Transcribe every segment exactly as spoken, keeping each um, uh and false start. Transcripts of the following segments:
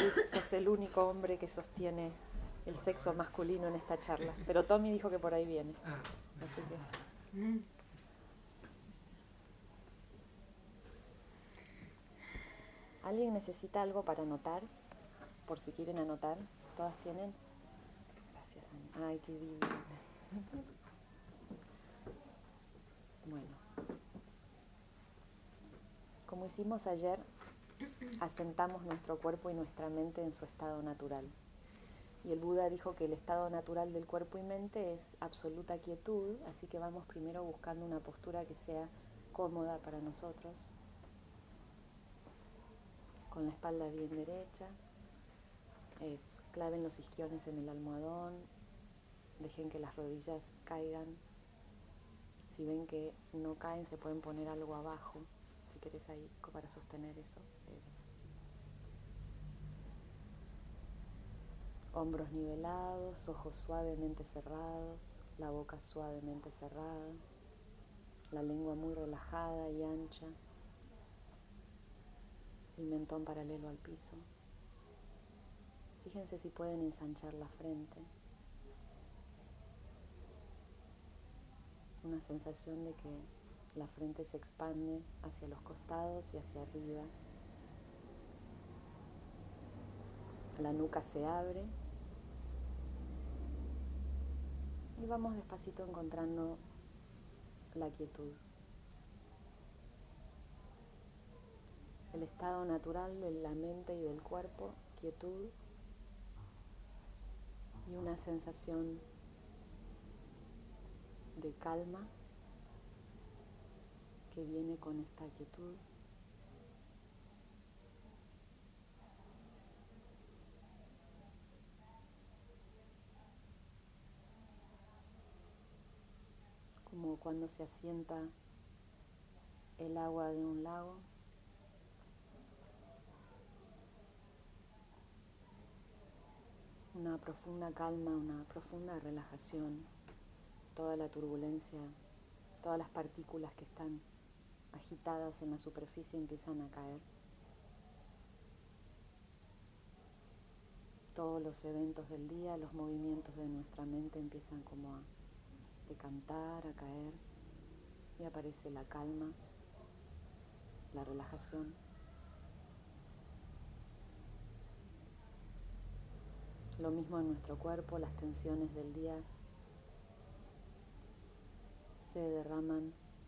Luis, sos el único hombre que sostiene el sexo masculino en esta charla. Pero Tommy dijo que por ahí viene. Así que... ¿Alguien necesita algo para anotar? Por si quieren anotar. ¿Todas tienen? Gracias, Ana. Ay, qué divino. Bueno. Como hicimos ayer, asentamos nuestro cuerpo y nuestra mente en su estado natural. Y el Buda dijo que el estado natural del cuerpo y mente es absoluta quietud, así que vamos primero buscando una postura que sea cómoda para nosotros, con la espalda bien derecha. Es, claven los isquiones en el almohadón, dejen que las rodillas caigan. Si ven que no caen, se pueden poner algo abajo, si querés ahí, para sostener eso. Eso. Hombros nivelados, ojos suavemente cerrados, la boca suavemente cerrada, la lengua muy relajada y ancha, el mentón paralelo al piso. Fíjense si pueden ensanchar la frente. Una sensación de que la frente se expande hacia los costados y hacia arriba. La nuca se abre. Y vamos despacito encontrando la quietud. El estado natural de la mente y del cuerpo, quietud. Y una sensación de calma que viene con esta quietud. Como cuando se asienta el agua de un lago. Una profunda calma, una profunda relajación. Toda la turbulencia, todas las partículas que están agitadas en la superficie empiezan a caer. Todos los eventos del día, los movimientos de nuestra mente empiezan como a decantar, a caer, y aparece la calma, la relajación. Lo mismo en nuestro cuerpo, las tensiones del día se derraman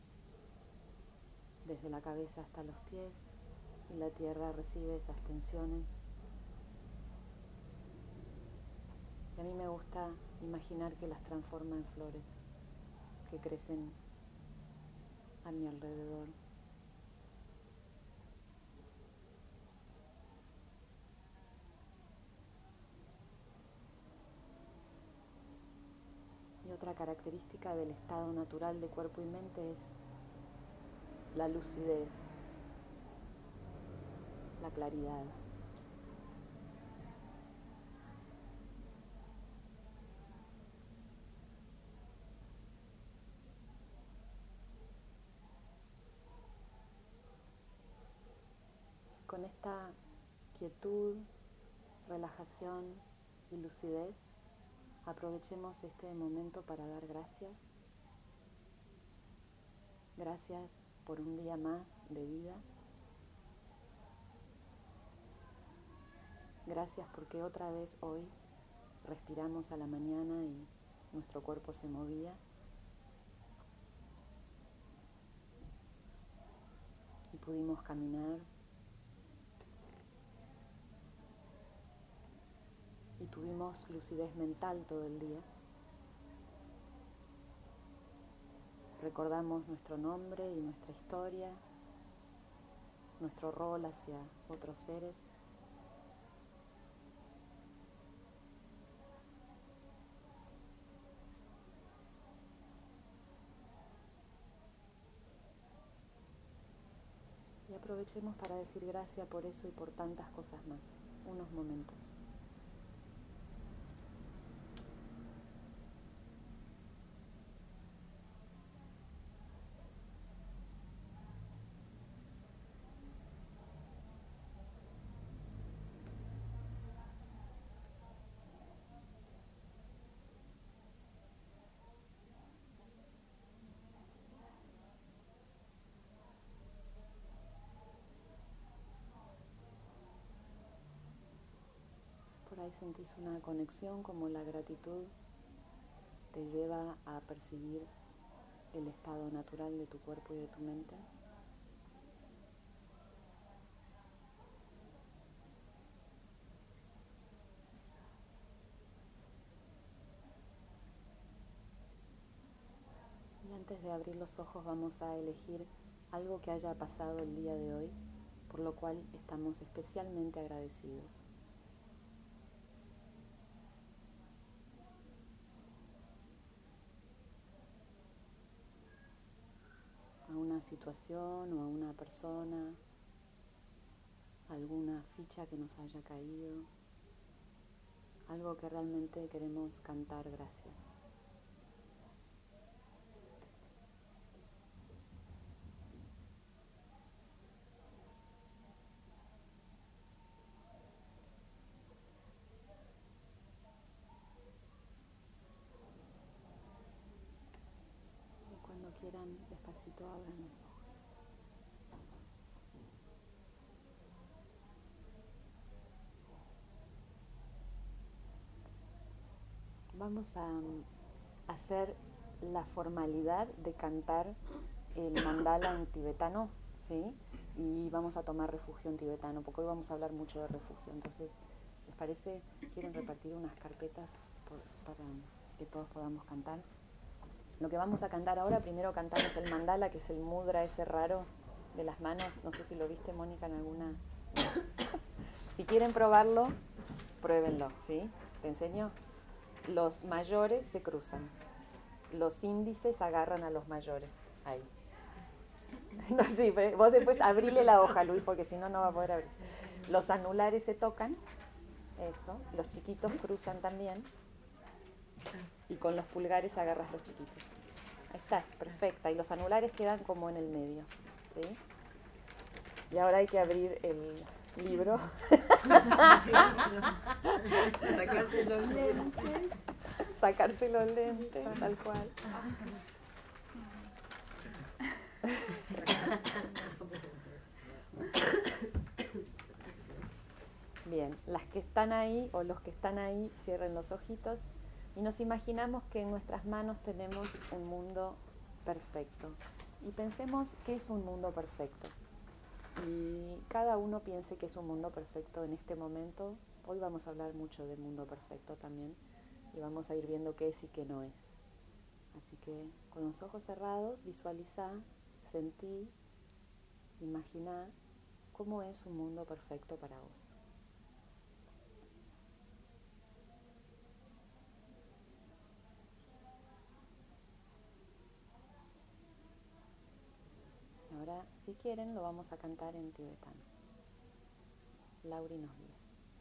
desde la cabeza hasta los pies y la tierra recibe esas tensiones. Y a mí me gusta imaginar que las transforma en flores que crecen a mi alrededor. Y otra característica del estado natural de cuerpo y mente es la lucidez, la claridad. Con esta quietud, relajación y lucidez, aprovechemos este momento para dar gracias. Gracias por un día más de vida. Gracias porque otra vez hoy respiramos a la mañana y nuestro cuerpo se movía. Y pudimos caminar. Y tuvimos lucidez mental todo el día. Recordamos nuestro nombre y nuestra historia, nuestro rol hacia otros seres. Y aprovechemos para decir gracias por eso y por tantas cosas más. Unos momentos. ahí sentís una conexión, como la gratitud te lleva a percibir el estado natural de tu cuerpo y de tu mente. Y antes de abrir los ojos vamos a elegir algo que haya pasado el día de hoy, por lo cual estamos especialmente agradecidos. A una situación o a una persona, alguna ficha que nos haya caído, algo que realmente queremos cantar gracias. Y cuando quieran, despacito abran los ojos. Vamos a hacer la formalidad de cantar el mandala en tibetano, ¿sí? Y vamos a tomar refugio en tibetano, porque hoy vamos a hablar mucho de refugio. Entonces, ¿les parece? ¿Quieren repartir unas carpetas por, para que todos podamos cantar? Lo que vamos a cantar ahora, primero cantamos el mandala, que es el mudra ese raro de las manos. No sé si lo viste, Mónica, en alguna... Si quieren probarlo, pruébenlo, ¿sí? ¿Te enseño? Los mayores se cruzan. Los índices agarran a los mayores. Ahí. No, sí, vos después abrile la hoja, Luis, porque si no, no va a poder abrir. Los anulares se tocan. Eso. Los chiquitos cruzan también. Y con los pulgares agarras los chiquitos. Ahí estás, perfecta. Y los anulares quedan como en el medio. ¿Sí? Y ahora hay que abrir el libro. Sacarse los lentes. Sacarse los lentes, tal cual. Bien, las que están ahí o los que están ahí cierren los ojitos y nos imaginamos que en nuestras manos tenemos un mundo perfecto. Y pensemos qué es un mundo perfecto. Y cada uno piense que es un mundo perfecto en este momento. Hoy vamos a hablar mucho de mundo perfecto también y vamos a ir viendo qué es y qué no es. Así que con los ojos cerrados, visualiza, sentí, imagina cómo es un mundo perfecto para vos. Ahora, si quieren, lo vamos a cantar en tibetano. Lauri nos guía.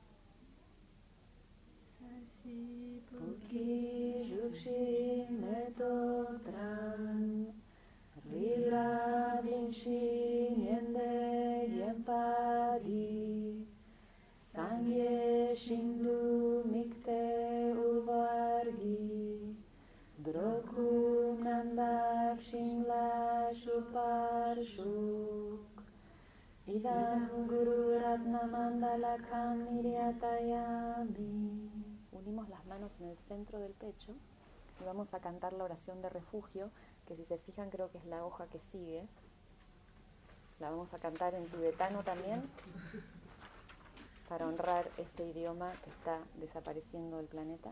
Puki Rukshi Meto Tram Rira Vinshi Niende Gyempadi Sangye Shindu Mikte Uvargi Droku Nandak Shingla Shuparshuk Idam Guru Ratna Mandala Khan Niryatayami. Unimos las manos en el centro del pecho y vamos a cantar la oración de refugio, que si se fijan creo que es la hoja que sigue. La vamos a cantar en tibetano también, para honrar este idioma que está desapareciendo del planeta.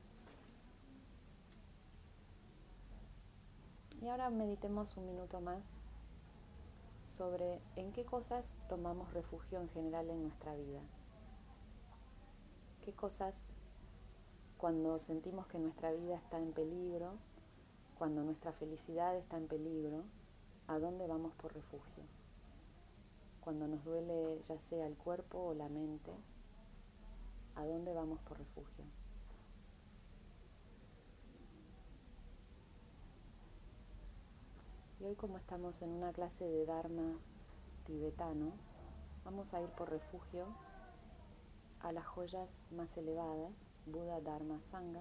Y ahora meditemos un minuto más sobre en qué cosas tomamos refugio en general en nuestra vida. ¿Qué cosas, cuando sentimos que nuestra vida está en peligro, cuando nuestra felicidad está en peligro, a dónde vamos por refugio? Cuando nos duele ya sea el cuerpo o la mente, ¿a dónde vamos por refugio? Y hoy, como estamos en una clase de Dharma tibetano, vamos a ir por refugio a las joyas más elevadas, Buda, Dharma, Sangha.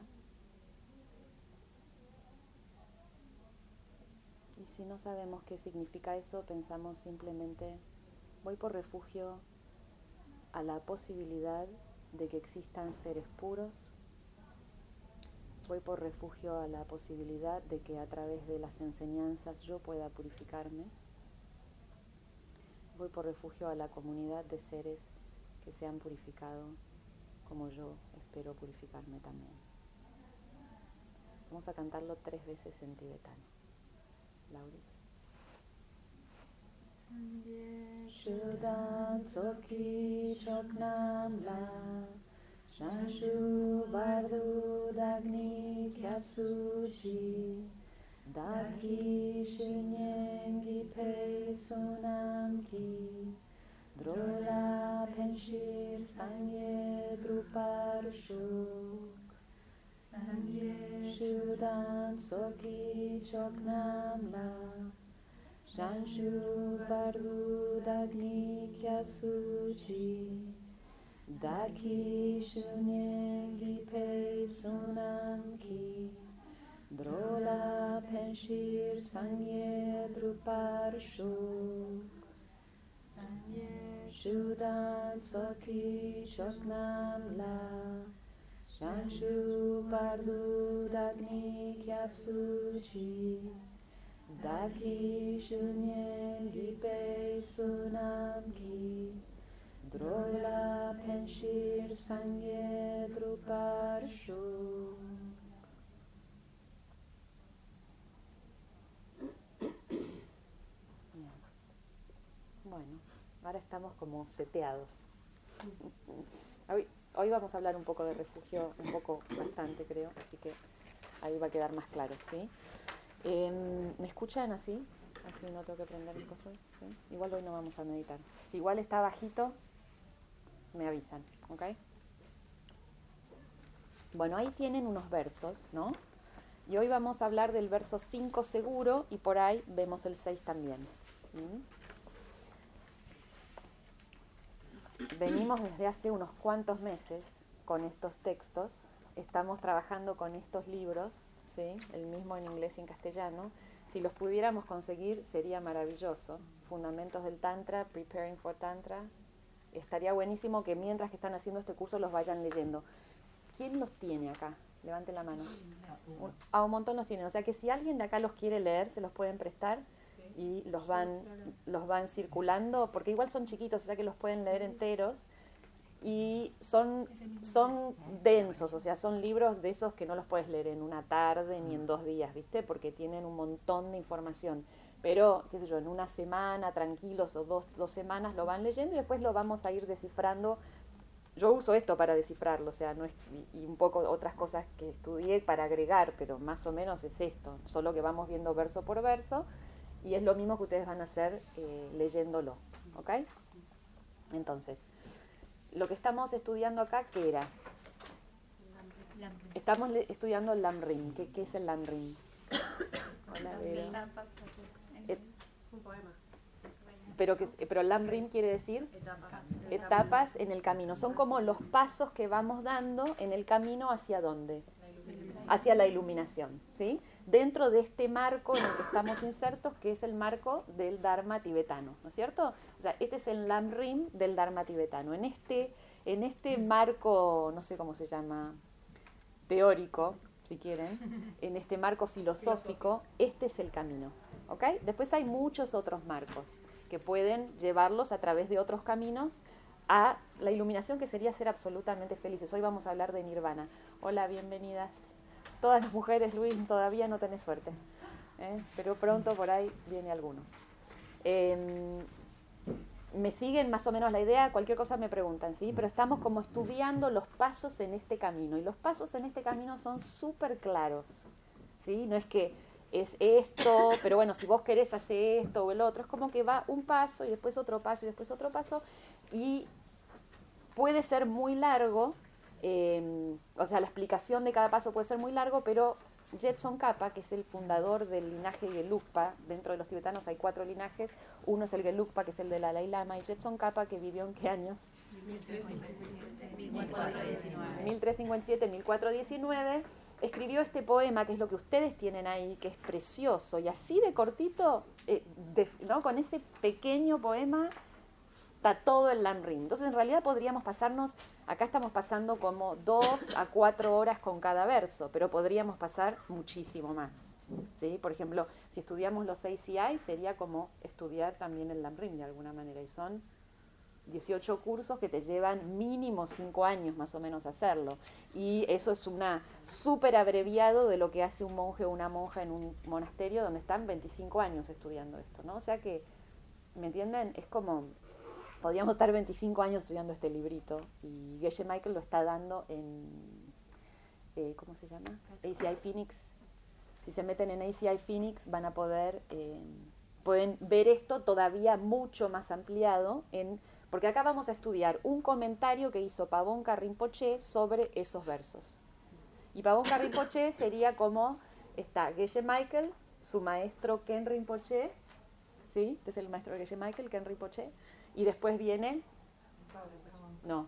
Y si no sabemos qué significa eso, pensamos simplemente, voy por refugio a la posibilidad de que existan seres puros. Voy por refugio a la posibilidad de que a través de las enseñanzas yo pueda purificarme. Voy por refugio a la comunidad de seres que se han purificado como yo espero purificarme también. Vamos a cantarlo tres veces en tibetano. Lauris. Shudan Tsoki Choknam La Shanshu Bardu Dagni Kyapsu Chi Daki Shunyengi Pe Sunam Ki Drola Penshir Sangye Drupar Shuk Sangye Shudan Tsoki Choknam La Shanshu Bardu Dagni Kyapsu Chi Daki Shunyengi Pe Sunam Ki Drola Penshir Sangye Drupar Shuk Shudan Tsoki Choknam La Shanshu Bardu Dagni Kyapsu Chi Daki Shunyengi Pe Sunam Ki Drola Penshir Sangye Drupar Shuk. Bueno, ahora estamos como seteados. Hoy, hoy vamos a hablar un poco de refugio, un poco, bastante creo, así que ahí va a quedar más claro, ¿sí? Eh, ¿Me escuchan así? Así no tengo que prender el coso, ¿sí? Igual hoy no vamos a meditar. Si igual está bajito, me avisan, ¿ok? Bueno, ahí tienen unos versos, ¿no? Y hoy vamos a hablar del verso cinco seguro y por ahí vemos el seis también. ¿Mm? Venimos desde hace unos cuantos meses con estos textos. Estamos trabajando con estos libros, ¿sí? El mismo en inglés y en castellano. Si los pudiéramos conseguir sería maravilloso. Fundamentos del Tantra, Preparing for Tantra. Estaría buenísimo que mientras que están haciendo este curso los vayan leyendo. ¿Quién los tiene acá? Levanten la mano. Un, ah, un montón los tienen. O sea que si alguien de acá los quiere leer, se los pueden prestar y los van, los van circulando, porque igual son chiquitos, o sea que los pueden leer enteros. Y son, son densos, o sea, son libros de esos que no los puedes leer en una tarde ni en dos días, ¿viste? Porque tienen un montón de información. Pero, qué sé yo, en una semana, tranquilos, o dos, dos semanas lo van leyendo y después lo vamos a ir descifrando. Yo uso esto para descifrarlo, o sea, no es, y, y un poco otras cosas que estudié para agregar, pero más o menos es esto, solo que vamos viendo verso por verso, y es lo mismo que ustedes van a hacer eh, leyéndolo, ¿ok? Entonces, lo que estamos estudiando acá, ¿qué era? Estamos le- estudiando el Lamrim. ¿Qué, ¿Qué es el Lamrim? Hola, Vero. Et- Un poema. pero, que, pero el Lamrim quiere decir Etapas. etapas en el camino. Son como los pasos que vamos dando en el camino hacia dónde? Hacia la iluminación, ¿sí? Dentro de este marco en el que estamos insertos, que es el marco del Dharma tibetano, ¿no es cierto? O sea, este es el Lamrim del Dharma tibetano. En este, en este marco, no sé cómo se llama, teórico, si quieren, en este marco filosófico, este es el camino, ¿ok? Después hay muchos otros marcos que pueden llevarlos a través de otros caminos a la iluminación, que sería ser absolutamente felices. Hoy vamos a hablar de Nirvana. Hola, bienvenidas. Todas las mujeres, Luis, todavía no tenés suerte, ¿eh? Pero pronto por ahí viene alguno. Eh, ¿Me siguen más o menos la idea? Cualquier cosa me preguntan, ¿sí? Pero estamos como estudiando los pasos en este camino, y los pasos en este camino son súper claros, ¿sí? No es que es esto, pero bueno, si vos querés hacer esto o el otro, es como que va un paso y después otro paso y después otro paso, y puede ser muy largo. Eh, o sea, la explicación de cada paso puede ser muy largo, pero Jetson Kapa, que es el fundador del linaje Gelugpa, dentro de los tibetanos hay cuatro linajes, uno es el Gelugpa, que es el de Dalai Lama, y Jetson Kapa, que vivió en qué años? mil trescientos cincuenta y siete. mil trescientos cincuenta y siete, mil cuatrocientos diecinueve, escribió este poema, que es lo que ustedes tienen ahí, que es precioso, y así de cortito, eh, de, ¿no? Con ese pequeño poema, está todo el Lamrim. Entonces en realidad podríamos pasarnos, acá estamos pasando como dos a cuatro horas con cada verso, pero podríamos pasar muchísimo más. ¿Sí? Por ejemplo, si estudiamos los A C I, sería como estudiar también el Lamrim de alguna manera, y son dieciocho cursos que te llevan mínimo cinco años más o menos hacerlo. Y eso es una súper abreviado de lo que hace un monje o una monja en un monasterio donde están veinticinco años estudiando esto, ¿no? O sea que, ¿me entienden? Es como, podríamos estar veinticinco años estudiando este librito, y Geshe Michael lo está dando en, eh, ¿cómo se llama? A C I Phoenix. Si se meten en A C I Phoenix van a poder, eh, pueden ver esto todavía mucho más ampliado, en, porque acá vamos a estudiar un comentario que hizo Pabonka Rinpoche sobre esos versos. Y Pabonka Rinpoche sería como, está Geshe Michael, su maestro Ken Rinpoche, ¿sí? Este es el maestro de Geshe Michael, Ken Rinpoche, y después viene, no,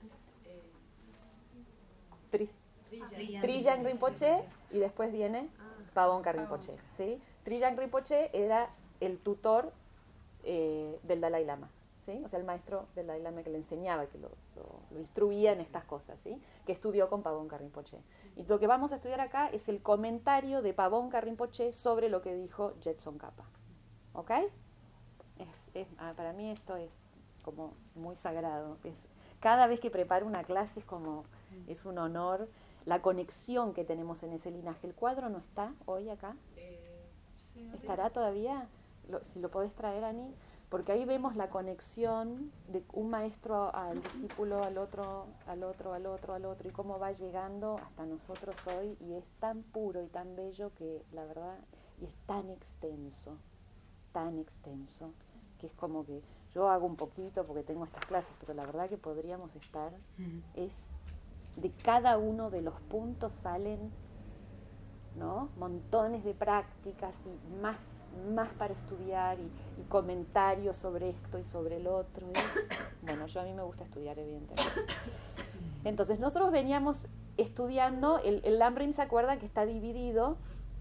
Tri, Trijang Rinpoche, y después viene Pabonka Rinpoche, ¿sí? Trijang Rinpoche era el tutor eh, del Dalai Lama, ¿sí? O sea, el maestro del Dalai Lama que le enseñaba, que lo, lo, lo instruía en estas cosas, ¿sí? Que estudió con Pabonka Rinpoche. Y lo que vamos a estudiar acá es el comentario de Pabonka Rinpoche sobre lo que dijo Jetson Kappa, ¿ok? Es, es, para mí esto es como muy sagrado. Es, cada vez que preparo una clase es como, es un honor la conexión que tenemos en ese linaje. ¿El cuadro no está hoy acá? Eh, sí, ¿estará todavía? Lo, si lo podés traer, Ani, porque ahí vemos la conexión de un maestro al discípulo, al otro, al otro, al otro, al otro, y cómo va llegando hasta nosotros hoy, y es tan puro y tan bello que la verdad, y es tan extenso, tan extenso, que es como que yo hago un poquito porque tengo estas clases, pero la verdad que podríamos estar, uh-huh. es de cada uno de los puntos salen, ¿no? Montones de prácticas y más, más para estudiar, y, y comentarios sobre esto y sobre el otro. Es, bueno, yo a mí me gusta estudiar, evidentemente. Entonces, nosotros veníamos estudiando, el, el Lamrim, ¿se acuerdan que está dividido?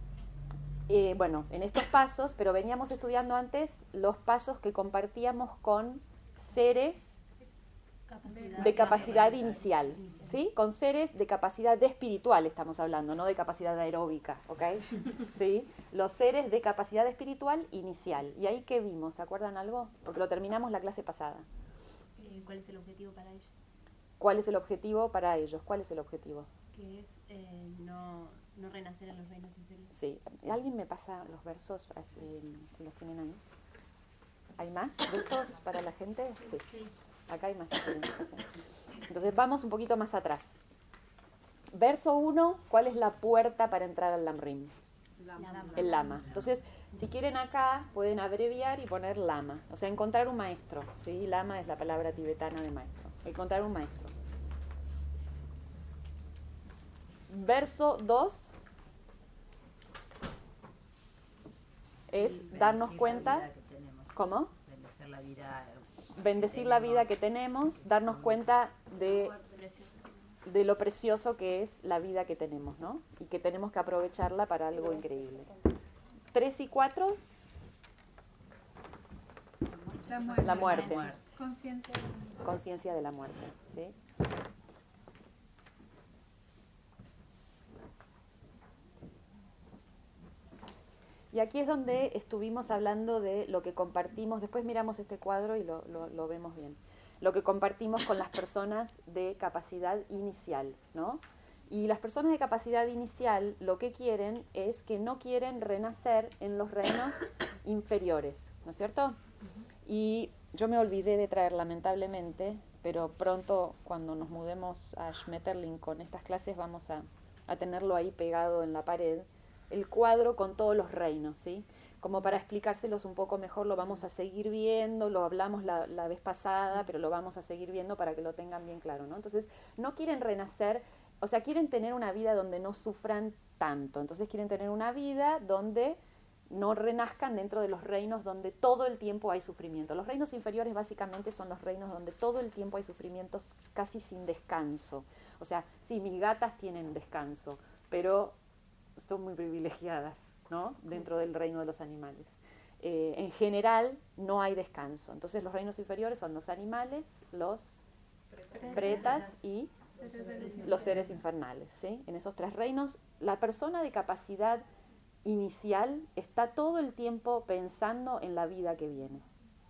Eh, bueno, en estos pasos, pero veníamos estudiando antes los pasos que compartíamos con seres capacidad, de capacidad inicial, ¿sí? Con seres de capacidad de espiritual estamos hablando, no de capacidad aeróbica, ¿ok? ¿Sí? Los seres de capacidad espiritual inicial. ¿Y ahí qué vimos? ¿Se acuerdan algo? Porque lo terminamos la clase pasada. Eh, ¿Cuál es el objetivo para ellos? ¿Cuál es el objetivo para ellos? ¿Cuál es el objetivo? Que es eh, no, no renacer en los reinos inferiores. Sí. ¿Alguien me pasa los versos, eh, si los tienen ahí? ¿Hay más de estos para la gente? Sí. Sí. Acá hay más. Entonces vamos un poquito más atrás. Verso uno, ¿cuál es la puerta para entrar al Lamrim? Lama. El lama. Entonces, si quieren acá, pueden abreviar y poner lama. O sea, encontrar un maestro, ¿sí? Lama es la palabra tibetana de maestro. Encontrar un maestro. Verso dos es darnos cuenta. ¿Cómo? Bendecir la vida. Bendecir la vida que tenemos, darnos cuenta de, de lo precioso que es la vida que tenemos, ¿no? Y que tenemos que aprovecharla para algo increíble. Tres y cuatro. La muerte. La muerte. Conciencia. Conciencia de la muerte, ¿sí? Y aquí es donde estuvimos hablando de lo que compartimos, después miramos este cuadro y lo, lo, lo vemos bien, lo que compartimos con las personas de capacidad inicial, ¿no? Y las personas de capacidad inicial lo que quieren es que no quieren renacer en los reinos inferiores, ¿no es cierto? Y yo me olvidé de traer, lamentablemente, pero pronto cuando nos mudemos a Schmetterling con estas clases vamos a, a tenerlo ahí pegado en la pared, el cuadro con todos los reinos, ¿sí? Como para explicárselos un poco mejor, lo vamos a seguir viendo, lo hablamos la, la vez pasada, pero lo vamos a seguir viendo para que lo tengan bien claro, ¿no? Entonces, no quieren renacer, o sea, quieren tener una vida donde no sufran tanto, entonces quieren tener una vida donde no renazcan dentro de los reinos donde todo el tiempo hay sufrimiento. Los reinos inferiores básicamente son los reinos donde todo el tiempo hay sufrimientos casi sin descanso. O sea, sí, mis gatas tienen descanso, pero son muy privilegiadas, ¿no? Dentro del reino de los animales. eh, en general no hay descanso. Entonces los reinos inferiores son los animales, los pretas y los seres infernales, ¿sí? En esos tres reinos, la persona de capacidad inicial está todo el tiempo pensando en la vida que viene.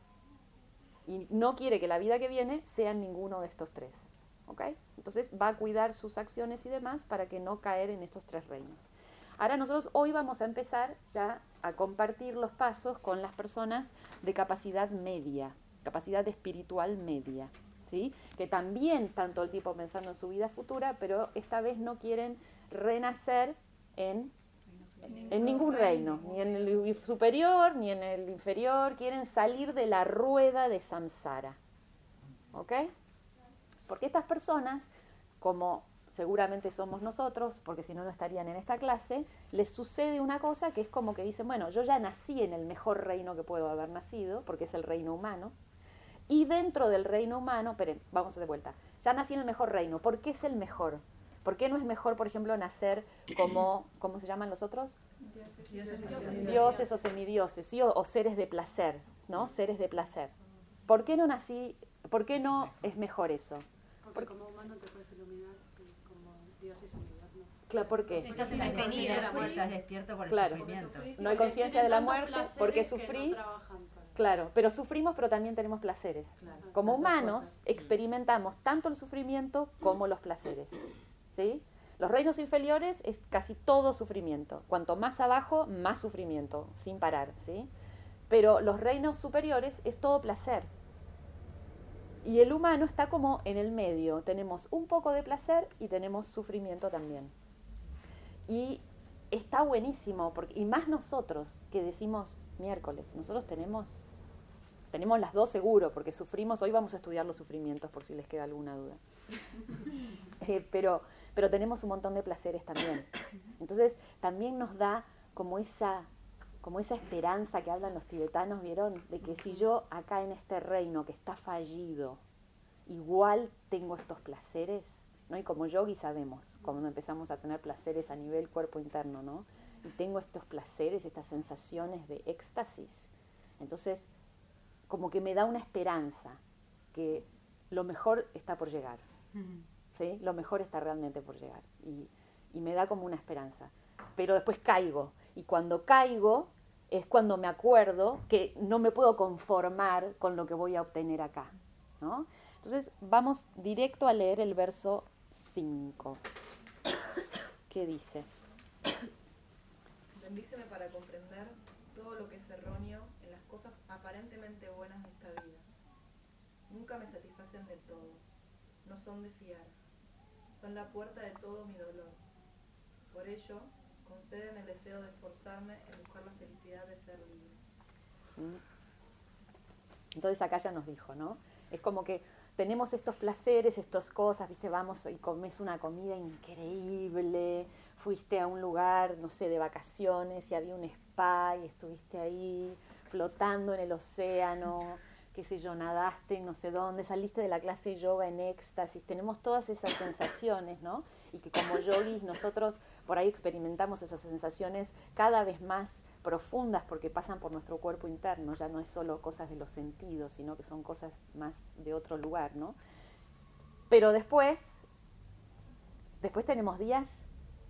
Y no quiere que la vida que viene sea en ninguno de estos tres. ¿Ok? Entonces va a cuidar sus acciones y demás para que no caer en estos tres reinos. Ahora nosotros hoy vamos a empezar ya a compartir los pasos con las personas de capacidad media, capacidad espiritual media, ¿sí? Que también están todo el tiempo pensando en su vida futura, pero esta vez no quieren renacer en, en ningún reino, ni en el superior ni en el inferior, quieren salir de la rueda de samsara. ¿Ok? Porque estas personas, como seguramente somos nosotros, porque si no, no estarían en esta clase, les sucede una cosa que es como que dicen, bueno, yo ya nací en el mejor reino que puedo haber nacido, porque es el reino humano, y dentro del reino humano, esperen, vamos de vuelta, ya nací en el mejor reino, ¿por qué es el mejor? ¿Por qué no es mejor, por ejemplo, nacer como, ¿cómo se llaman los otros? Dioses, Dioses, Dioses o semidioses, ¿sí? o, o seres de placer, ¿no? Seres de placer. ¿Por qué no nací, por qué no es mejor eso? Porque como humano te puedes iluminar como Dios y su vida, ¿no? Claro, ¿por qué? Entonces la conciencia de la muerte estás despierto por el Claro. sufrimiento. No hay conciencia de la muerte porque sufrís. No Claro, pero sufrimos, pero también tenemos placeres. Claro. Como Las dos humanos cosas. experimentamos tanto el sufrimiento como los placeres. ¿Sí? Los reinos inferiores es casi todo sufrimiento. Cuanto más abajo, más sufrimiento, sin parar. ¿Sí? Pero los reinos superiores es todo placer. Y el humano está como en el medio. Tenemos un poco de placer y tenemos sufrimiento también. Y está buenísimo, porque, y más nosotros que decimos miércoles, nosotros tenemos, tenemos las dos seguro, porque sufrimos, hoy vamos a estudiar los sufrimientos por si les queda alguna duda. eh, pero, pero tenemos un montón de placeres también. Entonces también nos da como esa, como esa esperanza que hablan los tibetanos, ¿vieron? De que si yo acá en este reino que está fallido, igual tengo estos placeres, ¿no? Y como yogis sabemos, cuando empezamos a tener placeres a nivel cuerpo interno, ¿no? Y tengo estos placeres, estas sensaciones de éxtasis. Entonces, como que me da una esperanza que lo mejor está por llegar, ¿sí? Lo mejor está realmente por llegar. Y, y me da como una esperanza. Pero después caigo. Y cuando caigo es cuando me acuerdo que no me puedo conformar con lo que voy a obtener acá, ¿no? Entonces, vamos directo a leer el verso cinco. ¿Qué dice? Bendíceme para comprender todo lo que es erróneo en las cosas aparentemente buenas de esta vida. Nunca me satisfacen del todo. No son de fiar. Son la puerta de todo mi dolor. Por ello, concédeme el deseo de esforzarme en buscar la felicidad de ser libre. Entonces acá ya nos dijo, ¿no? Es como que tenemos estos placeres, estas cosas, ¿viste? Vamos y comes una comida increíble, fuiste a un lugar, no sé, de vacaciones y había un spa y estuviste ahí flotando en el océano, qué sé yo, nadaste en no sé dónde, saliste de la clase de yoga en éxtasis, tenemos todas esas sensaciones, ¿no? Y que como yogis nosotros por ahí experimentamos esas sensaciones cada vez más profundas porque pasan por nuestro cuerpo interno, ya no es solo cosas de los sentidos, sino que son cosas más de otro lugar, ¿no? Pero después, después tenemos días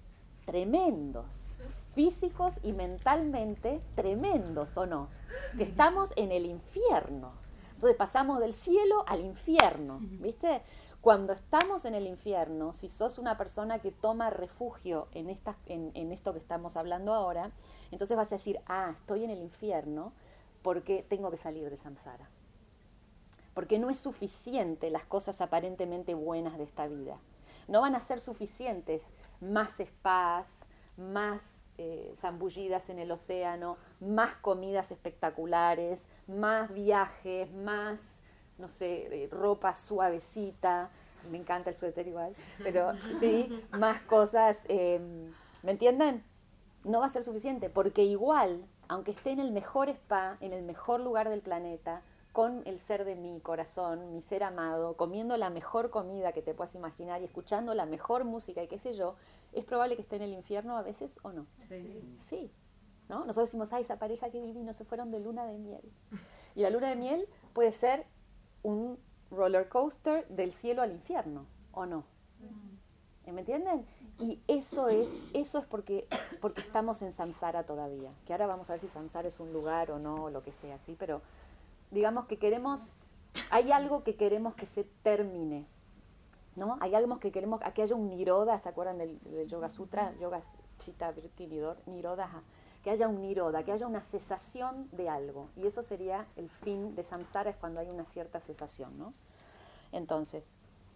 tremendos, físicos y mentalmente tremendos, ¿o no? Que estamos en el infierno. Entonces pasamos del cielo al infierno, ¿viste? Cuando estamos en el infierno, si sos una persona que toma refugio en, esta, en, en esto que estamos hablando ahora, entonces vas a decir, ah, estoy en el infierno porque tengo que salir de samsara. Porque no es suficiente las cosas aparentemente buenas de esta vida. No van a ser suficientes más spas, más eh, zambullidas en el océano, más comidas espectaculares, más viajes, más, no sé, eh, ropa suavecita, me encanta el suéter igual, pero sí, más cosas, eh, ¿me entienden? No va a ser suficiente, porque igual, aunque esté en el mejor spa, en el mejor lugar del planeta, con el ser de mi corazón, mi ser amado, comiendo la mejor comida que te puedas imaginar y escuchando la mejor música y qué sé yo, es probable que esté en el infierno a veces o no. Sí. Sí, ¿no? Nosotros decimos, ay, esa pareja que divino, se fueron de luna de miel. Y la luna de miel puede ser un roller coaster del cielo al infierno, ¿o no? ¿Me entienden? Y eso es, eso es porque, porque estamos en samsara todavía, que ahora vamos a ver si samsara es un lugar o no, o lo que sea, ¿sí? Pero digamos que queremos, hay algo que queremos que se termine, ¿no? Hay algo que queremos, que haya un niroda, ¿se acuerdan del, del Yoga Sutra? Yoga Chitta Vritti Niroda, que haya un niroda, que haya una cesación de algo, y eso sería el fin de samsara, es cuando hay una cierta cesación, ¿no? Entonces,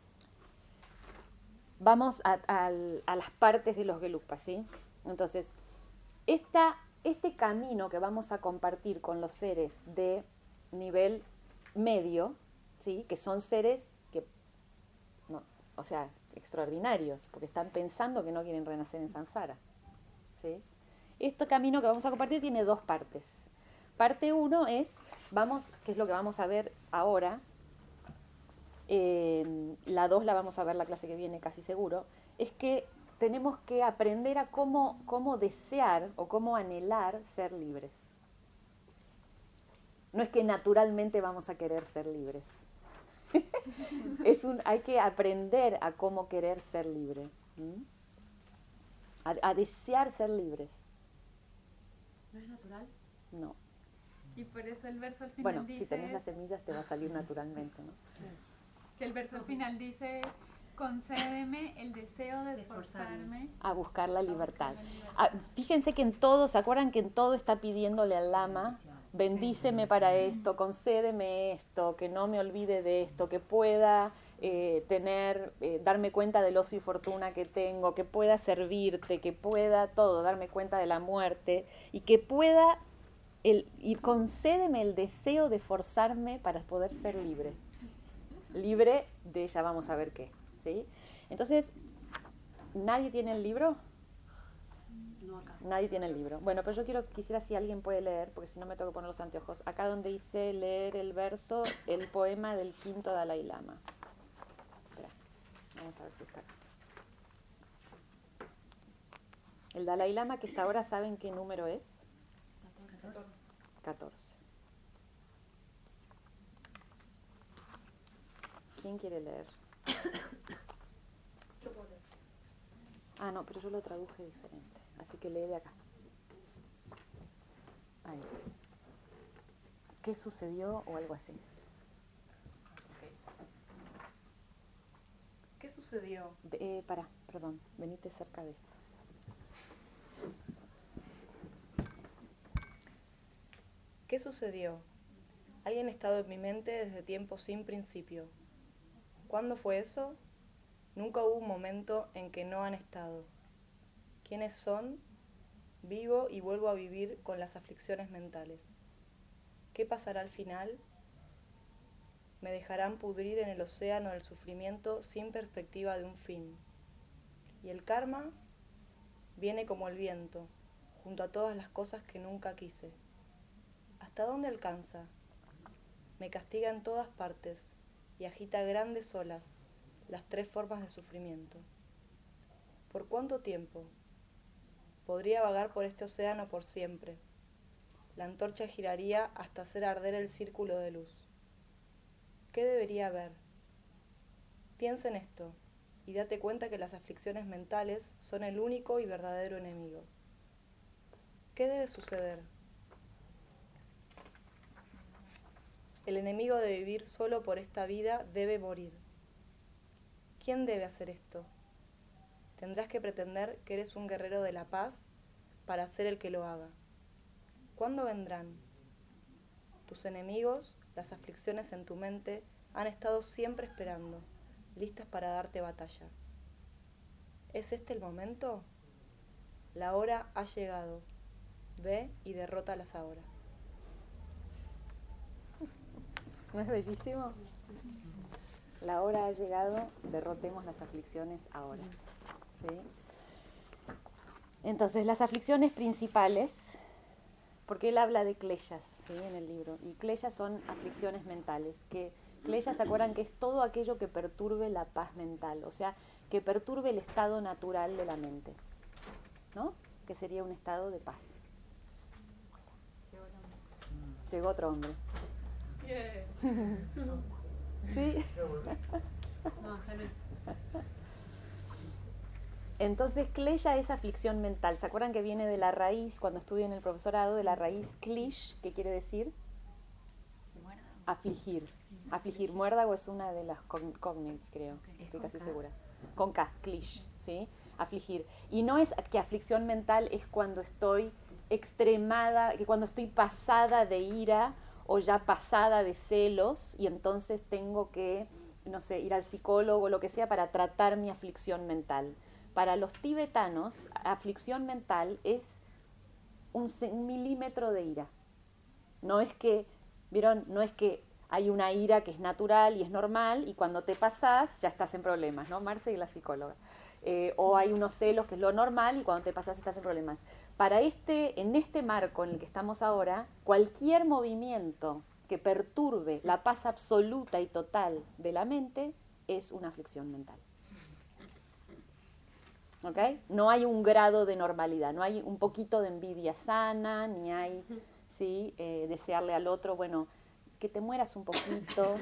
vamos a, a, a las partes de los Gelupas, ¿sí? Entonces, esta, este camino que vamos a compartir con los seres de nivel medio, ¿sí? Que son seres que, no, o sea, extraordinarios, porque están pensando que no quieren renacer en samsara, ¿sí? Este camino que vamos a compartir tiene dos partes. Parte uno es, vamos, que es lo que vamos a ver ahora. Eh, la dos la vamos a ver la clase que viene casi seguro, es que tenemos que aprender a cómo, cómo desear o cómo anhelar ser libres. No es que naturalmente vamos a querer ser libres. es un, hay que aprender a cómo querer ser libre. ¿Mm? A, a desear ser libres. ¿No es natural? No. Y por eso el verso al final Bueno, dice... si tenés las semillas te va a salir naturalmente, ¿no? Que el verso al final dice, concédeme el deseo de esforzarme a buscar la libertad. la libertad. Ah, fíjense que en todo, ¿se acuerdan que en todo está pidiéndole al lama, bendíceme para esto, concédeme esto, que no me olvide de esto, que pueda eh, tener, eh, darme cuenta del ocio y fortuna que tengo, que pueda servirte, que pueda todo, darme cuenta de la muerte, y que pueda, el, y concédeme el deseo de forzarme para poder ser libre. Libre de, ya vamos a ver qué, ¿sí? Entonces, ¿nadie tiene el libro? No acá. Nadie tiene el libro. Bueno, pero yo quiero, quisiera si alguien puede leer, porque si no me tengo que poner los anteojos. Acá donde dice leer el verso, el poema del quinto Dalai Lama. Espera, vamos a ver si está acá. El Dalai Lama, que hasta ahora saben qué número es. catorce. ¿Quién quiere leer? Yo puedo leer. Ah, no, pero yo lo traduje diferente. Así que lee de acá. Ahí. ¿Qué sucedió o algo así? ¿Qué sucedió? Eh, pará, perdón. Venite cerca de esto. ¿Qué sucedió? Alguien ha estado en mi mente desde tiempos sin principio. ¿Cuándo fue eso? Nunca hubo un momento en que no han estado. ¿Quiénes son? Vivo y vuelvo a vivir con las aflicciones mentales. ¿Qué pasará al final? Me dejarán pudrir en el océano del sufrimiento sin perspectiva de un fin. ¿Y el karma? Viene como el viento, junto a todas las cosas que nunca quise. ¿Hasta dónde alcanza? Me castiga en todas partes y agita grandes olas, las tres formas de sufrimiento. ¿Por cuánto tiempo? Podría vagar por este océano por siempre. La antorcha giraría hasta hacer arder el círculo de luz. ¿Qué debería haber? Piensa en esto y date cuenta que las aflicciones mentales son el único y verdadero enemigo. ¿Qué debe suceder? El enemigo de vivir solo por esta vida debe morir. ¿Quién debe hacer esto? Tendrás que pretender que eres un guerrero de la paz para ser el que lo haga. ¿Cuándo vendrán? Tus enemigos, las aflicciones en tu mente, han estado siempre esperando, listas para darte batalla. ¿Es este el momento? La hora ha llegado. Ve y derrótalas ahora. ¿No es bellísimo? La hora ha llegado, derrotemos las aflicciones ahora. ¿Sí? Entonces, las aflicciones principales, porque él habla de kleyas, ¿sí? En el libro, y kleyas son aflicciones mentales, que kleyas, ¿se acuerdan? Que es todo aquello que perturbe la paz mental, o sea, que perturbe el estado natural de la mente, ¿no? Que sería un estado de paz. llegó otro hombre. Yeah. ¿Sí? No, está bien. Entonces, kleya es aflicción mental. ¿Se acuerdan que viene de la raíz, cuando estudié en el profesorado, de la raíz klish, que quiere decir? Afligir. Afligir. Muérdago es una de las cogn- cognates, creo. Estoy casi segura. Con K, klish, ¿sí? Afligir. Y no es que aflicción mental es cuando estoy extremada, que cuando estoy pasada de ira o ya pasada de celos y entonces tengo que, no sé, ir al psicólogo o lo que sea para tratar mi aflicción mental. Para los tibetanos, aflicción mental es un, un milímetro de ira. No es que, ¿vieron? No es que hay una ira que es natural y es normal y cuando te pasás ya estás en problemas, ¿no? Marce y la psicóloga. Eh, o hay unos celos que es lo normal y cuando te pasás estás en problemas. Para este, en este marco en el que estamos ahora, cualquier movimiento que perturbe la paz absoluta y total de la mente es una aflicción mental. ¿Okay? No hay un grado de normalidad, no hay un poquito de envidia sana, ni hay, ¿sí? eh, desearle al otro, bueno, que te mueras un poquito,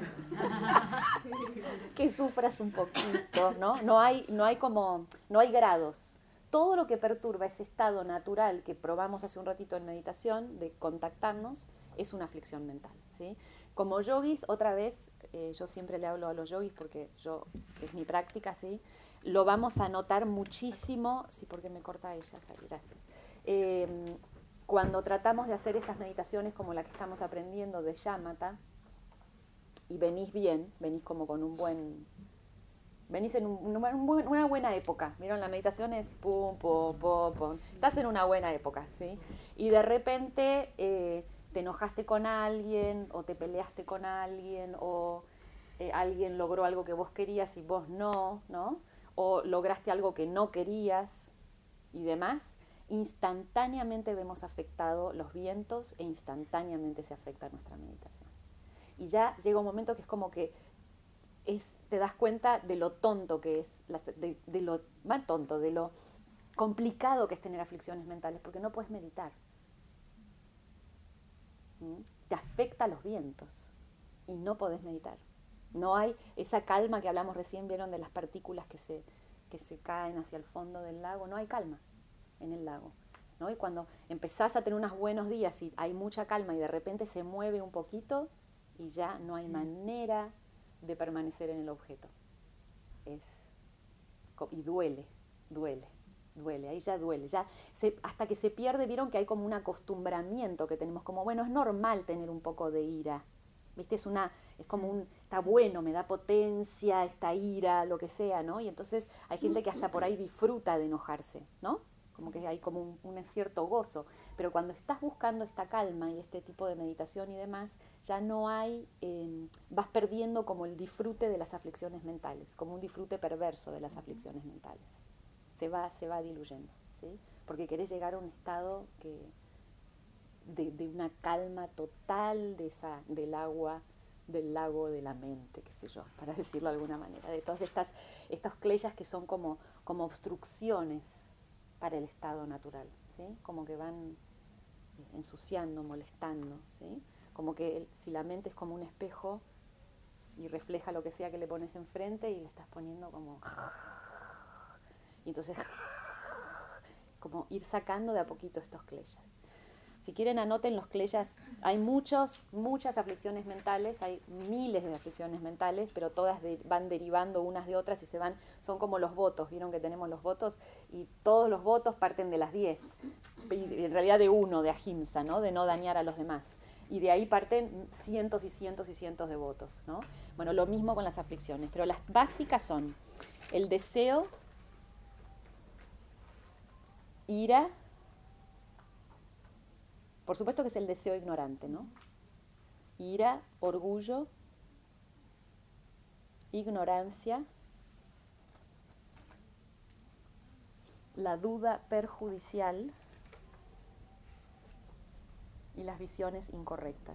que sufras un poquito, ¿no? No hay, no hay como, no hay grados. Todo lo que perturba ese estado natural que probamos hace un ratito en meditación, de contactarnos, es una aflicción mental, ¿sí? Como yogis, otra vez, eh, yo siempre le hablo a los yogis porque yo, es mi práctica, ¿sí? Lo vamos a notar muchísimo, sí, porque me corta ella, Sari, gracias. Eh, cuando tratamos de hacer estas meditaciones como la que estamos aprendiendo de Shamatha, y venís bien, venís como con un buen, venís en un, un, un, una buena época, ¿vieron? La meditación es pum, pum, pum, pum, estás en una buena época, ¿sí? Y de repente eh, te enojaste con alguien, o te peleaste con alguien, o eh, alguien logró algo que vos querías y vos no, ¿no? O lograste algo que no querías y demás, instantáneamente vemos afectado los vientos e instantáneamente se afecta nuestra meditación. Y ya llega un momento que es como que es, te das cuenta de lo tonto que es, de, de lo más tonto, de lo complicado que es tener aflicciones mentales, porque no puedes meditar. ¿Mm? Te afecta los vientos y no podés meditar. No hay esa calma que hablamos recién, vieron, de las partículas que se, que se caen hacia el fondo del lago. No hay calma en el lago, ¿no? Y cuando empezás a tener unos buenos días y hay mucha calma y de repente se mueve un poquito y ya no hay manera de permanecer en el objeto. Es, y duele, duele, duele, ahí ya duele. Ya se, hasta que se pierde, vieron que hay como un acostumbramiento que tenemos, como bueno, es normal tener un poco de ira. ¿Viste? Es una, es como un, está bueno, me da potencia, esta ira, lo que sea, ¿no? Y entonces hay gente que hasta por ahí disfruta de enojarse, ¿no? Como que hay como un, un cierto gozo. Pero cuando estás buscando esta calma y este tipo de meditación y demás, ya no hay, eh, vas perdiendo como el disfrute de las aflicciones mentales, como un disfrute perverso de las aflicciones mentales. Se va, se va diluyendo, ¿sí? Porque querés llegar a un estado que... De, de una calma total de esa, del agua, del lago de la mente, qué sé yo, para decirlo de alguna manera, de todas estas, estas kleyas que son como, como obstrucciones para el estado natural, ¿sí? Como que van ensuciando, molestando, ¿sí? Como que el, si la mente es como un espejo y refleja lo que sea que le pones enfrente y le estás poniendo como... Y entonces, como ir sacando de a poquito estos kleyas. Si quieren, anoten los kleyas. Hay muchos, muchas aflicciones mentales, hay miles de aflicciones mentales, pero todas de, van derivando unas de otras y se van, son como los votos, vieron que tenemos los votos y todos los votos parten de las diez, y en realidad de uno, de ahimsa, ¿no? De no dañar a los demás. Y de ahí parten cientos y cientos y cientos de votos, ¿no? Bueno, lo mismo con las aflicciones, pero las básicas son el deseo, ira. Por supuesto que es el deseo ignorante, ¿no? Ira, orgullo, ignorancia, la duda perjudicial y las visiones incorrectas.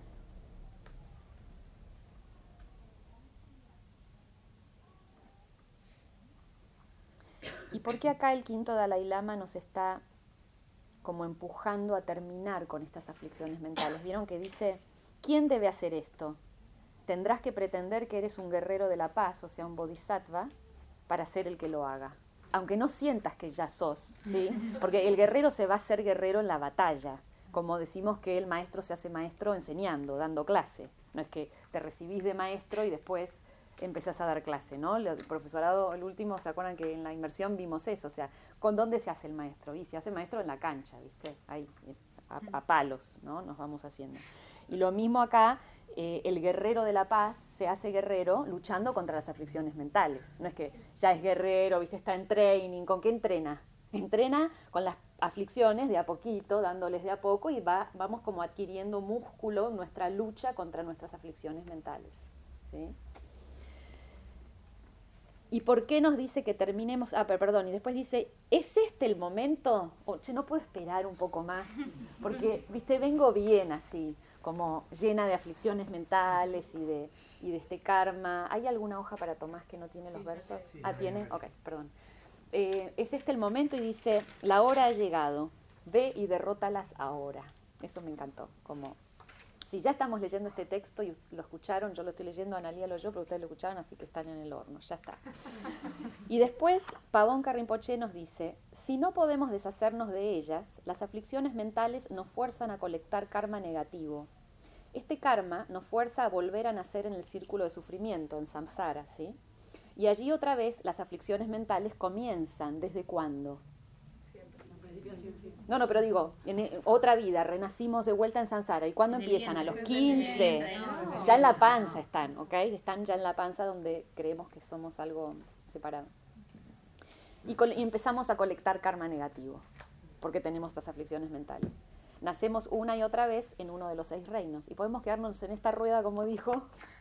¿Y por qué acá el quinto Dalai Lama nos está como empujando a terminar con estas aflicciones mentales? Vieron que dice, ¿quién debe hacer esto? Tendrás que pretender que eres un guerrero de la paz, o sea, un bodhisattva, para ser el que lo haga. Aunque no sientas que ya sos, ¿sí? Porque el guerrero se va a hacer guerrero en la batalla. Como decimos que el maestro se hace maestro enseñando, dando clase. No es que te recibís de maestro y después empezás a dar clase, ¿no? El profesorado, el último, ¿se acuerdan que en la inmersión vimos eso? O sea, ¿con dónde se hace el maestro? Y se hace maestro en la cancha, ¿viste? Ahí, a, a palos, ¿no? Nos vamos haciendo. Y lo mismo acá, eh, el guerrero de la paz se hace guerrero luchando contra las aflicciones mentales. No es que ya es guerrero, ¿viste? Está en training. ¿Con qué entrena? Entrena con las aflicciones de a poquito, dándoles de a poco, y va, vamos como adquiriendo músculo en nuestra lucha contra nuestras aflicciones mentales, ¿sí? ¿Y por qué nos dice que terminemos? Ah, pero perdón, y después dice, ¿es este el momento? O, che, no puedo esperar un poco más, porque, viste, vengo bien así, como llena de aflicciones mentales y de, y de este karma. ¿Hay alguna hoja para Tomás que no tiene los sí, versos? Sí, sí, ah, ¿tiene? Ok, perdón. Eh, es este el momento y dice, la hora ha llegado, ve y derrótalas ahora. Eso me encantó, como, si ya estamos leyendo este texto y lo escucharon, yo lo estoy leyendo, Analía lo oyó, pero ustedes lo escucharon, así que están en el horno, ya está. Y después, Pabonka Rinpoche nos dice, si no podemos deshacernos de ellas, las aflicciones mentales nos fuerzan a colectar karma negativo. Este karma nos fuerza a volver a nacer en el círculo de sufrimiento, en samsara, ¿sí? Y allí otra vez las aflicciones mentales comienzan. ¿Desde cuándo? Siempre. Al principio siempre. No, no, pero digo, en otra vida, renacimos de vuelta en samsara. ¿Y cuándo empiezan? A los quince. Ya en la panza están, ¿ok? Están ya en la panza donde creemos que somos algo separado. Y, y empezamos a colectar karma negativo, porque tenemos estas aflicciones mentales. Nacemos una y otra vez en uno de los seis reinos. Y podemos quedarnos en esta rueda, como dijo,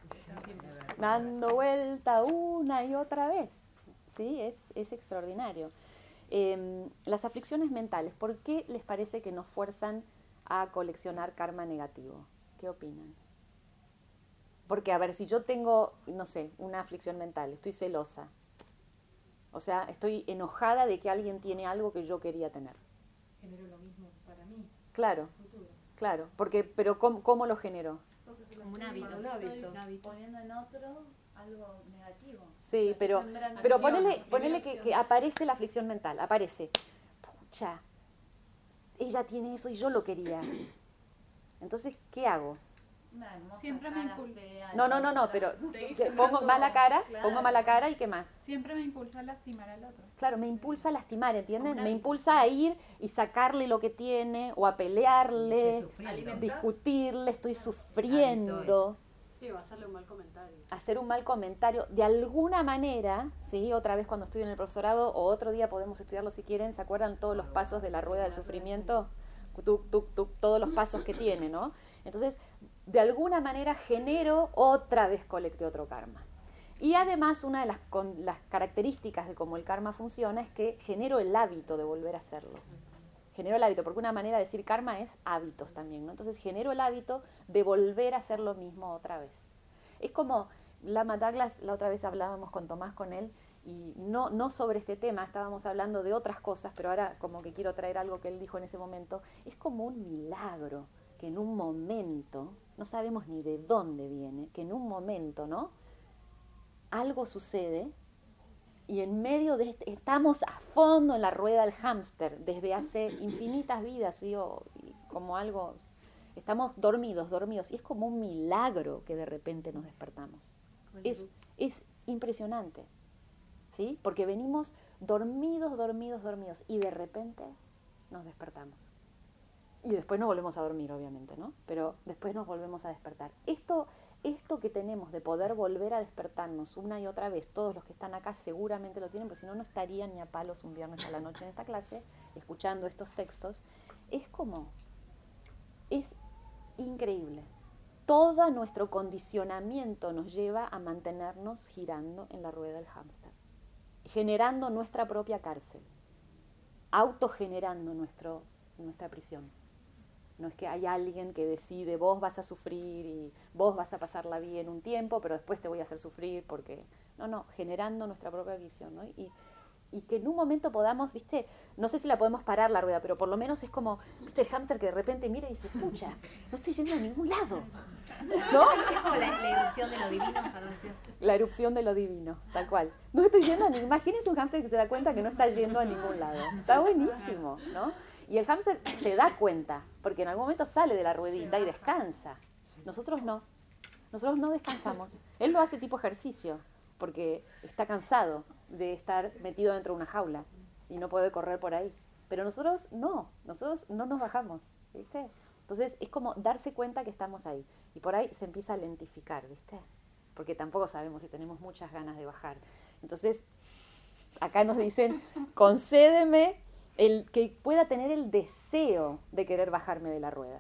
dando vuelta una y otra vez. ¿Sí? Es, es extraordinario. Eh, las aflicciones mentales, ¿por qué les parece que nos fuerzan a coleccionar karma negativo? ¿Qué opinan? Porque, a ver, si yo tengo, no sé, una aflicción mental, estoy celosa. O sea, estoy enojada de que alguien tiene algo que yo quería tener. Genero lo mismo para mí. Claro, claro, porque, pero ¿cómo, cómo lo generó? Como un hábito. Un hábito. Un hábito. Poniendo en otro algo negativo. Sí, pero, pero ponele, ponele que, que aparece la aflicción mental, aparece, pucha, ella tiene eso y yo lo quería. Entonces, ¿qué hago? Siempre me impulsa. No, no, no, no, pero pongo mala cara, claro. pongo mala cara y ¿qué más? Siempre me impulsa a lastimar al otro. Claro, me impulsa a lastimar, ¿entienden? Me impulsa a ir y sacarle lo que tiene, o a pelearle, discutirle, estoy sufriendo. Sí, o hacerle un mal comentario. Hacer un mal comentario, de alguna manera, ¿sí? Otra vez cuando estudio en el profesorado, o otro día podemos estudiarlo si quieren, ¿se acuerdan todos los pasos de la rueda del sufrimiento? Tuc, tuc, tuc, todos los pasos que tiene, ¿no? Entonces, de alguna manera genero, otra vez colecté otro karma. Y además, una de las, con, las características de cómo el karma funciona es que genero el hábito de volver a hacerlo. Genero el hábito, porque una manera de decir karma es hábitos también, ¿no? Entonces genero el hábito de volver a hacer lo mismo otra vez. Es como Lama Douglas, la otra vez hablábamos con Tomás, con él, y no, no sobre este tema, estábamos hablando de otras cosas, pero ahora como que quiero traer algo que él dijo en ese momento. Es como un milagro que en un momento, no sabemos ni de dónde viene, que en un momento, ¿no? Algo sucede. Y en medio de este, estamos a fondo en la rueda del hámster desde hace infinitas vidas, ¿sí? O, como algo, estamos dormidos, dormidos, y es como un milagro que de repente nos despertamos. Es, es impresionante, ¿sí? Porque venimos dormidos, dormidos, dormidos, y de repente nos despertamos. Y después nos volvemos a dormir, obviamente, ¿no? Pero después nos volvemos a despertar. Esto... Esto que tenemos de poder volver a despertarnos una y otra vez, todos los que están acá seguramente lo tienen, porque si no, no estarían ni a palos un viernes a la noche en esta clase, escuchando estos textos, es como, es increíble. Todo nuestro condicionamiento nos lleva a mantenernos girando en la rueda del hámster, generando nuestra propia cárcel, autogenerando nuestro, nuestra prisión. No es que hay alguien que decide, vos vas a sufrir y vos vas a pasarla bien un tiempo, pero después te voy a hacer sufrir porque... No, no, generando nuestra propia visión, ¿no? Y, y que en un momento podamos, ¿viste? No sé si la podemos parar la rueda, pero por lo menos es como, ¿viste? El hámster que de repente mira y dice, pucha, no estoy yendo a ningún lado. ¿no? Es como la, la irrupción de lo divino, cuando decías. La erupción de lo divino, tal cual. No estoy yendo a ni... Imagínense un hámster que se da cuenta que no está yendo a ningún lado. Está buenísimo, ¿no? Y el hámster se da cuenta, porque en algún momento sale de la ruedita y descansa. Nosotros no. Nosotros no descansamos. Él lo hace tipo ejercicio, porque está cansado de estar metido dentro de una jaula y no puede correr por ahí. Pero nosotros no, nosotros no nos bajamos, ¿viste? Entonces es como darse cuenta que estamos ahí. Y por ahí se empieza a lentificar, ¿viste? Porque tampoco sabemos si tenemos muchas ganas de bajar. Entonces, acá nos dicen, concédeme el que pueda tener el deseo de querer bajarme de la rueda.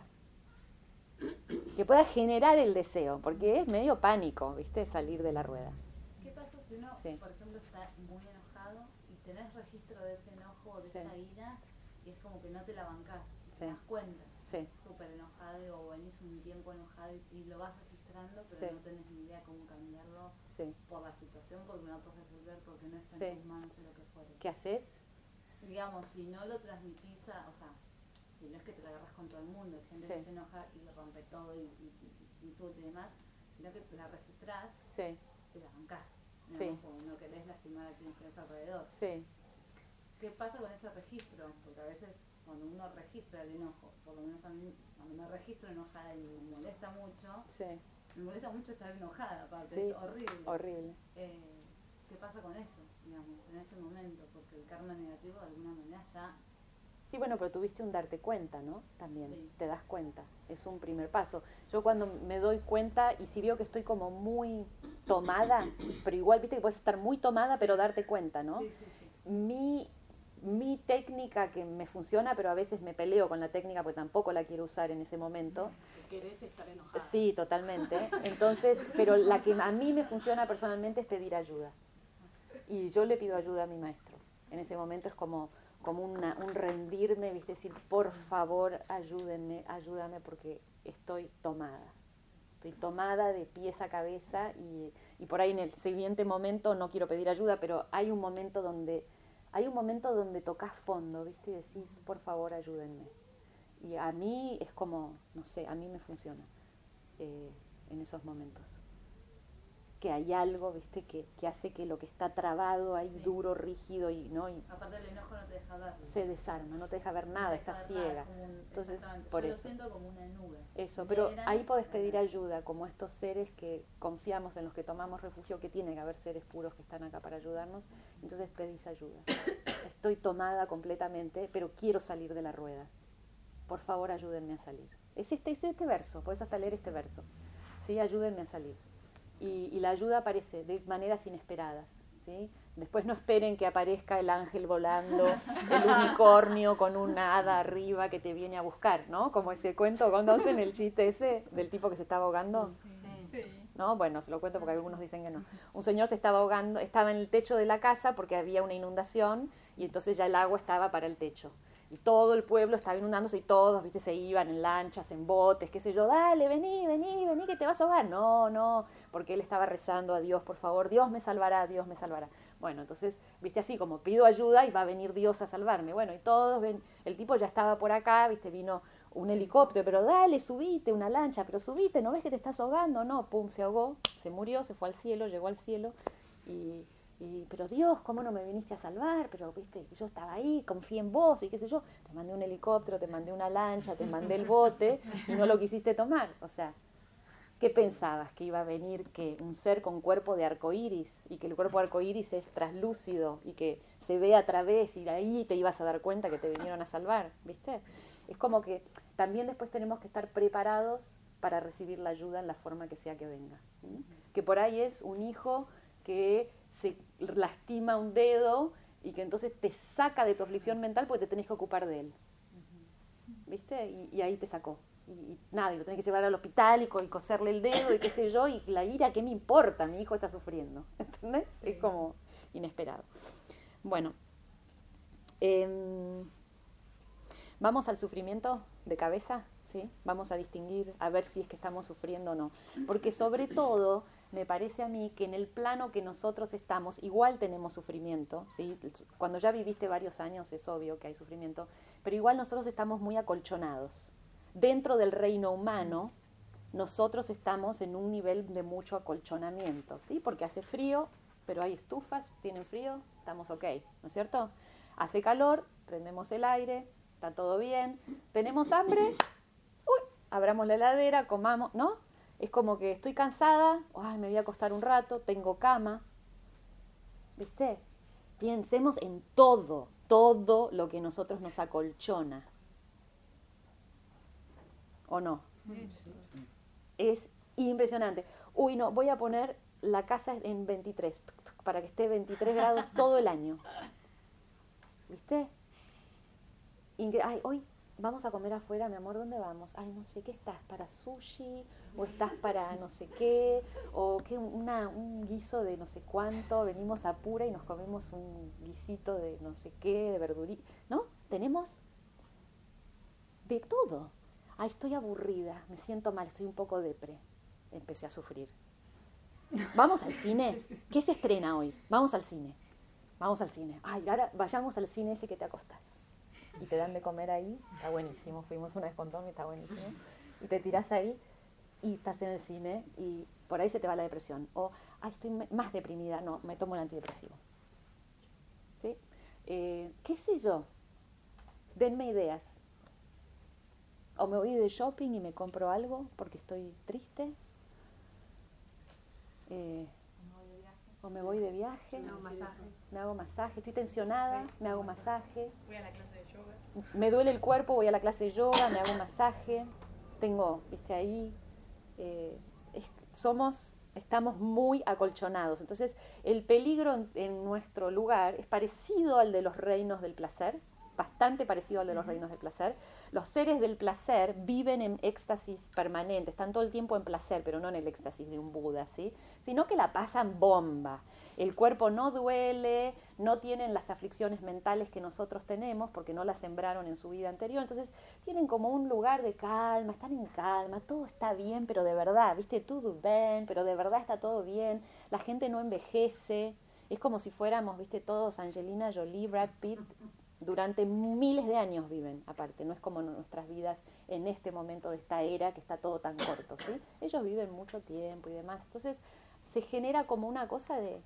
Que pueda generar el deseo, porque es medio pánico, ¿viste? Salir de la rueda. ¿Qué pasa si uno, Sí. por ejemplo, está muy enojado y tenés registro de ese enojo o de Sí. esa ira y es como que no te la bancás, Sí. te das cuenta? Sí, Súper enojado o venís un tiempo enojado y, y lo vas registrando, pero Sí. no tenés ni idea cómo cambiarlo sí. por la situación, porque no puedes resolver, porque no está Sí. en tus manos o lo que fuere. ¿Qué haces? Digamos, si no lo transmitís a, o sea, si no es que te la agarras con todo el mundo, hay gente Sí. que se enoja y rompe todo y, y, y insulta y demás, sino que te la registrás, Sí, te la bancás, Sí. digamos, porque no querés lastimar a quien tenés alrededor. sí, ¿Qué pasa con ese registro? Porque a veces cuando uno registra el enojo, por lo menos a mí, cuando me registro enojada y me molesta mucho, sí. me molesta mucho estar enojada, aparte, Sí. es horrible. Horrible. Eh, ¿Qué pasa con eso, digamos, en ese momento? Porque el karma negativo de alguna manera ya... Sí, bueno, pero tuviste un darte cuenta, ¿no? También, Sí. te das cuenta, es un primer paso. Yo cuando me doy cuenta y si veo que estoy como muy tomada, pero igual viste que puedes estar muy tomada, pero darte cuenta, ¿no? Sí, sí, sí. Mi, mi técnica que me funciona, pero a veces me peleo con la técnica porque tampoco la quiero usar en ese momento. Que querés estar enojada. Sí, totalmente. Entonces, pero la que a mí me funciona personalmente es pedir ayuda. Y yo le pido ayuda a mi maestro. En ese momento es como, como una, un rendirme, ¿viste? Decir, por favor, ayúdenme, ayúdame porque estoy tomada. Estoy tomada de pies a cabeza y, y por ahí en el siguiente momento no quiero pedir ayuda, pero hay un momento donde, hay un momento donde tocas fondo, ¿viste? Y decís, por favor, ayúdenme. Y a mí es como, no sé, a mí me funciona eh, en esos momentos. Que hay algo, ¿viste? Que, que hace que lo que está trabado ahí, Sí. duro, rígido, y, ¿no? y Aparte el enojo no te deja verlo. se desarma, no te deja ver nada, No te estás deja ver ciega. nada, es como un- Entonces, exactamente. por Yo eso. lo siento como una nube. Eso, pero Negra, ahí podés pedir negra. ayuda, como estos seres que confiamos, en los que tomamos refugio, que tiene que haber seres puros que están acá para ayudarnos, entonces pedís ayuda. Estoy tomada completamente, pero quiero salir de la rueda. Por favor, ayúdenme a salir. Es este, es este verso, podés hasta leer este verso. ¿Sí? Ayúdenme a salir. Y, y la ayuda aparece de maneras inesperadas, ¿sí? Después no esperen que aparezca el ángel volando, el unicornio con una hada arriba que te viene a buscar, ¿no? Como ese cuento, cuando hacen el chiste ese del tipo que se estaba ahogando. Sí. Sí. ¿No? Bueno, se lo cuento porque algunos dicen que no. Un señor se estaba ahogando, estaba en el techo de la casa porque había una inundación y entonces ya el agua estaba para el techo. Y todo el pueblo estaba inundándose y todos, viste, se iban en lanchas, en botes, qué sé yo, dale, vení, vení, vení, que te vas a ahogar. No, no, porque él estaba rezando a Dios, por favor, Dios me salvará, Dios me salvará. Bueno, entonces, viste, así como pido ayuda y va a venir Dios a salvarme. Bueno, y todos ven, el tipo ya estaba por acá, viste, vino un helicóptero, pero dale, subite, una lancha, pero subite, ¿no ves que te estás ahogando? No, pum, se ahogó, se murió, se fue al cielo, llegó al cielo y... Y, pero Dios, ¿cómo no me viniste a salvar? Pero, viste, yo estaba ahí, confié en vos y qué sé yo. Te mandé un helicóptero, te mandé una lancha, te mandé el bote y no lo quisiste tomar. O sea, ¿qué pensabas? ¿Que iba a venir que un ser con cuerpo de arcoíris y que el cuerpo de arcoíris es traslúcido y que se ve a través y de ahí te ibas a dar cuenta que te vinieron a salvar? ¿Viste? Es como que también después tenemos que estar preparados para recibir la ayuda en la forma que sea que venga. ¿Mm? Que por ahí es un hijo que se lastima un dedo y que entonces te saca de tu aflicción mental porque te tenés que ocupar de él. ¿Viste? Y, y ahí te sacó. Y, y nada, y lo tenés que llevar al hospital y, co- y coserle el dedo y qué sé yo, y la ira, ¿qué me importa? Mi hijo está sufriendo. ¿Entendés? Sí. Es como inesperado. Bueno, em, vamos al sufrimiento de cabeza, ¿sí? Vamos a distinguir, a ver si es que estamos sufriendo o no. Porque sobre todo, me parece a mí que en el plano que nosotros estamos, igual tenemos sufrimiento, ¿sí? Cuando ya viviste varios años es obvio que hay sufrimiento, pero igual nosotros estamos muy acolchonados. Dentro del reino humano, nosotros estamos en un nivel de mucho acolchonamiento, ¿sí? Porque hace frío, pero hay estufas, tienen frío, estamos ok, ¿no es cierto? Hace calor, prendemos el aire, está todo bien. ¿Tenemos hambre? Uy, abramos la heladera, comamos, ¿no? Es como que estoy cansada, ay, me voy a acostar un rato, tengo cama. ¿Viste? Pensemos en todo, todo lo que nosotros nos acolchona. ¿O no? Sí. Es impresionante. Uy, no, voy a poner la casa en veintitrés, para que esté veintitrés grados todo el año. ¿Viste? Incre- Ay, hoy vamos a comer afuera, mi amor, ¿dónde vamos? Ay, no sé, ¿qué estás? ¿Para sushi? ¿O estás para no sé qué? ¿O qué? Una, un guiso de no sé cuánto. Venimos a Pura y nos comemos un guisito de no sé qué, de verdurita. ¿No? Tenemos de todo. Ay, estoy aburrida, me siento mal, estoy un poco depre. Empecé a sufrir. ¿Vamos al cine? ¿Qué se estrena hoy? Vamos al cine. Vamos al cine. Ay, ahora vayamos al cine ese que te acostás. Y te dan de comer ahí, está buenísimo. Fuimos una vez con Tommy, está buenísimo. Y te tirás ahí y estás en el cine y por ahí se te va la depresión. O, ay, estoy me- más deprimida, no, me tomo un antidepresivo. ¿Sí? Eh, ¿Qué sé yo? Denme ideas. O me voy de shopping y me compro algo porque estoy triste. Eh, o me voy de viaje. Me hago masaje. Me hago masaje. Estoy tensionada, me hago masaje. Voy a la clase de yoga. Me duele el cuerpo, voy a la clase de yoga, me hago masaje. Tengo, viste, ahí. Eh, es- somos, estamos muy acolchonados. Entonces, el peligro en, en nuestro lugar es parecido al de los reinos del placer. Bastante parecido al de los reinos del placer. Los seres del placer viven en éxtasis permanente, están todo el tiempo en placer, pero no en el éxtasis de un Buda, ¿sí? Sino que la pasan bomba. El cuerpo no duele, no tienen las aflicciones mentales que nosotros tenemos porque no las sembraron en su vida anterior. Entonces tienen como un lugar de calma, están en calma, todo está bien, pero de verdad, ¿viste? Todo bien, pero de verdad está todo bien. La gente no envejece. Es como si fuéramos, ¿viste? Todos Angelina Jolie, Brad Pitt. Durante miles de años viven, aparte, no es como nuestras vidas en este momento de esta era que está todo tan corto, ¿sí? Ellos viven mucho tiempo y demás, entonces se genera como una cosa de,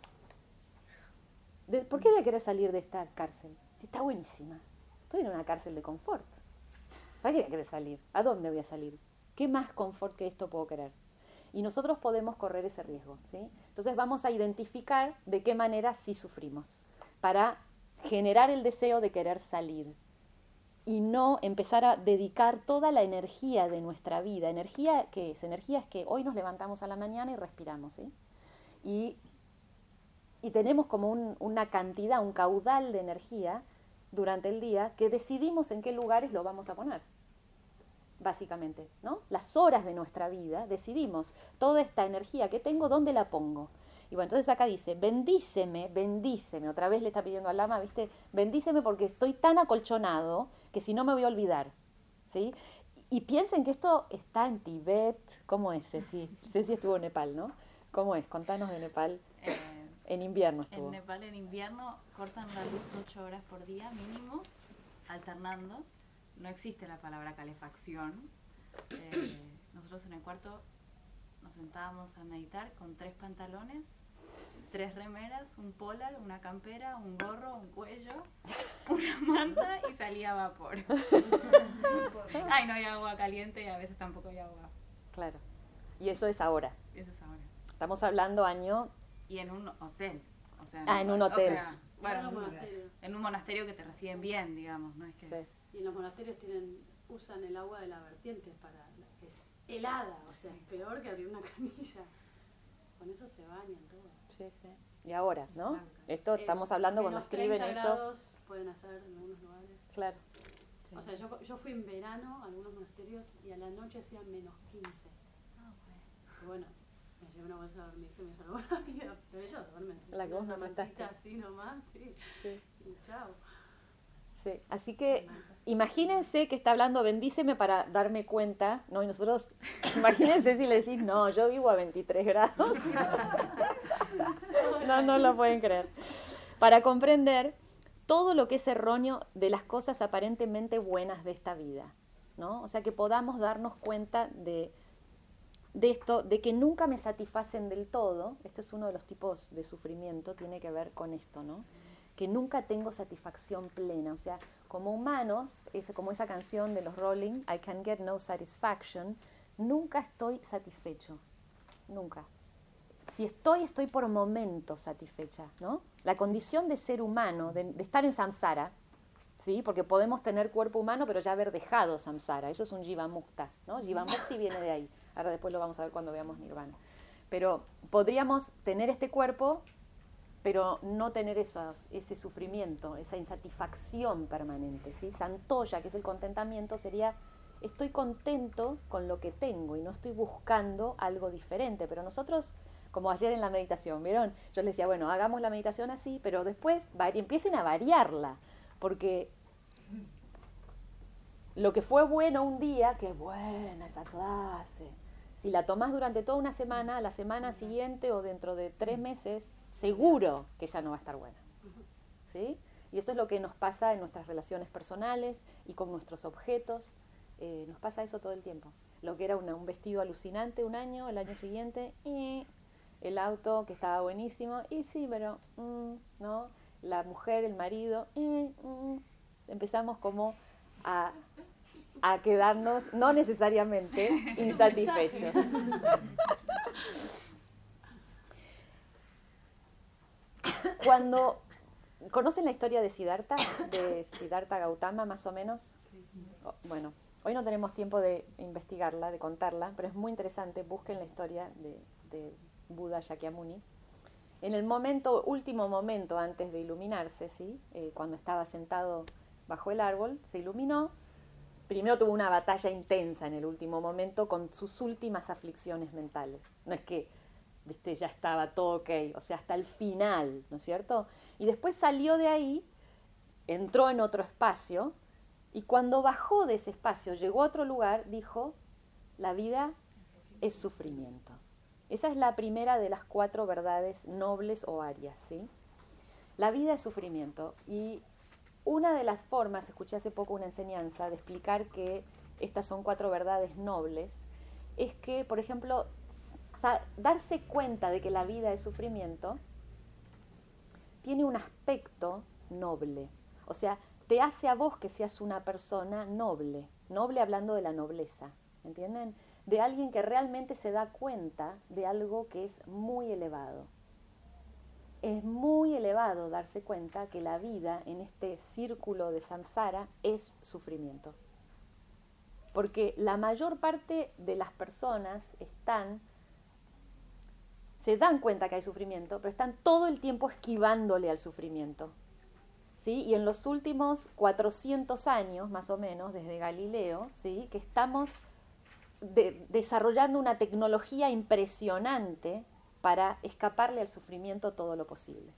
de ¿por qué voy a querer salir de esta cárcel? Si está buenísima, estoy en una cárcel de confort, ¿para qué voy a querer salir? ¿A dónde voy a salir? ¿Qué más confort que esto puedo querer? Y nosotros podemos correr ese riesgo, ¿sí? Entonces vamos a identificar de qué manera sí sufrimos, para generar el deseo de querer salir y no empezar a dedicar toda la energía de nuestra vida. ¿Energía qué es? Energía es que hoy nos levantamos a la mañana y respiramos, ¿sí? Y, y tenemos como un, una cantidad, un caudal de energía durante el día que decidimos en qué lugares lo vamos a poner, básicamente, ¿no? Las horas de nuestra vida decidimos toda esta energía que tengo, ¿dónde la pongo? Y bueno, entonces acá dice, bendíceme, bendíceme. Otra vez le está pidiendo al lama, ¿viste? Bendíceme porque estoy tan acolchonado que si no me voy a olvidar, ¿sí? Y piensen que esto está en Tibet. ¿Cómo es, Ceci? Ceci estuvo en Nepal, ¿no? ¿Cómo es? Contanos de Nepal. Eh, En invierno estuvo. en Nepal en invierno cortan la luz ocho horas por día mínimo, alternando. No existe la palabra calefacción. Eh, nosotros en el cuarto nos sentábamos a meditar con tres pantalones, tres remeras, un polar, una campera, un gorro, un cuello, una manta y salía vapor. Ay, no hay agua caliente y a veces tampoco hay agua. Claro. Y eso es ahora. Eso es ahora. Estamos hablando año... Y en un hotel. O sea, Ah, en un hotel. O sea, bueno, En un monasterio. en un monasterio que te reciben bien, digamos, no es que... Sí. Y en los monasterios tienen, usan el agua de la vertiente para la, que es helada, o sea, es peor que abrir una canilla. Con eso se bañan todo. Sí, sí. Y ahora, ¿no? Blanca. Esto estamos hablando Eh, cuando menos escriben treinta esto. grados pueden hacer en algunos lugares. Claro. O sea, yo, yo fui en verano a algunos monasterios y a la noche hacían menos quince. Ah, bueno. Y bueno, me llevé una bolsa de dormir que me salvó la vida. Pero ellos duermen. La que vos una me mantita contaste. así nomás, sí. Sí. Y chao. Sí, así que imagínense que está hablando bendíceme para darme cuenta, ¿no? Y nosotros, imagínense si le decís, no, yo vivo a veintitrés grados. No, no lo pueden creer. Para comprender todo lo que es erróneo de las cosas aparentemente buenas de esta vida, ¿no? O sea, que podamos darnos cuenta de de esto, de que nunca me satisfacen del todo. Este es uno de los tipos de sufrimiento, tiene que ver con esto, ¿no? Que nunca tengo satisfacción plena. O sea, como humanos, es como esa canción de los Rolling, I can get no satisfaction, nunca estoy satisfecho, nunca. Si estoy, estoy por momentos satisfecha, ¿no? La condición de ser humano, de, de estar en samsara, ¿sí? Porque podemos tener cuerpo humano, pero ya haber dejado samsara, eso es un jivamukta, ¿no? Jivamukti viene de ahí. Ahora después lo vamos a ver cuando veamos nirvana. Pero podríamos tener este cuerpo, pero no tener esos, ese sufrimiento, esa insatisfacción permanente, ¿sí? Santoya, que es el contentamiento, sería estoy contento con lo que tengo y no estoy buscando algo diferente. Pero nosotros, como ayer en la meditación, ¿vieron? Yo les decía, bueno, hagamos la meditación así, pero después vari- empiecen a variarla, porque lo que fue bueno un día, qué buena esa clase. Si la tomás durante toda una semana, la semana siguiente o dentro de tres meses, seguro que ya no va a estar buena. ¿Sí? Y eso es lo que nos pasa en nuestras relaciones personales y con nuestros objetos. Eh, nos pasa eso todo el tiempo. Lo que era una, un vestido alucinante un año, el año siguiente, eh, el auto que estaba buenísimo, y sí, pero, mm, ¿no? La mujer, el marido, eh, mm, empezamos como a... a quedarnos no necesariamente insatisfechos. Cuando conocen la historia de Siddhartha, de Siddhartha Gautama más o menos, bueno, hoy no tenemos tiempo de investigarla, de contarla, pero es muy interesante, busquen la historia de, de Buda Shakyamuni. En el momento, último momento antes de iluminarse, ¿sí? Eh, cuando estaba sentado bajo el árbol, se iluminó. Primero tuvo una batalla intensa en el último momento con sus últimas aflicciones mentales. No es que, viste, ya estaba todo ok, o sea, hasta el final, ¿no es cierto? Y después salió de ahí, entró en otro espacio, y cuando bajó de ese espacio, llegó a otro lugar, dijo, la vida es sufrimiento. Esa es la primera de las cuatro verdades nobles o arias, ¿sí? La vida es sufrimiento. Y una de las formas, escuché hace poco una enseñanza, de explicar que estas son cuatro verdades nobles, es que, por ejemplo, darse cuenta de que la vida es sufrimiento tiene un aspecto noble. O sea, te hace a vos que seas una persona noble. Noble hablando de la nobleza, ¿entienden? De alguien que realmente se da cuenta de algo que es muy elevado. Es muy elevado darse cuenta que la vida en este círculo de samsara es sufrimiento. Porque la mayor parte de las personas están, se dan cuenta que hay sufrimiento, pero están todo el tiempo esquivándole al sufrimiento. ¿Sí? Y en los últimos cuatrocientos años, más o menos, desde Galileo, ¿sí? Que estamos de, desarrollando una tecnología impresionante para escaparle al sufrimiento todo lo posible.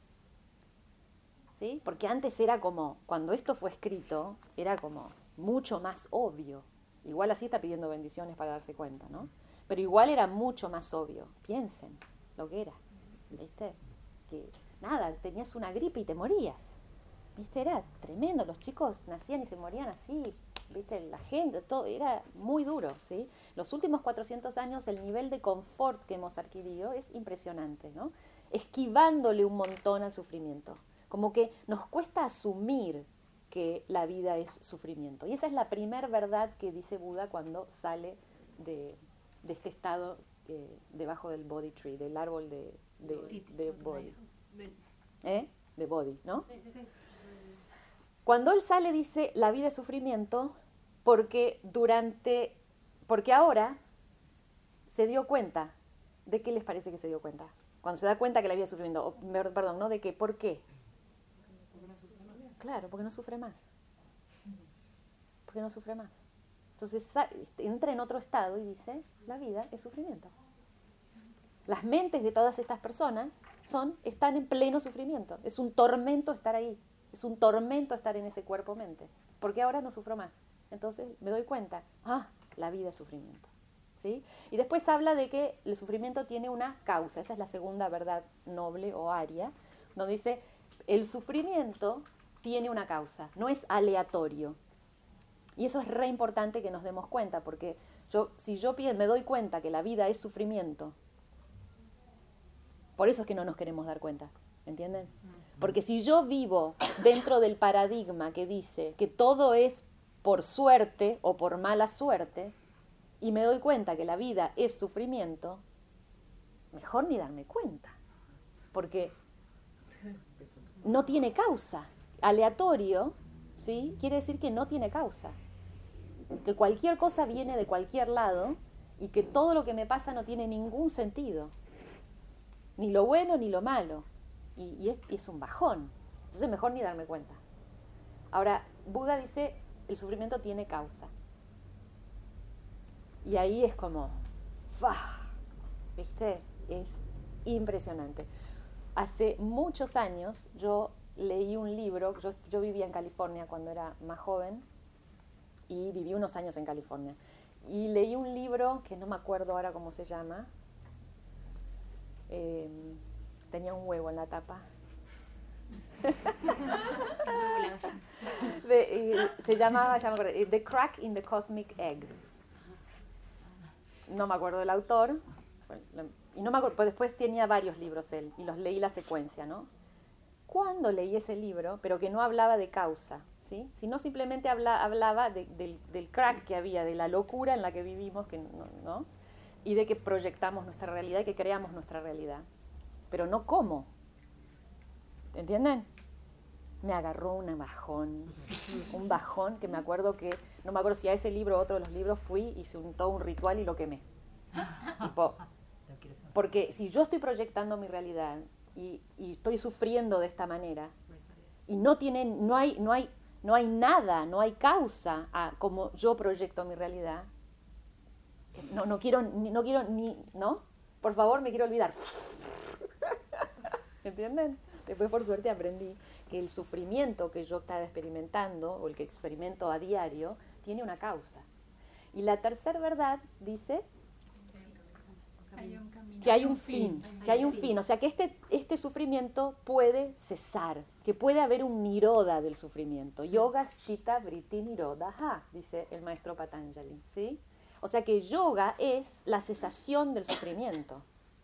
¿Sí? Porque antes era como, cuando esto fue escrito, era como mucho más obvio. Igual así está pidiendo bendiciones para darse cuenta, ¿no? Pero igual era mucho más obvio. Piensen lo que era, ¿viste? Que nada, tenías una gripe y te morías. ¿Viste? Era tremendo, los chicos nacían y se morían así, ¿viste? La gente, todo, era muy duro, ¿sí? Los últimos cuatrocientos años el nivel de confort que hemos adquirido es impresionante, ¿no? Esquivándole un montón al sufrimiento. Como que nos cuesta asumir que la vida es sufrimiento. Y esa es la primer verdad que dice Buda cuando sale de, de este estado eh, debajo del Bodhi tree, del árbol de, de, de Bodhi. ¿Eh? De Bodhi, ¿no? Sí, sí, sí. Cuando él sale dice, la vida es sufrimiento porque durante, porque ahora se dio cuenta. ¿De qué les parece que se dio cuenta? Cuando se da cuenta que la vida es sufrimiento, o, perdón, ¿no? ¿De qué? ¿Por qué? Claro, porque no sufre más. Porque no sufre más. Entonces entra en otro estado y dice, la vida es sufrimiento. Las mentes de todas estas personas son, están en pleno sufrimiento. Es un tormento estar ahí. Es un tormento estar en ese cuerpo-mente. Porque ahora no sufro más. Entonces me doy cuenta, ah, la vida es sufrimiento. ¿Sí? Y después habla de que el sufrimiento tiene una causa. Esa es la segunda verdad noble o aria, donde dice, el sufrimiento tiene una causa, no es aleatorio. Y eso es re importante que nos demos cuenta, porque Yo, si yo pi- me doy cuenta que la vida es sufrimiento, por eso es que no nos queremos dar cuenta, ¿entienden? Porque si yo vivo dentro del paradigma que dice que todo es por suerte o por mala suerte, y me doy cuenta que la vida es sufrimiento, mejor ni darme cuenta, porque no tiene causa. Aleatorio, ¿sí? Quiere decir que no tiene causa, que cualquier cosa viene de cualquier lado y que todo lo que me pasa no tiene ningún sentido, ni lo bueno ni lo malo, y, y, es, y es un bajón. Entonces mejor ni darme cuenta. Ahora, Buda dice, el sufrimiento tiene causa. Y ahí es como, ¡fah! ¿Viste? Es impresionante. Hace muchos años yo leí un libro, yo, yo vivía en California cuando era más joven, y viví unos años en California. Y leí un libro, que no me acuerdo ahora cómo se llama, eh, tenía un huevo en la tapa. de, eh, se llamaba, ya me acuerdo, The Crack in the Cosmic Egg. No me acuerdo del autor, y no me acuerdo, pues después tenía varios libros él, y los leí la secuencia, ¿no? Cuando leí ese libro, pero que no hablaba de causa, ¿sí? Sino simplemente habla, hablaba de, del, del crack que había, de la locura en la que vivimos, que no, ¿no? Y de que proyectamos nuestra realidad y que creamos nuestra realidad. Pero no cómo. ¿Entienden? Me agarró un bajón, un bajón que me acuerdo que, no me acuerdo si a ese libro o otro de los libros fui, hice un, todo un ritual y lo quemé. Tipo, porque si yo estoy proyectando mi realidad y, y estoy sufriendo de esta manera, y no tiene, no hay, no hay, no hay nada, no hay causa a como yo proyecto mi realidad, no, no quiero, no quiero ni, ¿no? Por favor, me quiero olvidar. ¿Entienden? Después, por suerte, aprendí que el sufrimiento que yo estaba experimentando, o el que experimento a diario, tiene una causa. Y la tercera verdad dice Hay un camino. que hay un fin, que hay un fin. O sea, que este, este sufrimiento puede cesar, que puede haber un niroda del sufrimiento. Yoga Chitta Vritti Nirodha, dice el maestro Patanjali, ¿sí? O sea que yoga es la cesación del sufrimiento.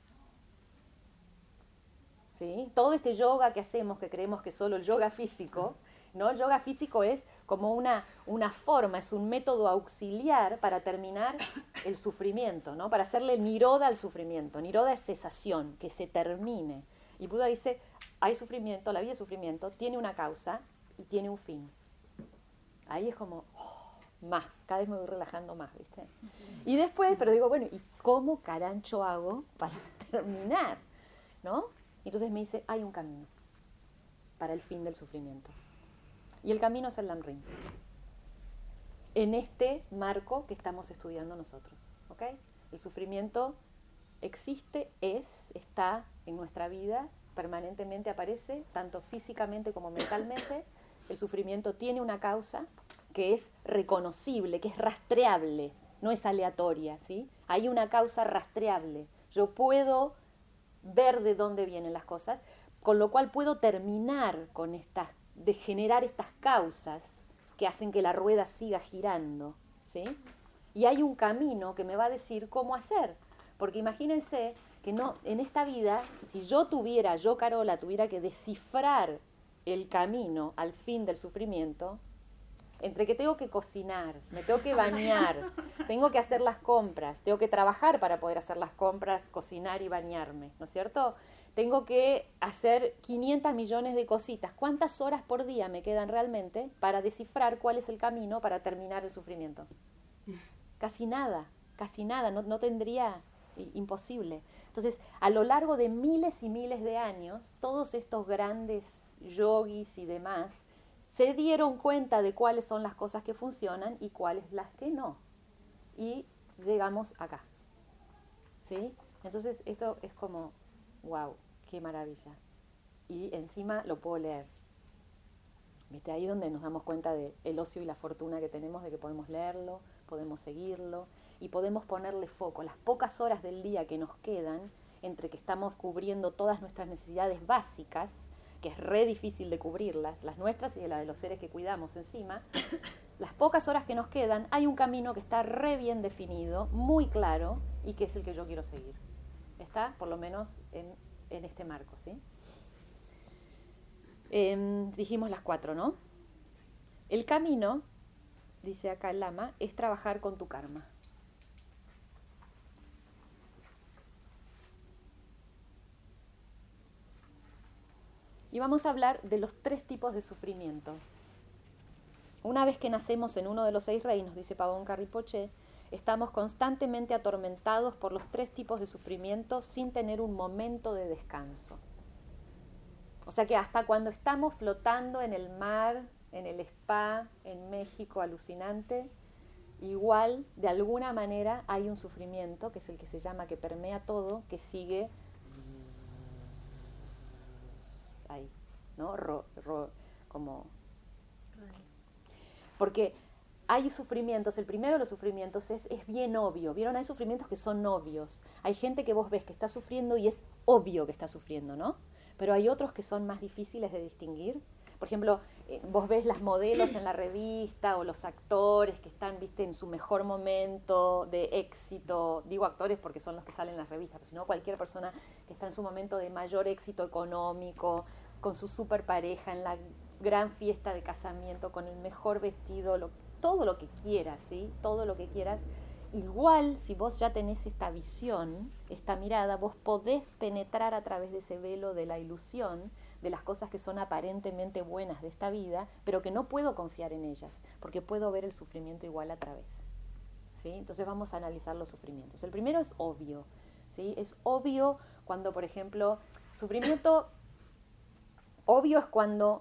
¿Sí? Todo este yoga que hacemos, que creemos que es solo el yoga físico, ¿no? El yoga físico es como una, una forma, es un método auxiliar para terminar el sufrimiento, ¿no? Para hacerle niroda al sufrimiento. Niroda es cesación, que se termine. Y Buda dice, hay sufrimiento, la vida es sufrimiento, tiene una causa y tiene un fin. Ahí es como, oh, más, cada vez me voy relajando más, ¿viste? Y después, pero digo, bueno, ¿y cómo carancho hago para terminar? ¿No? Entonces me dice, hay un camino para el fin del sufrimiento. Y el camino es el Lamrim. En este marco que estamos estudiando nosotros. ¿Ok? El sufrimiento existe, es, está en nuestra vida, permanentemente aparece, tanto físicamente como mentalmente. El sufrimiento tiene una causa que es reconocible, que es rastreable, no es aleatoria, ¿sí? Hay una causa rastreable. Yo puedo ver de dónde vienen las cosas, con lo cual puedo terminar con estas, de generar estas causas que hacen que la rueda siga girando, ¿sí? Y hay un camino que me va a decir cómo hacer, porque imagínense que no, en esta vida, si yo tuviera, yo Carola, tuviera que descifrar el camino al fin del sufrimiento, entre que tengo que cocinar, me tengo que bañar, tengo que hacer las compras, tengo que trabajar para poder hacer las compras, cocinar y bañarme, ¿no es cierto? Tengo que hacer quinientos millones de cositas. ¿Cuántas horas por día me quedan realmente para descifrar cuál es el camino para terminar el sufrimiento? Casi nada, casi nada, no, no tendría, imposible. Entonces, a lo largo de miles y miles de años, todos estos grandes yogis y demás se dieron cuenta de cuáles son las cosas que funcionan y cuáles las que no. Y llegamos acá. ¿Sí? Entonces esto es como, wow, qué maravilla. Y encima lo puedo leer. ¿Viste? Ahí donde nos damos cuenta del ocio y la fortuna que tenemos, de que podemos leerlo, podemos seguirlo y podemos ponerle foco. Las pocas horas del día que nos quedan, entre que estamos cubriendo todas nuestras necesidades básicas, que es re difícil de cubrirlas, las nuestras y las de los seres que cuidamos encima, las pocas horas que nos quedan, hay un camino que está re bien definido, muy claro, y que es el que yo quiero seguir. Está, por lo menos, en, en este marco, ¿sí? Eh, dijimos las cuatro, ¿no? El camino, dice acá el lama, es trabajar con tu karma. Y vamos a hablar de los tres tipos de sufrimiento. Una vez que nacemos en uno de los seis reinos, dice Pabón Rinpoche, estamos constantemente atormentados por los tres tipos de sufrimiento sin tener un momento de descanso. O sea que hasta cuando estamos flotando en el mar, en el spa, en México, alucinante, igual, de alguna manera, hay un sufrimiento, que es el que se llama, que permea todo, que sigue ahí, ¿no? Ro, ro, como... Porque hay sufrimientos, el primero de los sufrimientos es, es bien obvio. ¿Vieron? Hay sufrimientos que son obvios. Hay gente que vos ves que está sufriendo y es obvio que está sufriendo, ¿no? Pero hay otros que son más difíciles de distinguir. Por ejemplo, eh, vos ves las modelos en la revista o los actores que están, viste, en su mejor momento de éxito. Digo actores porque son los que salen en las revistas, pero si no, cualquier persona que está en su momento de mayor éxito económico, con su super pareja, en la gran fiesta de casamiento, con el mejor vestido, lo, todo lo que quieras, ¿sí? Todo lo que quieras. Igual, si vos ya tenés esta visión, esta mirada, vos podés penetrar a través de ese velo de la ilusión, de las cosas que son aparentemente buenas de esta vida, pero que no puedo confiar en ellas, porque puedo ver el sufrimiento igual a través, ¿sí? Entonces vamos a analizar los sufrimientos. El primero es obvio, ¿sí? Es obvio cuando, por ejemplo, sufrimiento obvio es cuando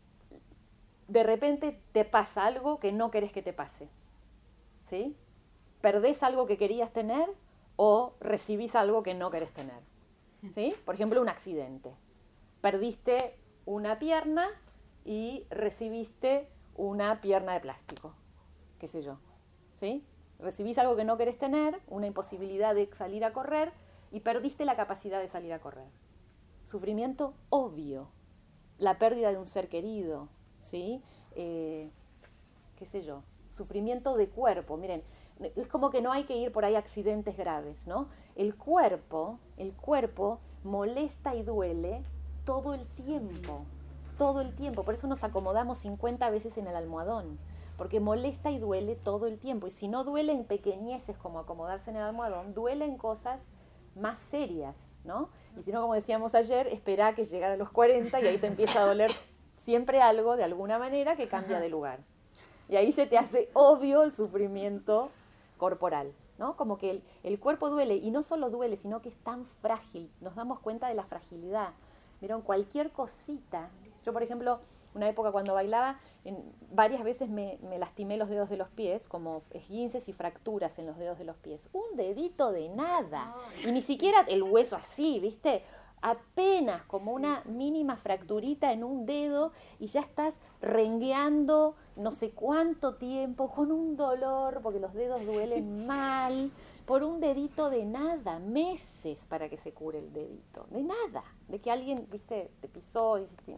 de repente te pasa algo que no querés que te pase, ¿sí? Perdés algo que querías tener o recibís algo que no querés tener, ¿sí? Por ejemplo, un accidente. Perdiste una pierna y recibiste una pierna de plástico, qué sé yo, ¿sí? Recibís algo que no querés tener, una imposibilidad de salir a correr y perdiste la capacidad de salir a correr. Sufrimiento obvio. La pérdida de un ser querido, ¿sí? Eh, qué sé yo, sufrimiento de cuerpo. Miren, es como que no hay que ir por ahí a accidentes graves, ¿no? El cuerpo, el cuerpo molesta y duele todo el tiempo, todo el tiempo. Por eso nos acomodamos cincuenta veces en el almohadón, porque molesta y duele todo el tiempo. Y si no duele en pequeñeces como acomodarse en el almohadón, duele en cosas más serias, ¿no? Y si no, como decíamos ayer, espera que llegara a los cuarenta y ahí te empieza a doler siempre algo de alguna manera que cambia de lugar. Y ahí se te hace obvio el sufrimiento corporal, ¿no? Como que el, el cuerpo duele, y no solo duele, sino que es tan frágil. Nos damos cuenta de la fragilidad. ¿Vieron? Cualquier cosita. Yo, por ejemplo, una época cuando bailaba, en, varias veces me, me lastimé los dedos de los pies, como esguinces y fracturas en los dedos de los pies. Un dedito de nada. Y ni siquiera el hueso así, ¿viste? Apenas como una mínima fracturita en un dedo y ya estás rengueando no sé cuánto tiempo con un dolor, porque los dedos duelen mal, por un dedito de nada, meses para que se cure el dedito, de nada, de que alguien, viste, te pisó y dijiste,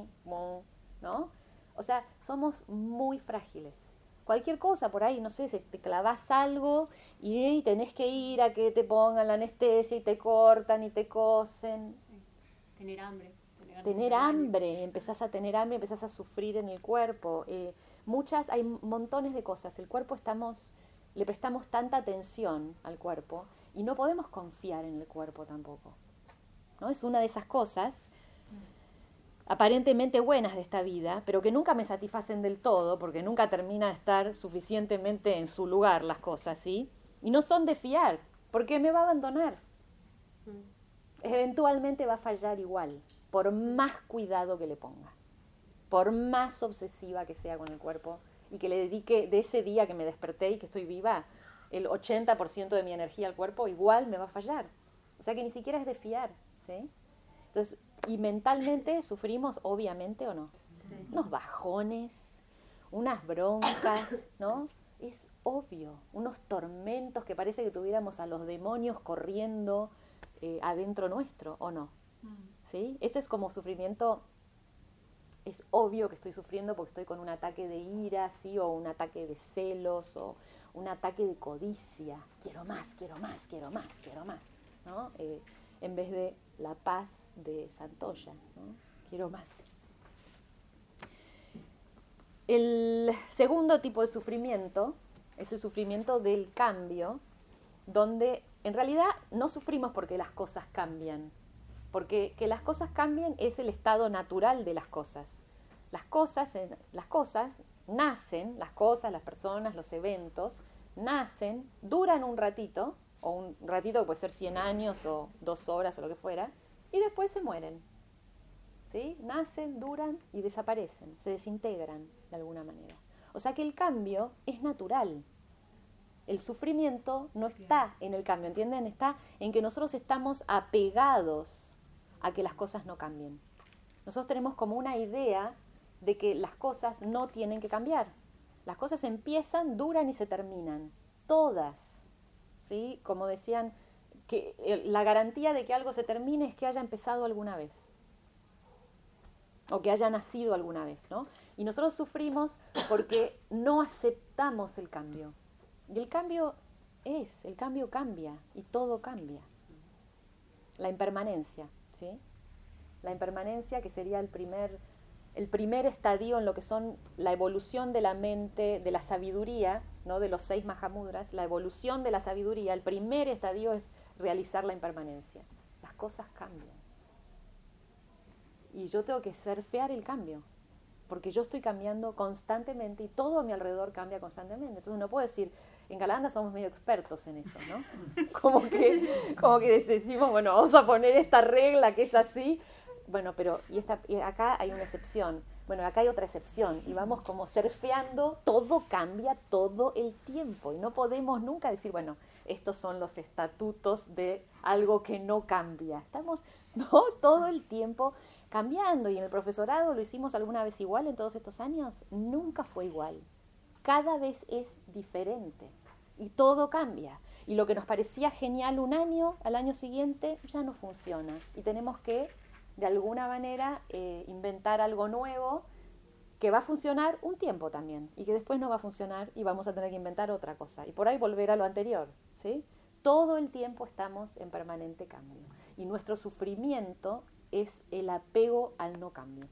¿no? O sea, somos muy frágiles. Cualquier cosa por ahí, no sé, si te clavas algo y tenés que ir a que te pongan la anestesia y te cortan y te cosen. Tener hambre. Tener, tener hambre, empezás a tener hambre, empezás a sufrir en el cuerpo. Eh, muchas, hay montones de cosas. El cuerpo estamos, le prestamos tanta atención al cuerpo y no podemos confiar en el cuerpo tampoco, ¿no? Es una de esas cosas aparentemente buenas de esta vida, pero que nunca me satisfacen del todo, porque nunca termina de estar suficientemente en su lugar las cosas, ¿sí? Y no son de fiar, porque me va a abandonar. Eventualmente va a fallar igual, por más cuidado que le ponga, por más obsesiva que sea con el cuerpo, y que le dedique de ese día que me desperté y que estoy viva, el ochenta por ciento de mi energía al cuerpo, igual me va a fallar. O sea que ni siquiera es de fiar, ¿sí? Entonces, y mentalmente sufrimos, obviamente, ¿o no? Sí. Unos bajones, unas broncas, ¿no? Es obvio, unos tormentos que parece que tuviéramos a los demonios corriendo eh, adentro nuestro, ¿o no? Mm. ¿Sí? Eso es como sufrimiento es obvio que estoy sufriendo porque estoy con un ataque de ira, ¿sí? O un ataque de celos, o un ataque de codicia. Quiero más, quiero más, quiero más, quiero más, ¿no? Eh, en vez de la paz de Santoya, ¿no? Quiero más. El segundo tipo de sufrimiento es el sufrimiento del cambio, donde en realidad no sufrimos porque las cosas cambian, porque que las cosas cambien es el estado natural de las cosas. Las cosas, las cosas nacen, las cosas, las personas, los eventos, nacen, duran un ratito, o un ratito que puede ser cien años o dos horas o lo que fuera, y después se mueren. ¿Sí? Nacen, duran y desaparecen, se desintegran de alguna manera. O sea que el cambio es natural. El sufrimiento no está en el cambio, ¿entienden? Está en que nosotros estamos apegados a que las cosas no cambien. Nosotros tenemos como una idea de que las cosas no tienen que cambiar. Las cosas empiezan, duran y se terminan. Todas. ¿Sí? Como decían, que la garantía de que algo se termine es que haya empezado alguna vez. O que haya nacido alguna vez, ¿no? Y nosotros sufrimos porque no aceptamos el cambio. Y el cambio es, el cambio cambia y todo cambia. La impermanencia, ¿sí? La impermanencia, que sería el primer, el primer estadio en lo que son la evolución de la mente, de la sabiduría, ¿no? De los seis Mahamudras, la evolución de la sabiduría, el primer estadio es realizar la impermanencia. Las cosas cambian. Y yo tengo que surfear el cambio, porque yo estoy cambiando constantemente y todo a mi alrededor cambia constantemente. Entonces no puedo decir, en Galanda somos medio expertos en eso, ¿no? Como que, como que decimos, bueno, vamos a poner esta regla que es así. Bueno, pero y, esta, y acá hay una excepción. Bueno, acá hay otra excepción. Y vamos como surfeando, todo cambia todo el tiempo. Y no podemos nunca decir, bueno, estos son los estatutos de algo que no cambia. Estamos ¿no? todo el tiempo cambiando. Y en el profesorado lo hicimos alguna vez igual en todos estos años. Nunca fue igual. Cada vez es diferente. Y todo cambia. Y lo que nos parecía genial un año, al año siguiente ya no funciona. Y tenemos que, de alguna manera, eh, inventar algo nuevo que va a funcionar un tiempo también. Y que después no va a funcionar y vamos a tener que inventar otra cosa. Y por ahí volver a lo anterior. ¿Sí? Todo el tiempo estamos en permanente cambio. Y nuestro sufrimiento es el apego al no cambio.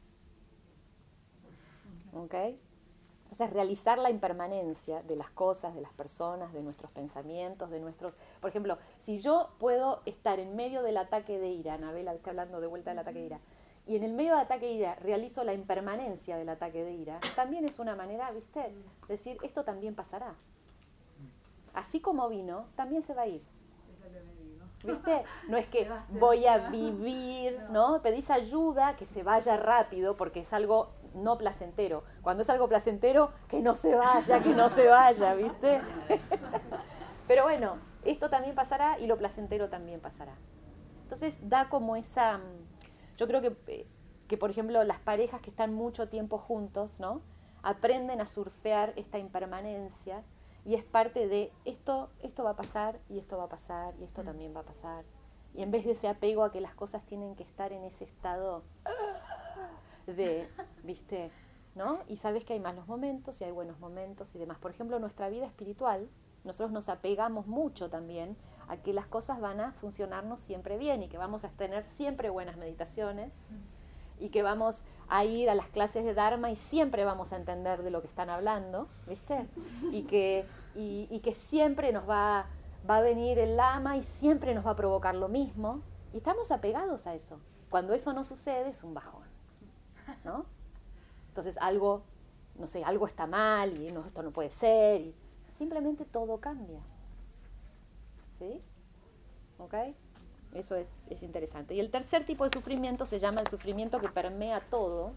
¿Ok? Entonces, realizar la impermanencia de las cosas, de las personas, de nuestros pensamientos, de nuestros... Por ejemplo, si yo puedo estar en medio del ataque de ira, Anabela está hablando de vuelta del ataque de ira, y en el medio del ataque de ira realizo la impermanencia del ataque de ira, también es una manera, ¿viste? De decir, esto también pasará. Así como vino, también se va a ir. ¿Viste? No es que voy a vivir, ¿no? Pedís ayuda, que se vaya rápido, porque es algo no placentero. Cuando es algo placentero, que no se vaya, que no se vaya, ¿viste? Pero bueno, esto también pasará y lo placentero también pasará. Entonces da como esa... Yo creo que, que, por ejemplo, las parejas que están mucho tiempo juntos, ¿no? Aprenden a surfear esta impermanencia. Y es parte de esto, esto va a pasar, y esto va a pasar, y esto también va a pasar. Y en vez de ese apego a que las cosas tienen que estar en ese estado de, ¿viste? ¿No? Y sabes que hay malos momentos y hay buenos momentos y demás. Por ejemplo, en nuestra vida espiritual, nosotros nos apegamos mucho también a que las cosas van a funcionarnos siempre bien y que vamos a tener siempre buenas meditaciones y que vamos a ir a las clases de Dharma y siempre vamos a entender de lo que están hablando, ¿viste? Y que, y, y que siempre nos va, va a venir el lama y siempre nos va a provocar lo mismo. Y estamos apegados a eso. Cuando eso no sucede es un bajón, ¿no? Entonces algo, no sé, algo está mal y no, esto no puede ser. Y simplemente todo cambia. ¿Sí? ¿Ok? Eso es, es interesante. Y el tercer tipo de sufrimiento se llama el sufrimiento que permea todo.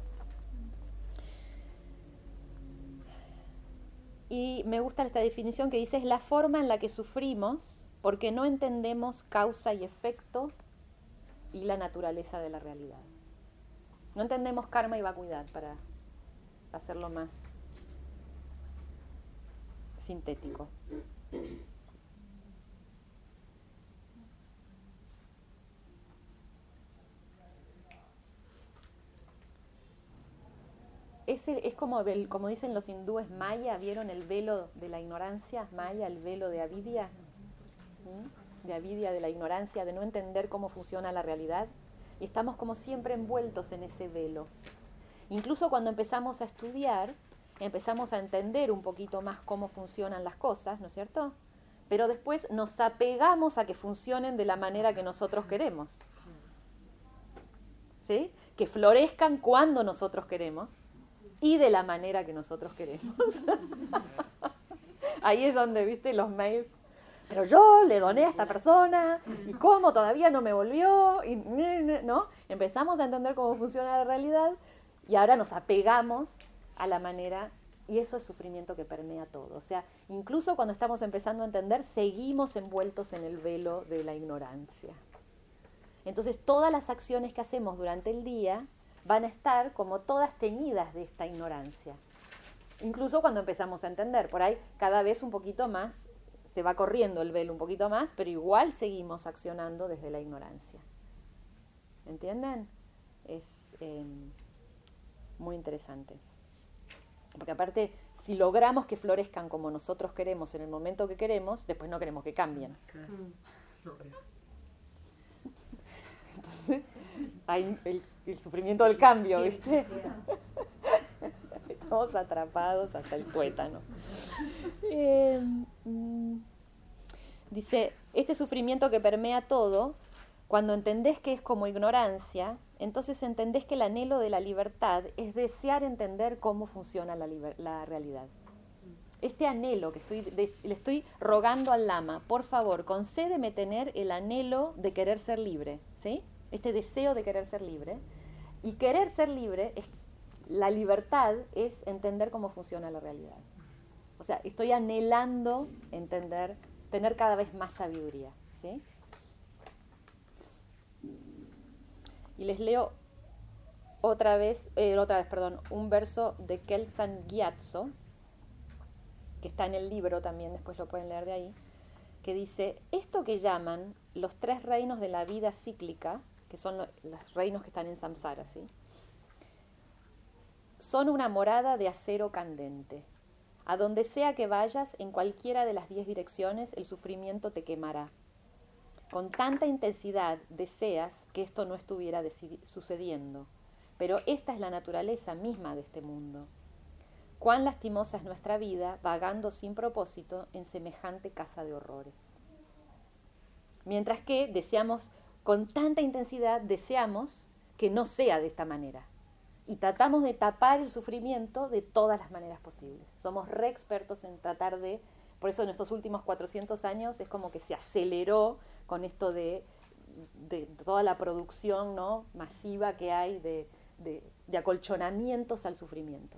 Y me gusta esta definición que dice, es la forma en la que sufrimos porque no entendemos causa y efecto y la naturaleza de la realidad. No entendemos karma y vacuidad, para hacerlo más sintético. es, el- es como, el- como dicen los hindúes maya, ¿vieron el velo de la ignorancia? Maya, el velo de avidya. ¿Mm? De avidya, de la ignorancia, de no entender cómo funciona la realidad. Y estamos como siempre envueltos en ese velo. Incluso cuando empezamos a estudiar, empezamos a entender un poquito más cómo funcionan las cosas, ¿no es cierto? Pero después nos apegamos a que funcionen de la manera que nosotros queremos. ¿Sí? Que florezcan cuando nosotros queremos y de la manera que nosotros queremos. Ahí es donde, viste, los mails. Pero yo le doné a esta persona, ¿y cómo? Todavía no me volvió, y, ¿no? Empezamos a entender cómo funciona la realidad y ahora nos apegamos a la manera, y eso es sufrimiento que permea todo. O sea, incluso cuando estamos empezando a entender, seguimos envueltos en el velo de la ignorancia. Entonces, todas las acciones que hacemos durante el día van a estar como todas teñidas de esta ignorancia. Incluso cuando empezamos a entender, por ahí cada vez un poquito más se va corriendo el velo un poquito más, pero igual seguimos accionando desde la ignorancia. ¿Entienden? Es eh, muy interesante. Porque aparte, si logramos que florezcan como nosotros queremos en el momento que queremos, después no queremos que cambien. Entonces, hay el, el sufrimiento del cambio, ¿viste? Estamos atrapados hasta el tuétano. Eh, mm, dice, este sufrimiento que permea todo, cuando entendés que es como ignorancia, entonces entendés que el anhelo de la libertad es desear entender cómo funciona la, liber- la realidad. Este anhelo que estoy de, le estoy rogando al Lama, por favor, concédeme tener el anhelo de querer ser libre, ¿sí? Este deseo de querer ser libre. Y querer ser libre, es, la libertad es entender cómo funciona la realidad. O sea, estoy anhelando entender, tener cada vez más sabiduría, ¿sí? Y les leo otra vez, eh, otra vez, perdón, un verso de Kelsang Gyatso, que está en el libro también, después lo pueden leer de ahí, que dice, esto que llaman los tres reinos de la vida cíclica, que son los, los reinos que están en samsara, ¿sí? Son una morada de acero candente. A donde sea que vayas, en cualquiera de las diez direcciones, el sufrimiento te quemará. Con tanta intensidad deseas que esto no estuviera sucediendo, pero esta es la naturaleza misma de este mundo. Cuán lastimosa es nuestra vida, vagando sin propósito en semejante casa de horrores. Mientras que deseamos, con tanta intensidad, deseamos que no sea de esta manera. Y tratamos de tapar el sufrimiento de todas las maneras posibles. Somos re expertos en tratar de, por eso en estos últimos cuatrocientos años es como que se aceleró con esto de, de toda la producción, ¿no?, masiva que hay de, de, de acolchonamientos al sufrimiento.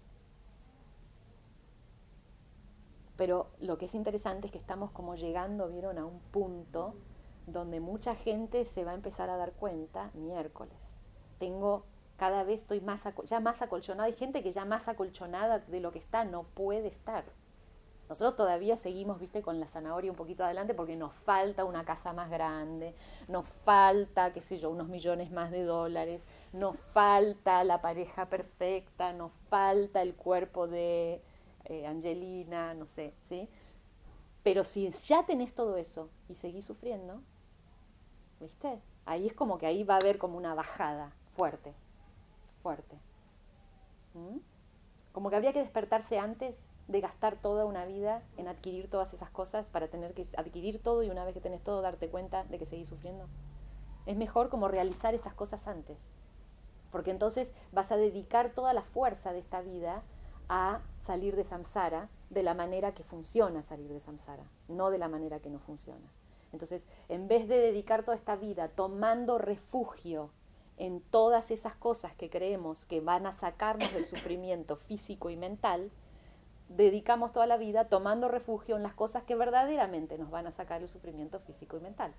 Pero lo que es interesante es que estamos como llegando, vieron, a un punto donde mucha gente se va a empezar a dar cuenta, miércoles, tengo... Cada vez estoy más ya más acolchonada. Hay gente que ya más acolchonada de lo que está no puede estar. Nosotros todavía seguimos, viste, con la zanahoria un poquito adelante porque nos falta una casa más grande, nos falta, qué sé yo, unos millones más de dólares, nos falta la pareja perfecta, nos falta el cuerpo de eh, Angelina, no sé, ¿sí? Pero si ya tenés todo eso y seguís sufriendo, ¿viste? Ahí es como que ahí va a haber como una bajada fuerte. Fuerte. ¿Mm? Como que habría que despertarse antes de gastar toda una vida en adquirir todas esas cosas para tener que adquirir todo y una vez que tenés todo darte cuenta de que seguís sufriendo. Es mejor como realizar estas cosas antes, porque entonces vas a dedicar toda la fuerza de esta vida a salir de samsara de la manera que funciona salir de samsara, no de la manera que no funciona. Entonces, en vez de dedicar toda esta vida tomando refugio en todas esas cosas que creemos que van a sacarnos del sufrimiento físico y mental, dedicamos toda la vida tomando refugio en las cosas que verdaderamente nos van a sacar el sufrimiento físico y mental.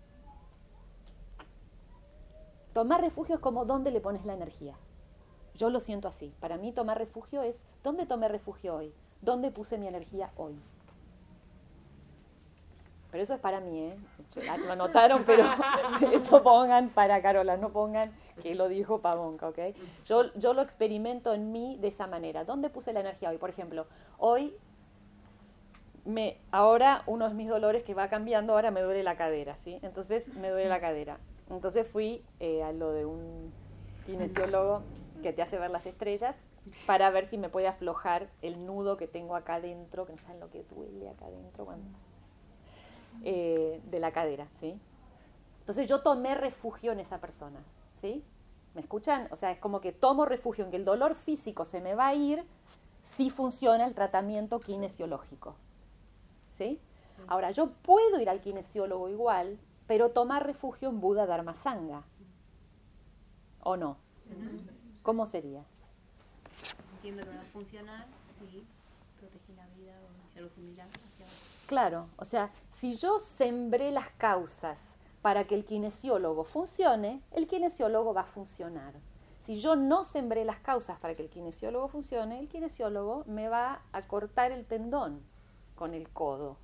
Tomar refugio es como dónde le pones la energía. Yo lo siento así. Para mí tomar refugio es ¿dónde tomé refugio hoy? ¿Dónde puse mi energía hoy? Pero eso es para mí, ¿eh? Lo anotaron, pero eso pongan para Carola, no pongan que lo dijo Pavonka, ¿ok? Yo, yo lo experimento en mí de esa manera. ¿Dónde puse la energía hoy? Por ejemplo, hoy, me, ahora uno de mis dolores que va cambiando, ahora me duele la cadera, ¿sí? Entonces me duele la cadera. Entonces fui eh, a lo de un kinesiólogo que te hace ver las estrellas para ver si me puede aflojar el nudo que tengo acá adentro, que no saben lo que duele acá adentro cuando... Eh, de la cadera, ¿sí? Entonces yo tomé refugio en esa persona, ¿sí? ¿Me escuchan? O sea, es como que tomo refugio en que el dolor físico se me va a ir si funciona el tratamiento kinesiológico, ¿sí? Sí. Ahora, yo puedo ir al kinesiólogo igual, pero tomar refugio en Buda Dharma Sangha, ¿o no? Sí. ¿Cómo sería? Entiendo que no va a funcionar si protegí la vida o hacia algo similar. Hacia... Claro, o sea, si yo sembré las causas para que el kinesiólogo funcione, el kinesiólogo va a funcionar. Si yo no sembré las causas para que el kinesiólogo funcione, el kinesiólogo me va a cortar el tendón con el codo.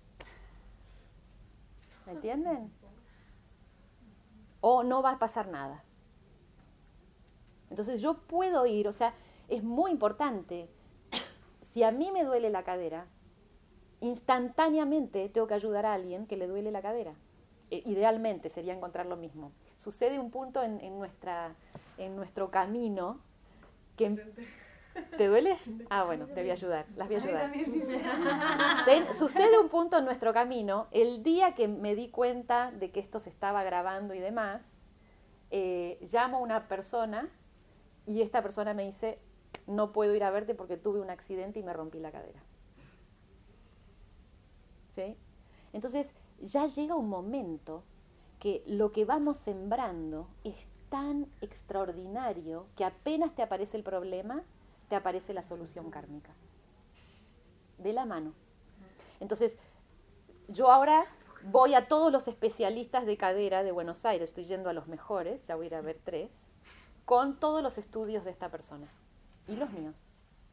¿Me entienden? O no va a pasar nada. Entonces yo puedo ir, o sea, es muy importante. Si a mí me duele la cadera, instantáneamente tengo que ayudar a alguien que le duele la cadera. Eh, idealmente sería encontrar lo mismo. Sucede un punto en, en, nuestra, en nuestro camino que... ¿Te duele? Ah, bueno, te voy a ayudar, las voy a ayudar. Ven, sucede un punto en nuestro camino, el día que me di cuenta de que esto se estaba grabando y demás, eh, llamo a una persona y esta persona me dice, no puedo ir a verte porque tuve un accidente y me rompí la cadera. ¿Sí? Entonces, ya llega un momento que lo que vamos sembrando es tan extraordinario que apenas te aparece el problema, te aparece la solución kármica. De la mano. Entonces, yo ahora voy a todos los especialistas de cadera de Buenos Aires, estoy yendo a los mejores, ya voy a ir a ver tres, con todos los estudios de esta persona. Y los míos.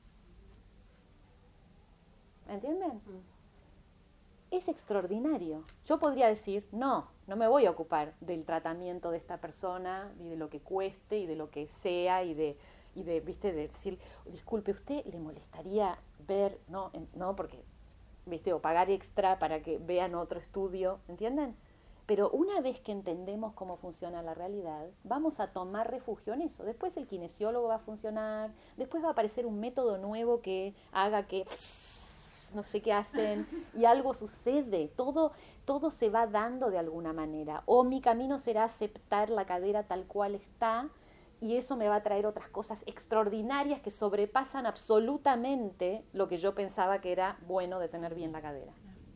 ¿Me entienden? Es extraordinario. Yo podría decir, no, no me voy a ocupar del tratamiento de esta persona, y de lo que cueste, y de lo que sea, y de, y de viste, de decir, disculpe, ¿usted le molestaría ver, no, en, no, porque, viste, o pagar extra para que vean otro estudio, ¿entienden? Pero una vez que entendemos cómo funciona la realidad, vamos a tomar refugio en eso. Después el kinesiólogo va a funcionar, después va a aparecer un método nuevo que haga que... no sé qué hacen, y algo sucede, todo, todo se va dando de alguna manera, o mi camino será aceptar la cadera tal cual está, y eso me va a traer otras cosas extraordinarias que sobrepasan absolutamente lo que yo pensaba que era bueno de tener bien la cadera.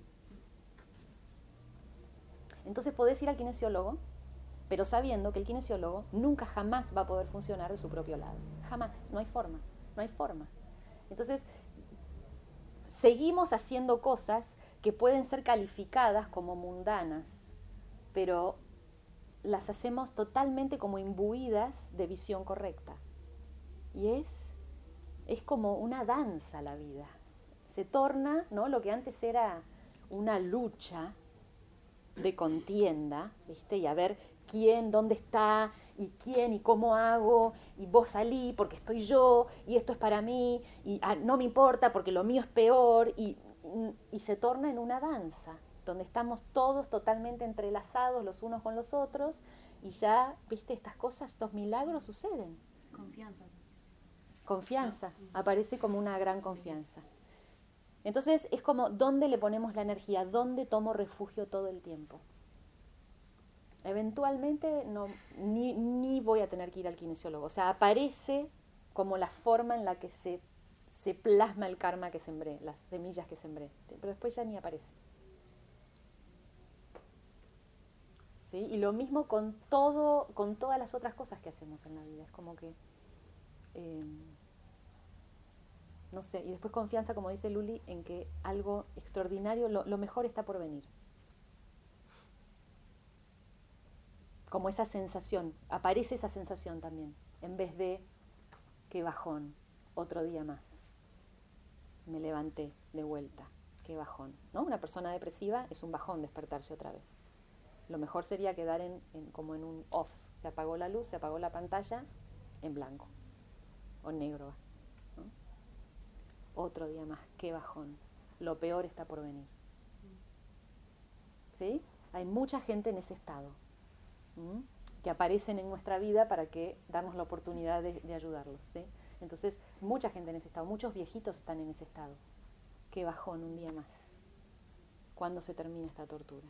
Entonces podés ir al kinesiólogo, pero sabiendo que el kinesiólogo nunca jamás va a poder funcionar de su propio lado, jamás, no hay forma, no hay forma. Entonces, seguimos haciendo cosas que pueden ser calificadas como mundanas, pero las hacemos totalmente como imbuidas de visión correcta. Y es, es como una danza la vida. Se torna, ¿no?, lo que antes era una lucha de contienda, ¿viste? Y a ver quién, dónde está, y quién, y cómo hago, y vos salí porque estoy yo, y esto es para mí, y ah, no me importa porque lo mío es peor, y, y se torna en una danza, donde estamos todos totalmente entrelazados los unos con los otros, y ya, viste, estas cosas, estos milagros suceden. Confianza. Confianza, aparece como una gran confianza. Entonces es como, ¿dónde le ponemos la energía? ¿Dónde tomo refugio todo el tiempo? Eventualmente no, ni, ni voy a tener que ir al kinesiólogo. O sea, aparece como la forma en la que se, se plasma el karma que sembré, las semillas que sembré. Pero después ya ni aparece. ¿Sí? Y lo mismo con, todo, con todas las otras cosas que hacemos en la vida. Es como que... Eh, no sé, y después confianza, como dice Luli, en que algo extraordinario, lo, lo mejor está por venir. Como esa sensación, aparece esa sensación también, en vez de qué bajón, otro día más. Me levanté de vuelta, qué bajón, ¿no? Una persona depresiva es un bajón despertarse otra vez. Lo mejor sería quedar en, en, como en un off. Se apagó la luz, se apagó la pantalla, en blanco o negro, ¿no? Otro día más, qué bajón. Lo peor está por venir. ¿Sí? Hay mucha gente en ese estado, ¿m? que aparecen en nuestra vida para que darnos la oportunidad de, de ayudarlos, ¿sí? Entonces, mucha gente en ese estado, muchos viejitos están en ese estado. Qué bajón, un día más. ¿Cuándo se termina esta tortura?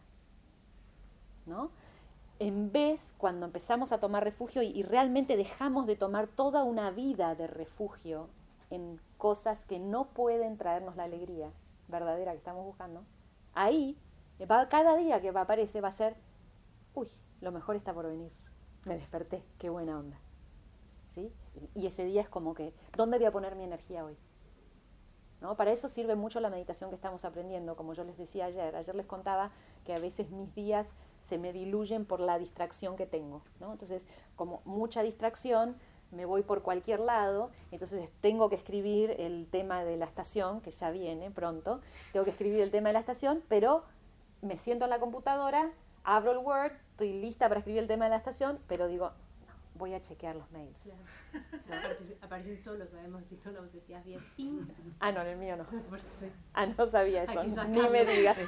¿No? En vez, cuando empezamos a tomar refugio y, y realmente dejamos de tomar toda una vida de refugio en cosas que no pueden traernos la alegría verdadera que estamos buscando, ahí, va, cada día que va, aparece va a ser, uy, lo mejor está por venir. Me desperté, qué buena onda. ¿Sí? Y, y ese día es como que, ¿dónde voy a poner mi energía hoy? ¿No? Para eso sirve mucho la meditación que estamos aprendiendo, como yo les decía ayer. Ayer les contaba que a veces mis días se me diluyen por la distracción que tengo, ¿no? Entonces, como mucha distracción, me voy por cualquier lado, entonces tengo que escribir el tema de la estación, que ya viene pronto, tengo que escribir el tema de la estación, pero me siento en la computadora, abro el Word, estoy lista para escribir el tema de la estación, pero digo, no, voy a chequear los mails. Claro. No, aparecen solos, sabemos si no lo setías bien. ¡Ping! Ah, no, en el mío no. Sí. Ah, no sabía eso, Hay que ni me sacarlo. digas.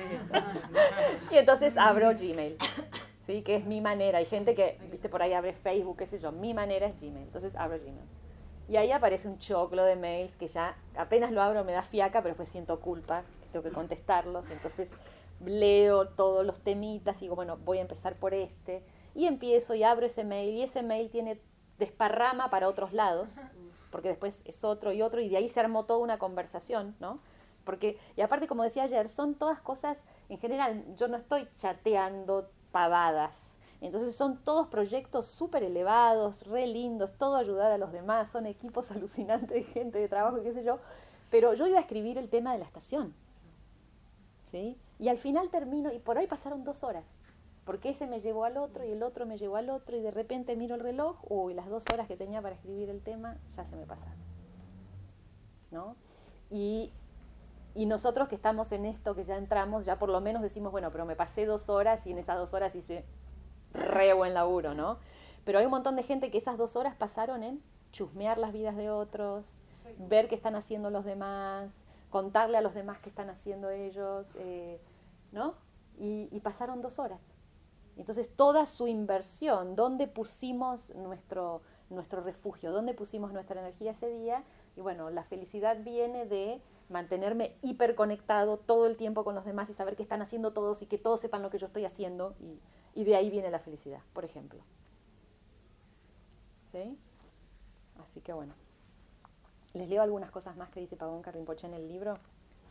Y entonces abro Gmail, ¿sí? Que es mi manera. Hay gente que, viste, por ahí abre Facebook, qué sé yo. Mi manera es Gmail. Entonces abro Gmail. Y ahí aparece un choclo de mails que ya apenas lo abro me da fiaca, pero después siento culpa, que tengo que contestarlos. Entonces leo todos los temitas y digo, bueno, voy a empezar por este. Y empiezo y abro ese mail y ese mail tiene desparrama para otros lados, porque después es otro y otro, y de ahí se armó toda una conversación, ¿no? Porque, y aparte, como decía ayer, son todas cosas, en general, yo no estoy chateando pavadas, entonces son todos proyectos súper elevados, re lindos, todo ayudar a los demás, son equipos alucinantes de gente de trabajo y qué sé yo, pero yo iba a escribir el tema de la estación, ¿sí? Y al final termino, y por ahí pasaron dos horas, porque ese me llevó al otro y el otro me llevó al otro y de repente miro el reloj, uy, las dos horas que tenía para escribir el tema ya se me pasaron, ¿no? Y, y nosotros que estamos en esto, que ya entramos, ya por lo menos decimos, bueno, pero me pasé dos horas y en esas dos horas hice re buen laburo, ¿no? Pero hay un montón de gente que esas dos horas pasaron en chusmear las vidas de otros, ver qué están haciendo los demás, contarle a los demás qué están haciendo ellos, eh, ¿no? Y, y pasaron dos horas. Entonces, toda su inversión, ¿dónde pusimos nuestro, nuestro refugio? ¿Dónde pusimos nuestra energía ese día? Y bueno, la felicidad viene de mantenerme hiperconectado todo el tiempo con los demás y saber qué están haciendo todos y que todos sepan lo que yo estoy haciendo. Y, y de ahí viene la felicidad, por ejemplo. ¿Sí? Así que bueno. Les leo algunas cosas más que dice Pabonka Rinpoche en el libro.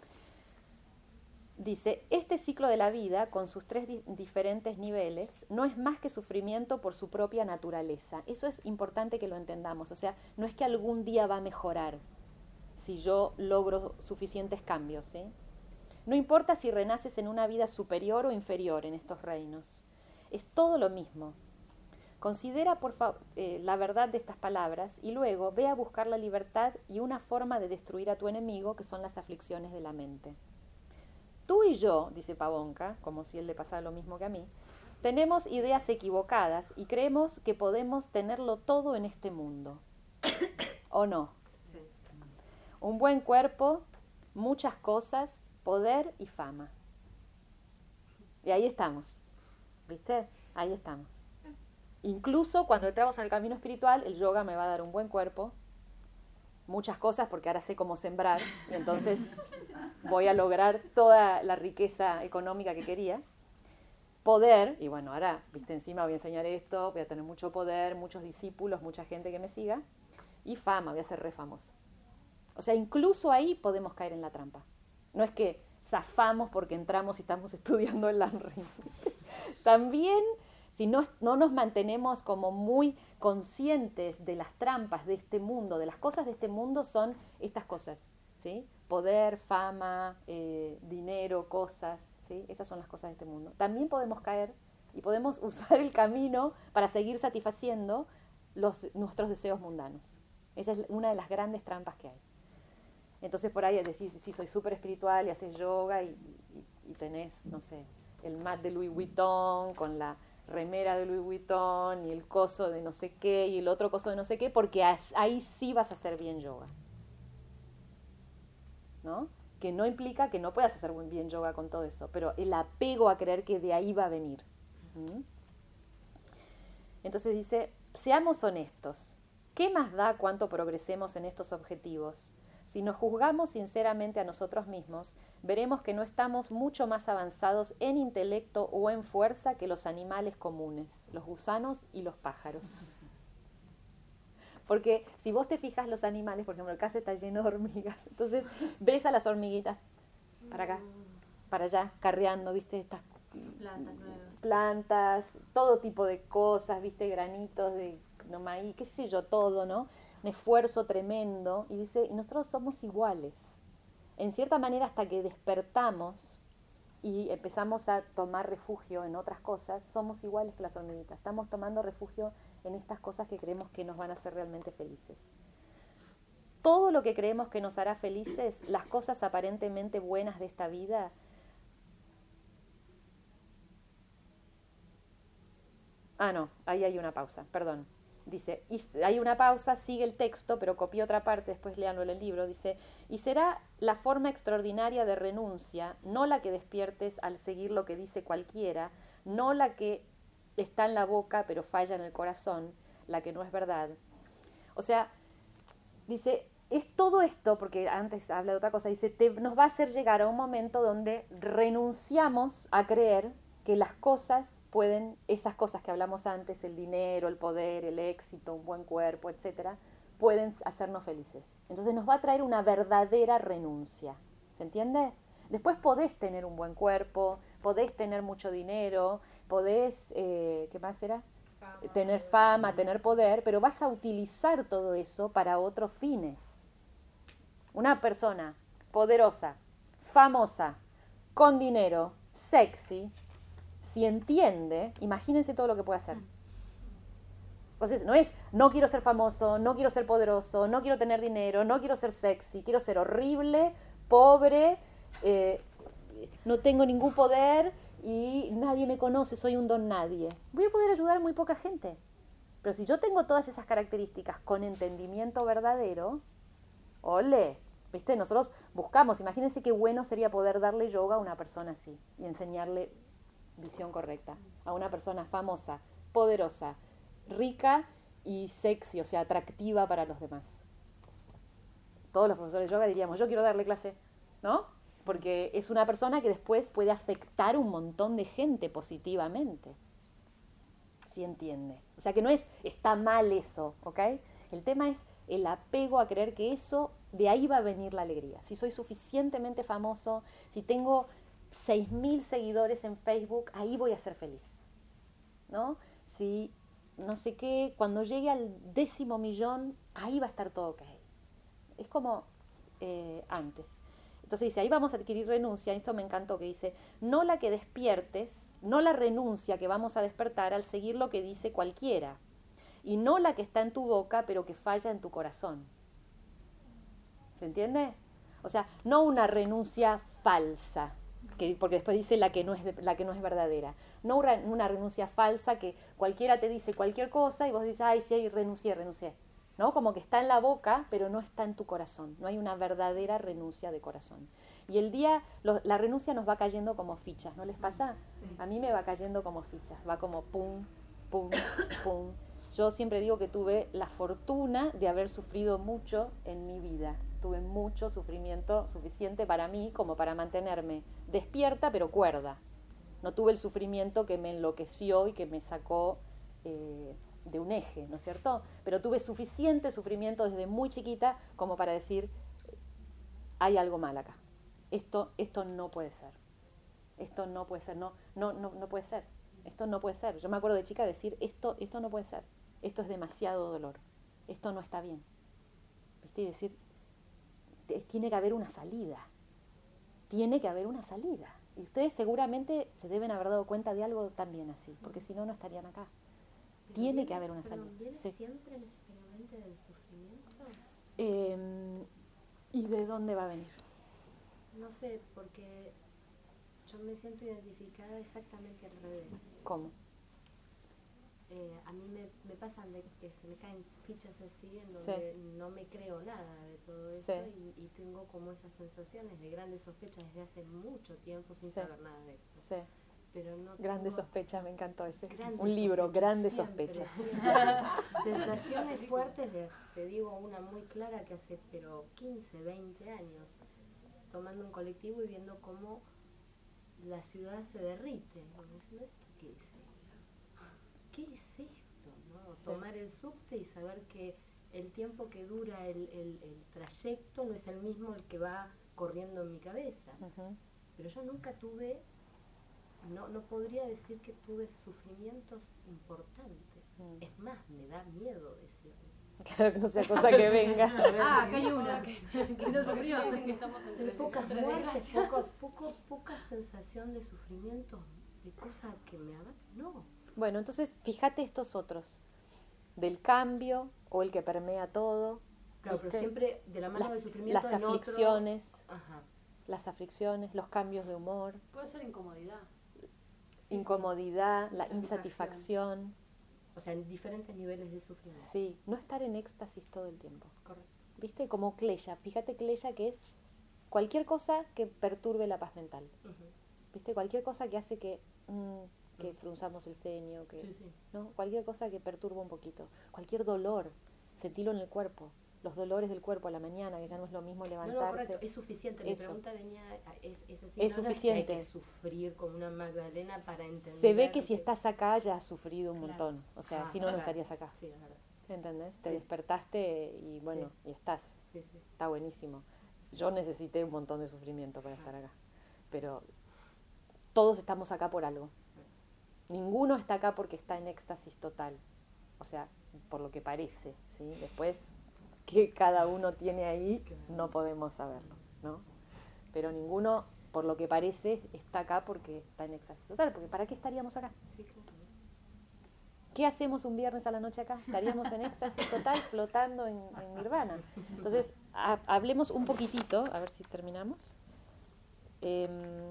Dice, este ciclo de la vida, con sus tres di- diferentes niveles, no es más que sufrimiento por su propia naturaleza. Eso es importante que lo entendamos. O sea, no es que algún día va a mejorar si yo logro suficientes cambios, ¿sí? No importa si renaces en una vida superior o inferior en estos reinos. Es todo lo mismo. Considera por fa- eh, la verdad de estas palabras y luego ve a buscar la libertad y una forma de destruir a tu enemigo, que son las aflicciones de la mente. Tú y yo, dice Pabonka, como si él le pasara lo mismo que a mí, tenemos ideas equivocadas y creemos que podemos tenerlo todo en este mundo. ¿O no? Sí. Un buen cuerpo, muchas cosas, poder y fama. Y ahí estamos. ¿Viste? Ahí estamos. Incluso cuando entramos al camino espiritual, el yoga me va a dar un buen cuerpo, muchas cosas, porque ahora sé cómo sembrar, y entonces voy a lograr toda la riqueza económica que quería. Poder, y bueno, ahora, viste, encima voy a enseñar esto, voy a tener mucho poder, muchos discípulos, mucha gente que me siga, y fama, voy a ser re famoso. O sea, incluso ahí podemos caer en la trampa. No es que zafamos porque entramos y estamos estudiando el Lanrin. También, si no, no nos mantenemos como muy conscientes de las trampas de este mundo, de las cosas de este mundo, son estas cosas, ¿sí? Poder, fama, eh, dinero, cosas, ¿sí? Esas son las cosas de este mundo. También podemos caer y podemos usar el camino para seguir satisfaciendo los, nuestros deseos mundanos. Esa es una de las grandes trampas que hay. Entonces por ahí decís, sí, soy súper espiritual y haces yoga y, y, y tenés, no sé, el mat de Louis Vuitton con la remera de Louis Vuitton y el coso de no sé qué y el otro coso de no sé qué, porque ahí sí vas a hacer bien yoga, ¿no? Que no implica que no puedas hacer bien yoga con todo eso, pero el apego a creer que de ahí va a venir. ¿Mm? Entonces dice, seamos honestos. ¿Qué más da cuánto progresemos en estos objetivos? Si nos juzgamos sinceramente a nosotros mismos, veremos que no estamos mucho más avanzados en intelecto o en fuerza que los animales comunes, los gusanos y los pájaros. Porque si vos te fijas los animales, por ejemplo, el casa está lleno de hormigas, entonces ves a las hormiguitas para acá, para allá, carreando, viste, estas Plantas nuevas. plantas, todo tipo de cosas, viste, granitos de no, maíz, qué sé yo, todo, ¿no? Un esfuerzo tremendo, y dice, y nosotros somos iguales. En cierta manera, hasta que despertamos y empezamos a tomar refugio en otras cosas, somos iguales que las hormiguitas. Estamos tomando refugio en estas cosas que creemos que nos van a hacer realmente felices. Todo lo que creemos que nos hará felices, las cosas aparentemente buenas de esta vida, ah, no, ahí hay una pausa, perdón. Dice, y hay una pausa, sigue el texto, pero copié otra parte, después léanlo en el libro. Dice, y será la forma extraordinaria de renuncia, no la que despiertes al seguir lo que dice cualquiera, no la que está en la boca pero falla en el corazón, la que no es verdad. O sea, dice, es todo esto, porque antes habla de otra cosa, dice, te, nos va a hacer llegar a un momento donde renunciamos a creer que las cosas pueden, esas cosas que hablamos antes, el dinero, el poder, el éxito, un buen cuerpo, etcétera, pueden hacernos felices. Entonces nos va a traer una verdadera renuncia. ¿Se entiende? Después podés tener un buen cuerpo, podés tener mucho dinero, podés, eh, ¿qué más era? Fama, tener fama, tener poder, pero vas a utilizar todo eso para otros fines. Una persona poderosa, famosa, con dinero, sexy, si entiende, imagínense todo lo que puede hacer. Entonces, no es, no quiero ser famoso, no quiero ser poderoso, no quiero tener dinero, no quiero ser sexy, quiero ser horrible, pobre, eh, no tengo ningún poder y nadie me conoce, soy un don nadie. Voy a poder ayudar a muy poca gente. Pero si yo tengo todas esas características con entendimiento verdadero, ole, ¿viste? Nosotros buscamos, imagínense qué bueno sería poder darle yoga a una persona así y enseñarle visión correcta, a una persona famosa, poderosa, rica y sexy, o sea, atractiva para los demás. Todos los profesores de yoga diríamos, yo quiero darle clase, ¿no? Porque es una persona que después puede afectar un montón de gente positivamente. ¿Sí entiende? O sea que no es, está mal eso, ¿ok? El tema es el apego a creer que eso, de ahí va a venir la alegría. Si soy suficientemente famoso, si tengo seis mil seguidores en Facebook, ahí voy a ser feliz, ¿no? Si no sé qué, cuando llegue al décimo millón, ahí va a estar todo ok. Es como eh, antes. Entonces dice, ahí vamos a adquirir renuncia, esto me encantó, que dice, no la que despiertes, no la renuncia que vamos a despertar al seguir lo que dice cualquiera, y no la que está en tu boca, pero que falla en tu corazón. ¿Se entiende? O sea, no una renuncia falsa, que, porque después dice la que no es, la que no es verdadera. No una, una renuncia falsa que cualquiera te dice cualquier cosa y vos dices, ay, sí, renuncié, renuncié. ¿No? Como que está en la boca, pero no está en tu corazón. No hay una verdadera renuncia de corazón. Y el día, lo, la renuncia nos va cayendo como fichas, ¿no les pasa? Sí. A mí me va cayendo como fichas, va como pum, pum, pum. Yo siempre digo que tuve la fortuna de haber sufrido mucho en mi vida. Tuve mucho sufrimiento suficiente para mí como para mantenerme despierta pero cuerda. No tuve el sufrimiento que me enloqueció y que me sacó eh, de un eje, ¿no es cierto? Pero tuve suficiente sufrimiento desde muy chiquita como para decir, hay algo mal acá. Esto, esto no puede ser. Esto no puede ser, no, no, no, no puede ser. Esto no puede ser. Yo me acuerdo de chica decir, esto, esto no puede ser. Esto es demasiado dolor. Esto no está bien. ¿Viste? Y decir, tiene que haber una salida. Tiene que haber una salida. Y ustedes seguramente se deben haber dado cuenta de algo también así, porque si no, no estarían acá. Tiene viene, que haber una salida. ¿Viene sí. siempre necesariamente del sufrimiento? Eh, ¿Y de dónde va a venir? No sé, porque yo me siento identificada exactamente al revés. ¿Cómo? Eh, a mí me, me pasan de que se me caen fichas así en donde sí. no me creo nada de todo eso sí. y, y tengo como esas sensaciones de grandes sospechas desde hace mucho tiempo sin sí. saber nada de eso. Sí. Pero no Grandes sospechas, me encantó ese. Grandes Un libro, Grandes siempre, sospechas. Siempre. Sensaciones fuertes, de, te digo una muy clara que hace pero quince, veinte años, tomando un colectivo y viendo cómo la ciudad se derrite. Diciendo, ¿esto qué es? ¿Qué es esto? ¿No? Sí. Tomar el subte y saber que el tiempo que dura el, el, el trayecto no es el mismo el que va corriendo en mi cabeza. Uh-huh. Pero yo nunca tuve, no, no podría decir que tuve sufrimientos importantes. Uh-huh. Es más, me da miedo decirlo. Claro, que no sea cosa que venga. Ah, acá hay una que, que no sufrió. Que estamos entre, pocas muertes, poco, poco, poca sensación de sufrimiento, de cosas que me abatan. No. Bueno, entonces fíjate estos otros, del cambio o el que permea todo. Claro, pero siempre de la mano las, del sufrimiento. Las aflicciones, Ajá. las aflicciones, los cambios de humor. Puede ser incomodidad. Incomodidad, sí, sí. La insatisfacción. O sea, en diferentes niveles de sufrimiento. Sí, no estar en éxtasis todo el tiempo. Correcto. ¿Viste? Como Cleya. Fíjate Cleya que es cualquier cosa que perturbe la paz mental. Uh-huh. ¿Viste? Cualquier cosa que hace que... Mmm, que frunzamos el ceño, que, sí, sí. ¿no? Cualquier cosa que perturba un poquito, cualquier dolor, sentirlo en el cuerpo, los dolores del cuerpo a la mañana, que ya no es lo mismo levantarse. No, no, es suficiente, mi eso. pregunta venía, es, es así, es no suficiente. Hay que sufrir como una Magdalena para entender. Se ve que si estás acá ya has sufrido un claro. montón, o sea, ah, si no, claro. no estarías acá. Sí, es verdad. ¿Entendés? Te sí. despertaste y bueno, sí. y estás. Sí, sí. Está buenísimo. Yo necesité un montón de sufrimiento para ah. estar acá, pero todos estamos acá por algo. Ninguno está acá porque está en éxtasis total, o sea, por lo que parece, ¿sí? Después, que cada uno tiene ahí, no podemos saberlo, ¿no? Pero ninguno, por lo que parece, está acá porque está en éxtasis total, porque ¿para qué estaríamos acá? Sí, claro. ¿Qué hacemos un viernes a la noche acá? Estaríamos en éxtasis total, flotando en, en nirvana. Entonces, ha, hablemos un poquitito, a ver si terminamos. Eh,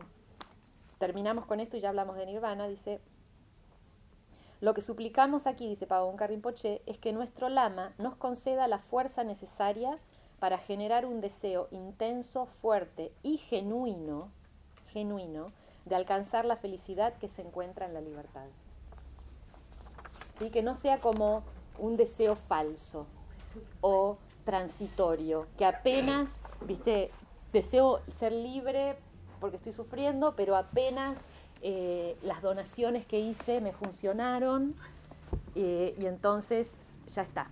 terminamos con esto y ya hablamos de nirvana, dice... Lo que suplicamos aquí, dice Pabonka Rinpoche, es que nuestro lama nos conceda la fuerza necesaria para generar un deseo intenso, fuerte y genuino, genuino de alcanzar la felicidad que se encuentra en la libertad. ¿Sí? Que no sea como un deseo falso o transitorio, que apenas, viste, deseo ser libre porque estoy sufriendo, pero apenas... Eh, las donaciones que hice me funcionaron eh, y entonces ya está.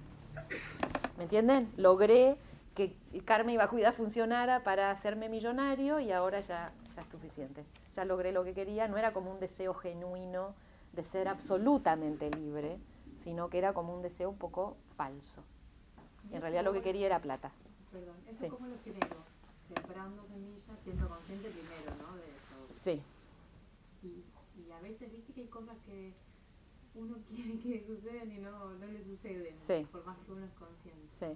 ¿Me entienden? Logré que Karma y Vacuidad funcionara para hacerme millonario y ahora ya, ya es suficiente. Ya logré lo que quería, no era como un deseo genuino de ser absolutamente libre, sino que era como un deseo un poco falso. En realidad lo que quería era plata. Perdón, eso sí. ¿Cómo lo genero? Sembrando semillas, siendo consciente primero, ¿no? De eso. Sí. Y, y a veces, viste que hay cosas que uno quiere que sucedan y no, no le suceden, sí. por más que uno es consciente. Sí.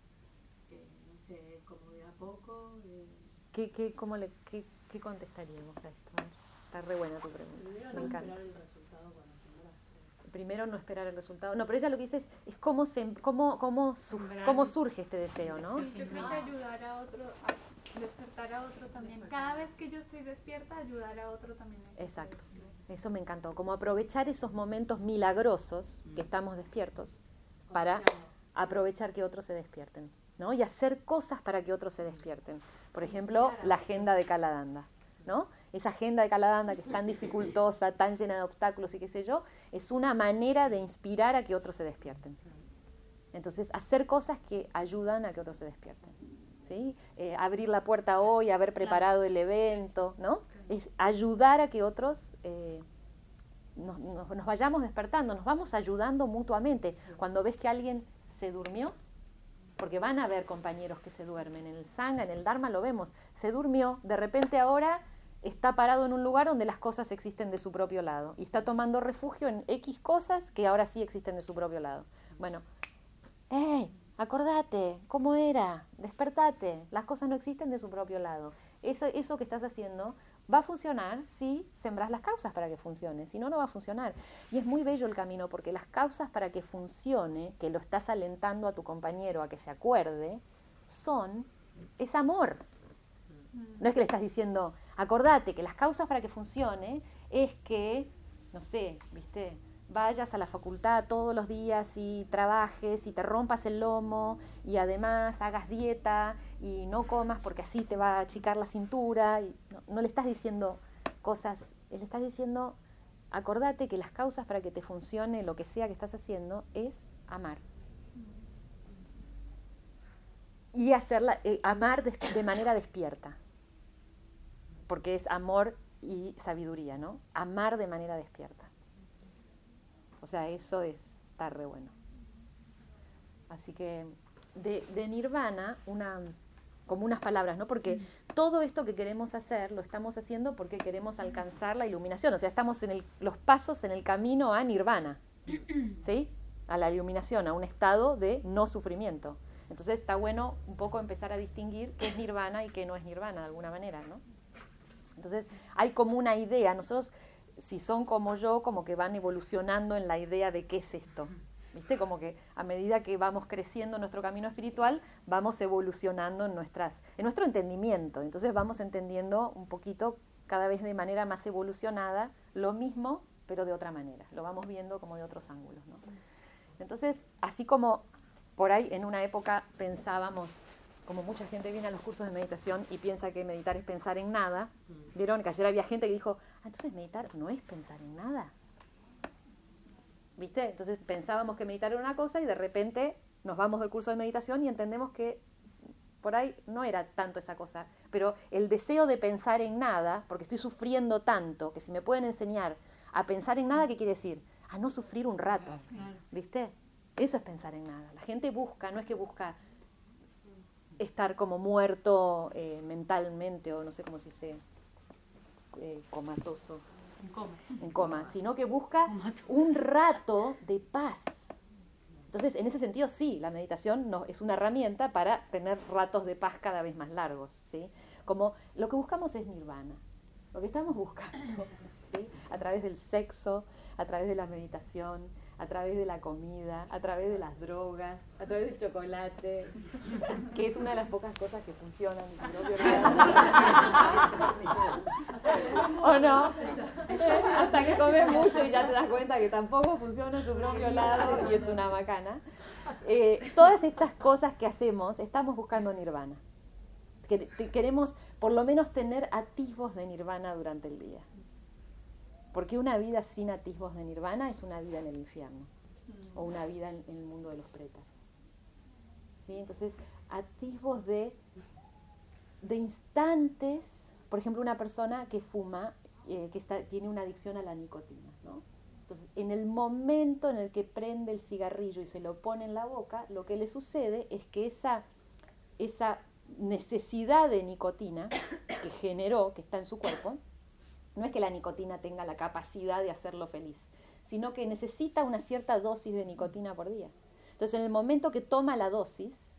Eh, no sé, como de a poco. Eh. ¿Qué, qué, cómo le, qué, ¿Qué contestaríamos a esto? Está re buena tu pregunta. Primero me no encanta. esperar el resultado cuando sembraste. Primero no esperar el resultado. No, pero ella lo que dice es, es cómo, se, cómo, cómo, su, cómo surge este deseo, ¿no? Sí, yo creo que ayudar a otro... A despertar a otro también. Cada vez que yo estoy despierta, ayudar a otro también. Exacto. Eso me encantó. Como aprovechar esos momentos milagrosos que estamos despiertos para aprovechar que otros se despierten, ¿no? Y hacer cosas para que otros se despierten. Por ejemplo, la agenda de Kaladanda, ¿no? Esa agenda de Kaladanda que es tan dificultosa, tan llena de obstáculos y qué sé yo, es una manera de inspirar a que otros se despierten. Entonces, hacer cosas que ayudan a que otros se despierten. ¿Sí? Eh, abrir la puerta hoy, haber preparado el evento, ¿no? Es ayudar a que otros eh, nos, nos, nos vayamos despertando, nos vamos ayudando mutuamente. Cuando ves que alguien se durmió, porque van a haber compañeros que se duermen, en el Sangha, en el Dharma lo vemos, se durmió, de repente ahora está parado en un lugar donde las cosas existen de su propio lado y está tomando refugio en X cosas que ahora sí existen de su propio lado. Bueno, ¡eh! acordate, ¿cómo era? Despertate, las cosas no existen de su propio lado. Eso, eso que estás haciendo va a funcionar si sembras las causas para que funcione, si no, no va a funcionar. Y es muy bello el camino porque las causas para que funcione, que lo estás alentando a tu compañero a que se acuerde, son, es amor. No es que le estás diciendo, acordate que las causas para que funcione es que, no sé, ¿viste? Vayas a la facultad todos los días y trabajes y te rompas el lomo y además hagas dieta y no comas porque así te va a achicar la cintura. Y no, no le estás diciendo cosas, le estás diciendo, acordate que las causas para que te funcione lo que sea que estás haciendo es amar. Y hacerla, eh, amar de, de manera despierta, porque es amor y sabiduría, ¿no? Amar de manera despierta. O sea, eso es, está re bueno. Así que de, de nirvana, una, como unas palabras, ¿no? Porque todo esto que queremos hacer, lo estamos haciendo porque queremos alcanzar la iluminación. O sea, estamos en el, los pasos en el camino a nirvana, ¿sí? A la iluminación, a un estado de no sufrimiento. Entonces está bueno un poco empezar a distinguir qué es nirvana y qué no es nirvana, de alguna manera, ¿no? Entonces hay como una idea, nosotros, si son como yo, como que van evolucionando en la idea de qué es esto, ¿viste? Como que a medida que vamos creciendo en nuestro camino espiritual, vamos evolucionando en, nuestras, en nuestro entendimiento. Entonces vamos entendiendo un poquito, cada vez de manera más evolucionada, lo mismo, pero de otra manera. Lo vamos viendo como de otros ángulos, ¿no? Entonces, así como por ahí en una época pensábamos, como mucha gente viene a los cursos de meditación y piensa que meditar es pensar en nada, vieron que ayer había gente que dijo, ah, entonces meditar no es pensar en nada. ¿Viste? Entonces pensábamos que meditar era una cosa y de repente nos vamos del curso de meditación y entendemos que por ahí no era tanto esa cosa. Pero el deseo de pensar en nada, porque estoy sufriendo tanto, que si me pueden enseñar a pensar en nada, ¿qué quiere decir? A no sufrir un rato, ¿viste? Eso es pensar en nada. La gente busca, no es que busca estar como muerto eh, mentalmente o no sé cómo se dice, eh, comatoso, En coma. en coma, sino que busca un rato de paz. Entonces, en ese sentido, sí, la meditación no, es una herramienta para tener ratos de paz cada vez más largos, ¿sí? Como lo que buscamos es nirvana, lo que estamos buscando, ¿sí? A través del sexo, a través de la meditación, a través de la comida, a través de las drogas, a través del chocolate, que es una de las pocas cosas que funcionan. ¿O no? Hasta que comes mucho y ya te das cuenta que tampoco funciona en su propio lado y es una macana. Eh, todas estas cosas que hacemos, estamos buscando nirvana. Queremos por lo menos tener atisbos de nirvana durante el día. Porque una vida sin atisbos de nirvana es una vida en el infierno, o una vida en, en el mundo de los pretas. ¿Sí? Entonces, atisbos de, de instantes, por ejemplo, una persona que fuma, eh, que está, tiene una adicción a la nicotina, ¿no? Entonces, en el momento en el que prende el cigarrillo y se lo pone en la boca, lo que le sucede es que esa, esa necesidad de nicotina que generó, que está en su cuerpo, no es que la nicotina tenga la capacidad de hacerlo feliz, sino que necesita una cierta dosis de nicotina por día. Entonces, en el momento que toma la dosis,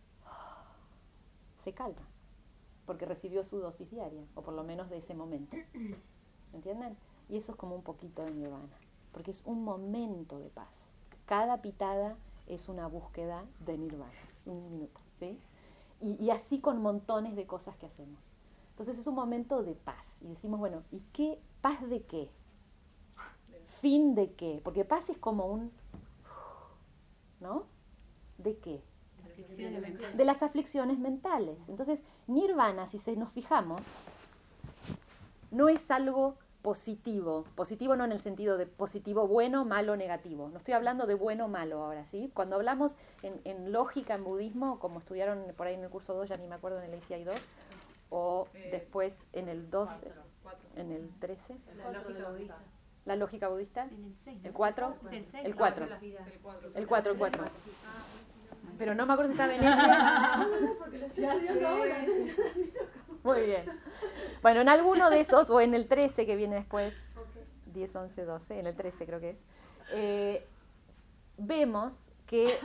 se calma, porque recibió su dosis diaria, o por lo menos de ese momento. ¿Entienden? Y eso es como un poquito de nirvana, porque es un momento de paz. Cada pitada es una búsqueda de nirvana, un minuto, ¿sí? Y, y así con montones de cosas que hacemos. Entonces es un momento de paz. Y decimos, bueno, ¿y qué? ¿Paz de qué? ¿Fin de qué? Porque paz es como un... ¿no? ¿De qué? De las aflicciones mentales. Entonces, nirvana, si se nos fijamos, no es algo positivo. Positivo no en el sentido de positivo bueno, malo, negativo. No estoy hablando de bueno o malo ahora, ¿sí? Cuando hablamos en, en lógica, en budismo, como estudiaron por ahí en el curso dos, ya ni me acuerdo, en el A C I dos, o eh, después en el dos, cuatro, cuatro. En el trece. La lógica budista. La lógica budista. En el seis. ¿El cuatro? Es el seis. El cuatro. No, el cuatro, el cuatro. Pero no me acuerdo si estaba en el... Ya sé. Muy bien. Bueno, en alguno de esos, o en el trece que viene después, diez, once, doce, en el trece creo que es, eh, vemos que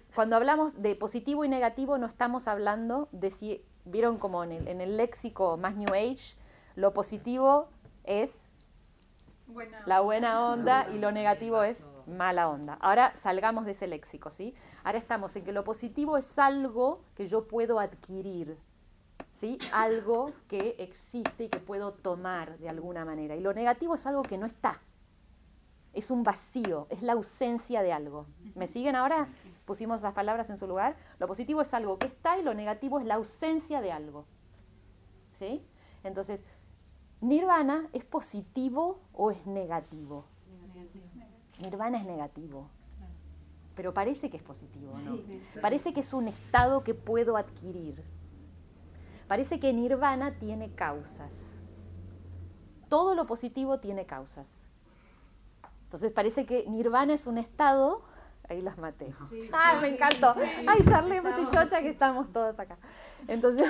cuando hablamos de positivo y negativo no estamos hablando de si, vieron como en el, en el léxico más New Age, lo positivo es Buena la buena onda y lo negativo es mala onda. Ahora salgamos de ese léxico, ¿sí? Ahora estamos en que lo positivo es algo que yo puedo adquirir, ¿sí? Algo que existe y que puedo tomar de alguna manera. Y lo negativo es algo que no está. Es un vacío, es la ausencia de algo. ¿Me siguen ahora? Pusimos las palabras en su lugar. Lo positivo es algo que está y lo negativo es la ausencia de algo. ¿Sí? Entonces, ¿Nirvana es positivo o es negativo? Nirvana es negativo. Pero parece que es positivo, ¿no? Parece que es un estado que puedo adquirir. Parece que Nirvana tiene causas. Todo lo positivo tiene causas. Entonces parece que Nirvana es un estado... Ahí las maté. Sí, ¡ay, sí, me encantó! Sí, sí. ¡Ay, charlemos y chocha que estamos todos acá! Entonces,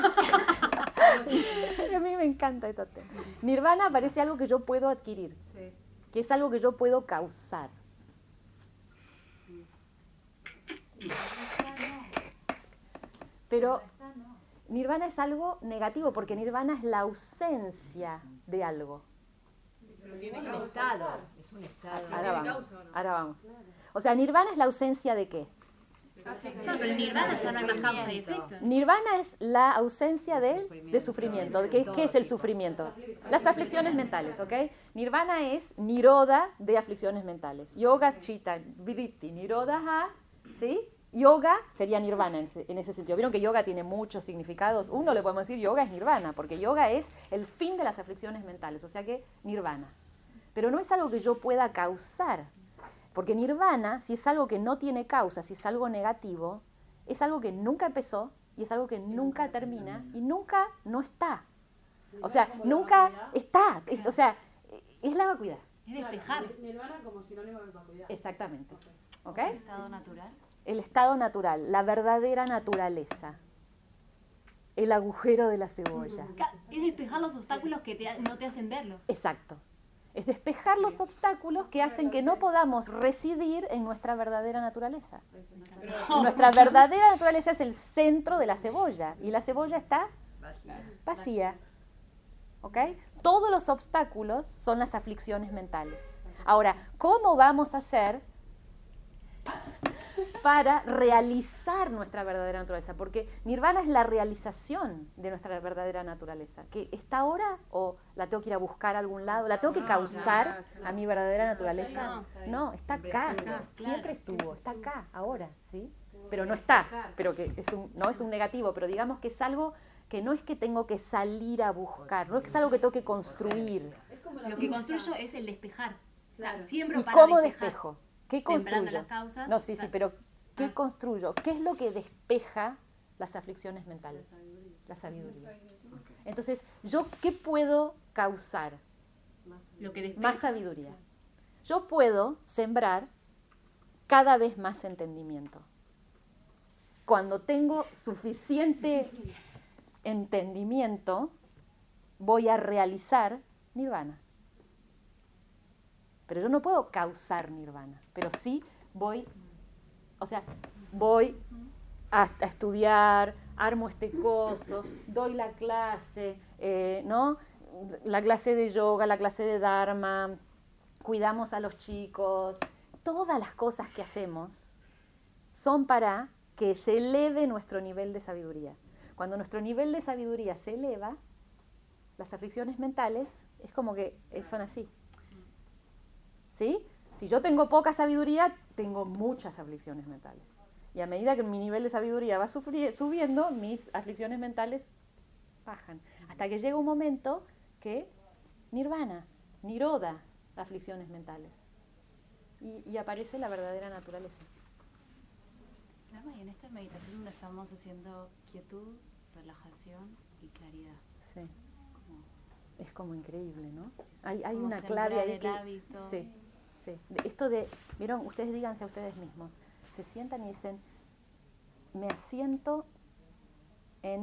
a mí me encanta este tema. Nirvana parece algo que yo puedo adquirir, sí. Que es algo que yo puedo causar. Pero Nirvana es algo negativo, porque Nirvana es la ausencia de algo. Pero tiene es un estado, es un estado. Ahora vamos, ahora vamos. O sea, Nirvana es la ausencia de qué? No, pero en Nirvana ya no hay más causa y efecto. Nirvana es la ausencia de, de sufrimiento. ¿Qué, ¿Qué es el sufrimiento? Las aflicciones mentales, ¿ok? Nirvana es niroda de aflicciones mentales. Yoga chitta, vritti, niroda ha, ¿sí? Yoga sería nirvana en ese, en ese sentido. Vieron que yoga tiene muchos significados. Uno le podemos decir yoga es nirvana, porque yoga es el fin de las aflicciones mentales, o sea que nirvana. Pero no es algo que yo pueda causar, porque nirvana, si es algo que no tiene causa, si es algo negativo, es algo que nunca empezó y es algo que nunca termina y nunca no está. O sea, nunca está. Es, o sea, es la vacuidad. Es despejar. Nirvana como sinónimo de vacuidad. Exactamente. ¿Ok? ¿El estado natural? El estado natural, la verdadera naturaleza. El agujero de la cebolla. Es despejar los obstáculos que te, no te hacen verlo. Exacto. Es despejar los obstáculos que hacen que no podamos residir en nuestra verdadera naturaleza. Y nuestra verdadera naturaleza es el centro de la cebolla. Y la cebolla está vacía. ¿Ok? Todos los obstáculos son las aflicciones mentales. Ahora, ¿cómo vamos a hacer para realizar nuestra verdadera naturaleza? Porque Nirvana es la realización de nuestra verdadera naturaleza. ¿Que está ahora o la tengo que ir a buscar a algún lado? ¿La tengo que causar a mi verdadera naturaleza? No, está acá. Siempre estuvo, está acá, ahora, ¿sí? Pero no está, pero que es un, no es un negativo, pero digamos que es algo que no es que tengo que salir a buscar, no es que es algo que tengo que construir. Lo que construyo es el despejar. O sea, siempre ¿Y para cómo despejar. despejo? ¿Qué Sembrando construyo? las causas. No, sí, sí, pero ¿qué ah. construyo? ¿Qué es lo que despeja las aflicciones mentales? La sabiduría. Entonces, ¿yo qué puedo causar? Lo que despeja. Más sabiduría. Yo puedo sembrar cada vez más entendimiento. Cuando tengo suficiente entendimiento, voy a realizar nirvana. Pero yo no puedo causar nirvana, pero sí voy, o sea, voy a, a estudiar, armo este coso, doy la clase, eh, ¿no? La clase de yoga, la clase de dharma, cuidamos a los chicos, todas las cosas que hacemos son para que se eleve nuestro nivel de sabiduría. Cuando nuestro nivel de sabiduría se eleva, las aflicciones mentales es como que son así. ¿Sí? Si yo tengo poca sabiduría, tengo muchas aflicciones mentales. Y a medida que mi nivel de sabiduría va sufri- subiendo, mis aflicciones mentales bajan. Hasta que llega un momento que nirvana, niroda, aflicciones mentales. Y, y aparece la verdadera naturaleza. Claro, y en esta meditación donde estamos haciendo quietud, relajación y claridad. Sí. Como, es como increíble, ¿no? Hay, hay una clave ahí que... Hábito. Sí. Sí. Esto de, vieron, ustedes díganse a ustedes mismos, se sientan y dicen, me asiento en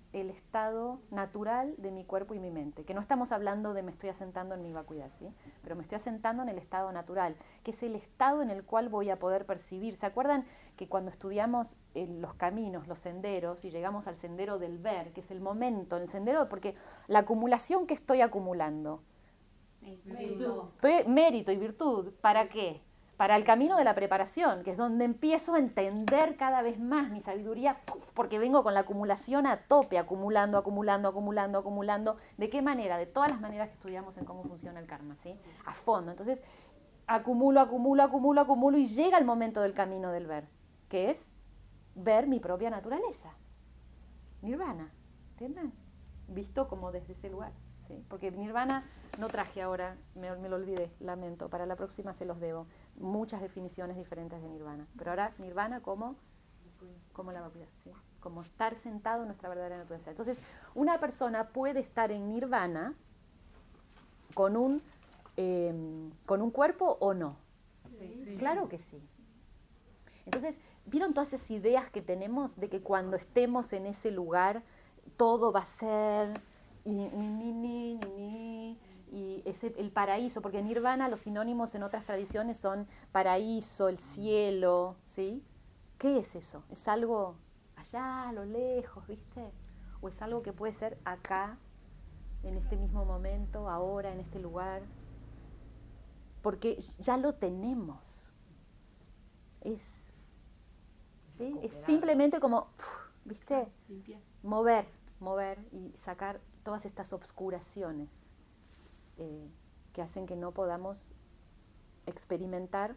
el estado natural de mi cuerpo y mi mente. Que no estamos hablando de me estoy asentando en mi vacuidad, ¿sí? Pero me estoy asentando en el estado natural, que es el estado en el cual voy a poder percibir. ¿Se acuerdan que cuando estudiamos eh, los caminos, los senderos, y llegamos al sendero del ver, que es el momento, el sendero, porque la acumulación que estoy acumulando, Mérito. estoy, mérito y virtud, ¿para qué? Para el camino de la preparación, que es donde empiezo a entender cada vez más mi sabiduría, porque vengo con la acumulación a tope, acumulando, acumulando, acumulando, acumulando. ¿De qué manera? De todas las maneras que estudiamos en cómo funciona el karma, ¿sí? A fondo. Entonces, acumulo, acumulo, acumulo, acumulo, y llega el momento del camino del ver, que es ver mi propia naturaleza. Nirvana, ¿entienden? Visto como desde ese lugar, ¿sí? Porque Nirvana no traje ahora, me, me lo olvidé, lamento, para la próxima se los debo. Muchas definiciones diferentes de Nirvana. Pero ahora Nirvana como, como la vacuidad, ¿sí? Como estar sentado en nuestra verdadera naturaleza. Entonces, una persona puede estar en Nirvana con un, eh, con un cuerpo o no. Sí, sí. Claro que sí. Entonces, ¿vieron todas esas ideas que tenemos de que cuando estemos en ese lugar todo va a ser y, ni, ni, ni, ni, ni, y ese, el paraíso? Porque Nirvana, los sinónimos en otras tradiciones son paraíso, el cielo, ¿sí? ¿Qué es eso? ¿Es algo allá, a lo lejos, viste? ¿O es algo que puede ser acá, en este mismo momento, ahora, en este lugar? Porque ya lo tenemos. Es, ¿sí? Es simplemente como, ¿viste? Limpiar. Mover, mover y sacar todas estas obscuraciones eh, que hacen que no podamos experimentar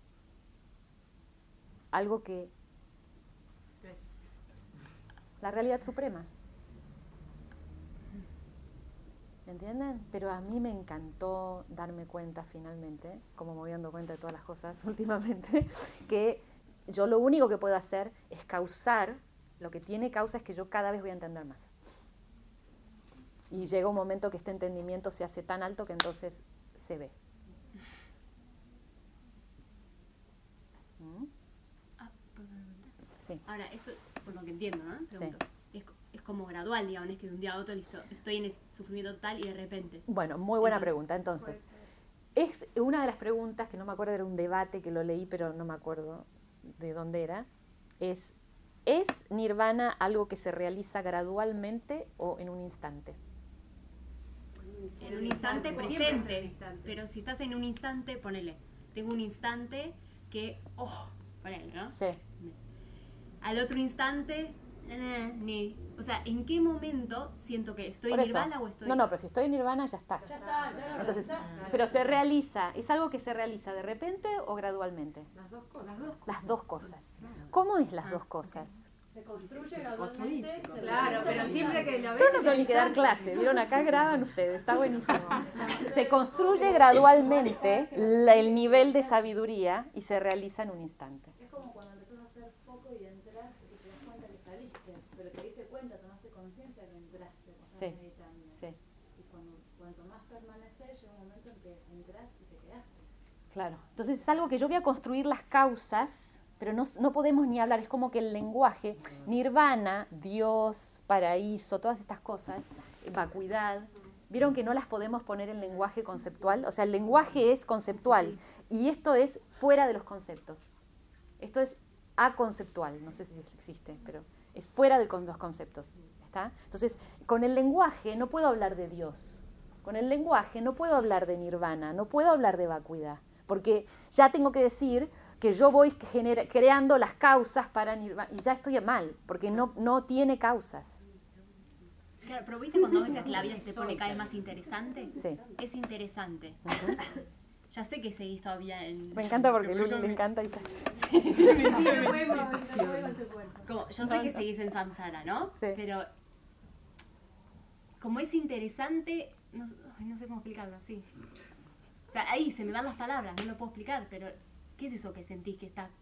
algo que Eso. la realidad suprema. ¿Me entienden? Pero a mí me encantó darme cuenta finalmente, como me voy dando cuenta de todas las cosas últimamente, que yo lo único que puedo hacer es causar, lo que tiene causa es que yo cada vez voy a entender más. Y llega un momento que este entendimiento se hace tan alto que entonces se ve. ¿Mm? Ah, perdón. Sí. Ahora, esto, por lo que entiendo, ¿no? Pregunto. Sí. Es, es como gradual, digamos, no es que de un día a otro listo, estoy en ese sufrimiento total y de repente. Bueno, muy buena Entonces, pregunta. Entonces, es una de las preguntas que no me acuerdo, era un debate que lo leí, pero no me acuerdo de dónde era, es, ¿es nirvana algo que se realiza gradualmente o en un instante? En un instante Siempre presente, es un instante. pero si estás en un instante, ponele, tengo un instante que, oh, ponele, ¿no? Sí. Al otro instante, eh, ni, o sea, ¿en qué momento siento que estoy Por en eso. nirvana o estoy? No, no, pero si estoy en nirvana ya está. Ya está, ya lo Entonces, realizaste. pero se realiza, ¿es algo que se realiza de repente o gradualmente? Las dos cosas. Las dos. Las dos cosas. ¿Cómo es las Ah, dos cosas? Se construye gradualmente. se Claro, realiza pero en siempre que instante. lo ves. Yo no tengo ni que dar clase, vieron acá graban ustedes, está buenísimo. Se construye gradualmente la- el nivel de sabiduría y se realiza en un instante. Es como cuando empezás a hacer foco y entras y te das cuenta que saliste, pero te diste cuenta, tomaste conciencia que entraste, estás Sí, meditando. sí. Y cuando, cuanto más permaneces, llega un momento en que entras y te quedaste. Claro, entonces es algo que yo voy a construir las causas, pero no, no podemos ni hablar, es como que el lenguaje, nirvana, Dios, paraíso, todas estas cosas, eh, vacuidad, vieron que no las podemos poner en lenguaje conceptual, o sea, el lenguaje es conceptual y esto es fuera de los conceptos, esto es aconceptual, no sé si existe, pero es fuera de con- los conceptos, ¿está? Entonces, con el lenguaje no puedo hablar de Dios, con el lenguaje no puedo hablar de nirvana, no puedo hablar de vacuidad, porque ya tengo que decir que yo voy genera- creando las causas para nirvana, y ya estoy mal, porque no, no tiene causas. Claro, pero viste cuando a veces la vida se te pone cada vez más interesante. Sí. Es interesante. Ujú. Ya sé que seguís todavía en... Me encanta porque Luli le encanta y está. Como, yo sé que seguís en Samsara, ¿no? Sí. Pero como es interesante, no, ay, no sé cómo explicarlo, sí. O sea, ahí se me van las palabras, no lo puedo explicar, pero ¿qué es eso que sentís que está?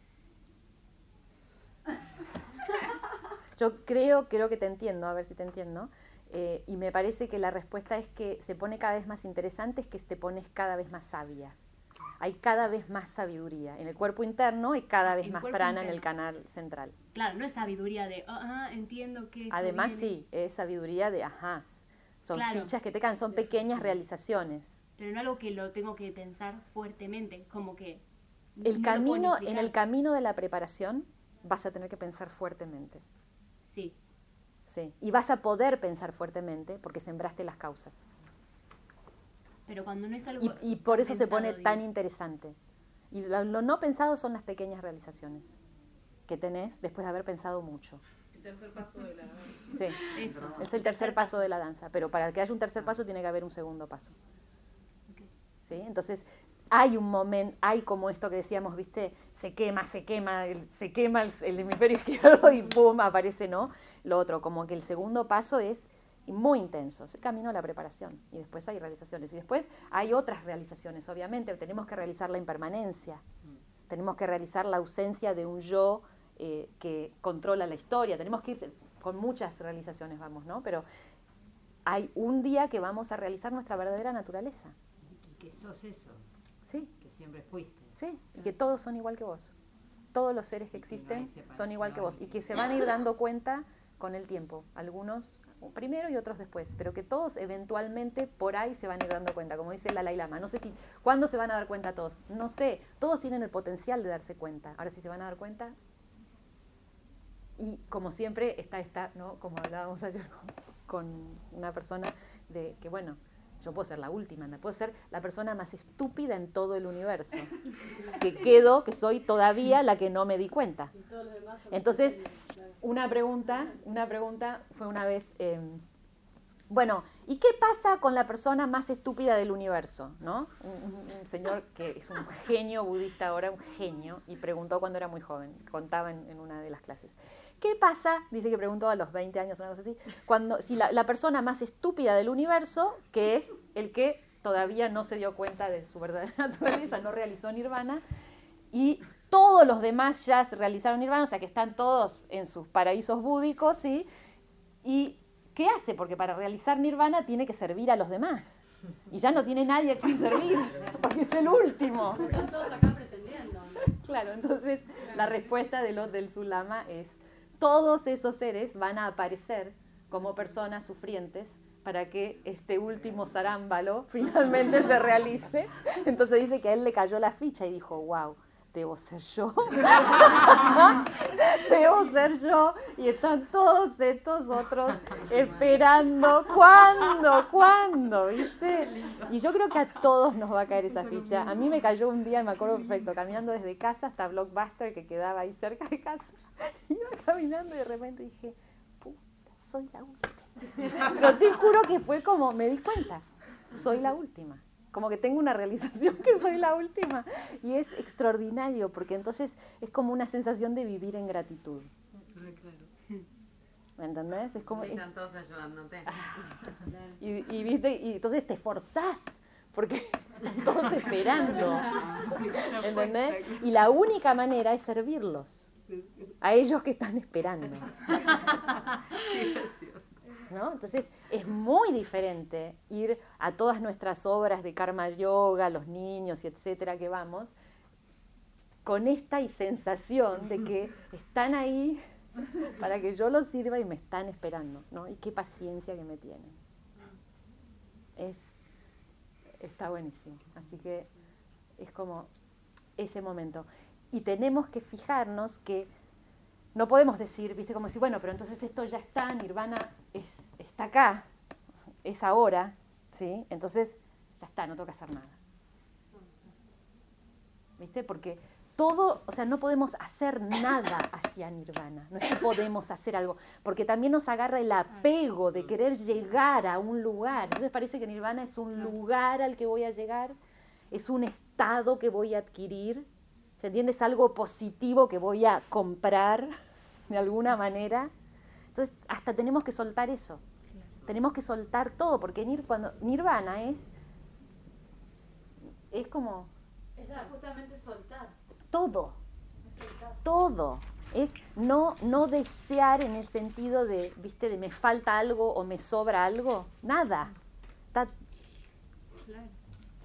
Yo creo, creo que te entiendo, a ver si te entiendo, eh, y me parece que la respuesta es que se pone cada vez más interesante, es que te pones cada vez más sabia. hay cada vez más sabiduría. En el cuerpo interno hay cada vez El más cuerpo prana en el interno. canal central. Claro, no es sabiduría de, ah, entiendo que esto Además, viene". sí, es sabiduría de ajás. Son Claro. fichas que te caen, son pequeñas realizaciones. Pero no algo que lo tengo que pensar fuertemente, como que... no El lo puedo camino, ni en explicar. el camino de la preparación vas a tener que pensar fuertemente. Sí, Sí. Y vas a poder pensar fuertemente porque sembraste las causas. pero cuando no es algo... Y, y por eso se pensado, pone digo. tan interesante. Y lo, lo no pensado son las pequeñas realizaciones que tenés después de haber pensado mucho. El tercer paso de la... Sí. Eso. Es el tercer paso de la danza, pero para que haya un tercer paso tiene que haber un segundo paso. Ok. ¿Sí? Entonces, hay un momento, hay como esto que decíamos, ¿viste? Se quema, se quema, el- se quema el, el hemisferio izquierdo y ¡pum! Aparece, ¿no? Lo otro, como que el segundo paso es muy intenso, es el camino a la preparación. Y después hay realizaciones. Y después hay otras realizaciones, obviamente. Tenemos que realizar la impermanencia. Tenemos que realizar la ausencia de un yo eh, que controla la historia. Tenemos que ir con muchas realizaciones, vamos, ¿no? Pero hay un día que vamos a realizar nuestra verdadera naturaleza. Y que sos eso, Sí, que siempre fuiste. sí, y que todos son igual que vos. Todos los seres que Y que no existen hay separación. son igual que vos. Y que se van a ir dando cuenta con el tiempo. Algunos primero y otros después. Pero que todos eventualmente por ahí se van a ir dando cuenta. Como dice el Dalai Lama. No sé si, ¿cuándo se van a dar cuenta todos? No sé. Todos tienen el potencial de darse cuenta. Ahora si se van a dar cuenta. Y como siempre está esta, ¿no? Como hablábamos ayer con, con una persona de que bueno, yo puedo ser la última, ¿no? Puedo ser la persona más estúpida en todo el universo. Que quedo, que soy todavía la que no me di cuenta. Y todos los demás son Entonces, pequeños, claro. una pregunta, una pregunta fue una vez, eh, bueno, ¿y qué pasa con la persona más estúpida del universo? ¿No? Un, un- un señor que es un genio budista ahora, un genio, y preguntó cuando era muy joven, contaba en, en una de las clases. ¿Qué pasa? Dice que preguntó a los veinte años, una cosa así, cuando si la, la persona más estúpida del universo, que es el que todavía no se dio cuenta de su verdadera naturaleza, no realizó nirvana, y todos los demás ya se realizaron nirvana, o sea que están todos en sus paraísos búdicos, ¿sí? ¿Y qué hace? Porque para realizar nirvana tiene que servir a los demás. Y ya no tiene nadie a quien servir, porque es el último. Están todos acá pretendiendo. Claro, entonces la respuesta de los del Sulama es, todos esos seres van a aparecer como personas sufrientes para que este último zarámbalo finalmente se realice. Entonces dice que a él le cayó la ficha y dijo, wow, debo ser yo. Debo ser yo. Y están todos estos otros esperando. ¿Cuándo? ¿Cuándo? ¿Viste? Y yo creo que a todos nos va a caer esa ficha. A mí me cayó un día, me acuerdo perfecto, caminando desde casa hasta Blockbuster, que quedaba ahí cerca de casa. Iba caminando y de repente dije, puta, soy la última. Pero te juro que fue como, me di cuenta, soy la última. Como que tengo una realización que soy la última. Y es extraordinario, porque entonces es como una sensación de vivir en gratitud. ¿Me entendés? Es como... Sí, es- están todos ayudándote. y, y, ¿viste? Y entonces te esforzás, porque están todos esperando. ¿Entendés? Y la única manera es servirlos. A ellos que están esperando. ¿No? Entonces es muy diferente ir a todas nuestras obras de karma yoga, los niños y etcétera que vamos, con esta y sensación de que están ahí para que yo los sirva y me están esperando, ¿no? Y qué paciencia que me tienen. Es, está buenísimo. Así que es como ese momento. Y tenemos que fijarnos que no podemos decir, viste, como decir, bueno, pero entonces esto ya está, nirvana es, está acá, es ahora, ¿sí? Entonces ya está, no tengo que hacer nada. ¿Viste? Porque todo, o sea, no podemos hacer nada hacia nirvana, no es que podemos hacer algo, porque también nos agarra el apego de querer llegar a un lugar. Entonces parece que nirvana es un lugar al que voy a llegar, es un estado que voy a adquirir, ¿se entiende? Es algo positivo que voy a comprar de alguna manera. Entonces, hasta tenemos que soltar eso. Tenemos que soltar todo, porque nir, cuando, nirvana es, es como Es dar, justamente soltar. todo, Es soltar. todo. Es no, no desear en el sentido de, viste, de me falta algo o me sobra algo. Nada. Está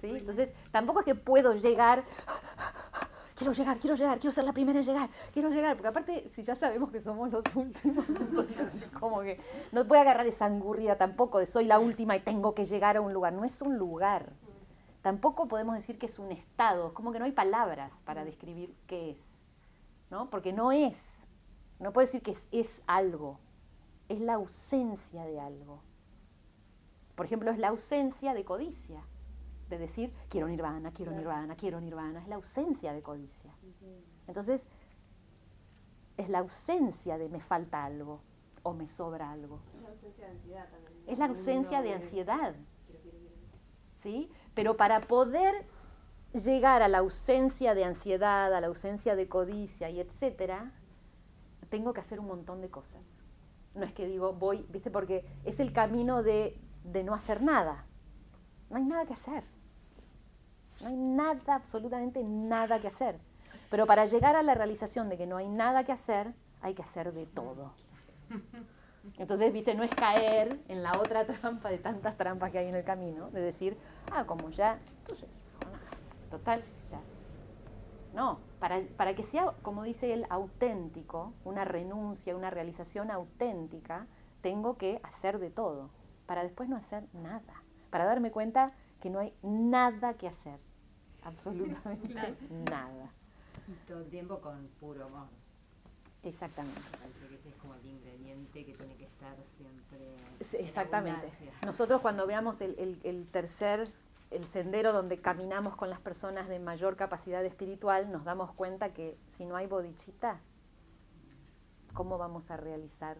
¿sí? Entonces, tampoco es que puedo llegar, quiero llegar, quiero llegar, quiero ser la primera en llegar, quiero llegar, porque aparte, si ya sabemos que somos los últimos, entonces como que no puedo agarrar esa angurria tampoco de soy la última y tengo que llegar a un lugar. No es un lugar. Tampoco podemos decir que es un estado, es como que no hay palabras para describir qué es, ¿no? Porque no es, no puedo decir que es, es algo, es la ausencia de algo. Por ejemplo, es la ausencia de codicia, de decir, quiero nirvana, quiero nirvana, quiero nirvana, es la ausencia de codicia. Entonces, es la ausencia de me falta algo o me sobra algo. Es la ausencia de ansiedad también. Es la ausencia de ansiedad, ¿sí? Pero para poder llegar a la ausencia de ansiedad, a la ausencia de codicia y etcétera, tengo que hacer un montón de cosas. No es que digo, voy, ¿viste? Porque es el camino de, de no hacer nada. No hay nada que hacer. No hay nada, absolutamente nada que hacer. Pero para llegar a la realización de que no hay nada que hacer, hay que hacer de todo. Entonces, ¿viste? No es caer en la otra trampa de tantas trampas que hay en el camino, de decir, ah, como ya, entonces, total, ya. No, para, para que sea, como dice él, auténtico, una renuncia, una realización auténtica, tengo que hacer de todo, para después no hacer nada, para darme cuenta que no hay nada que hacer, absolutamente claro. Nada. Y todo el tiempo con puro amor. Exactamente. Me parece que ese es como el ingrediente que tiene que estar siempre. Exactamente. Nosotros cuando veamos el, el, el tercer, el sendero donde caminamos con las personas de mayor capacidad espiritual, nos damos cuenta que si no hay bodhicitta, ¿cómo vamos a realizar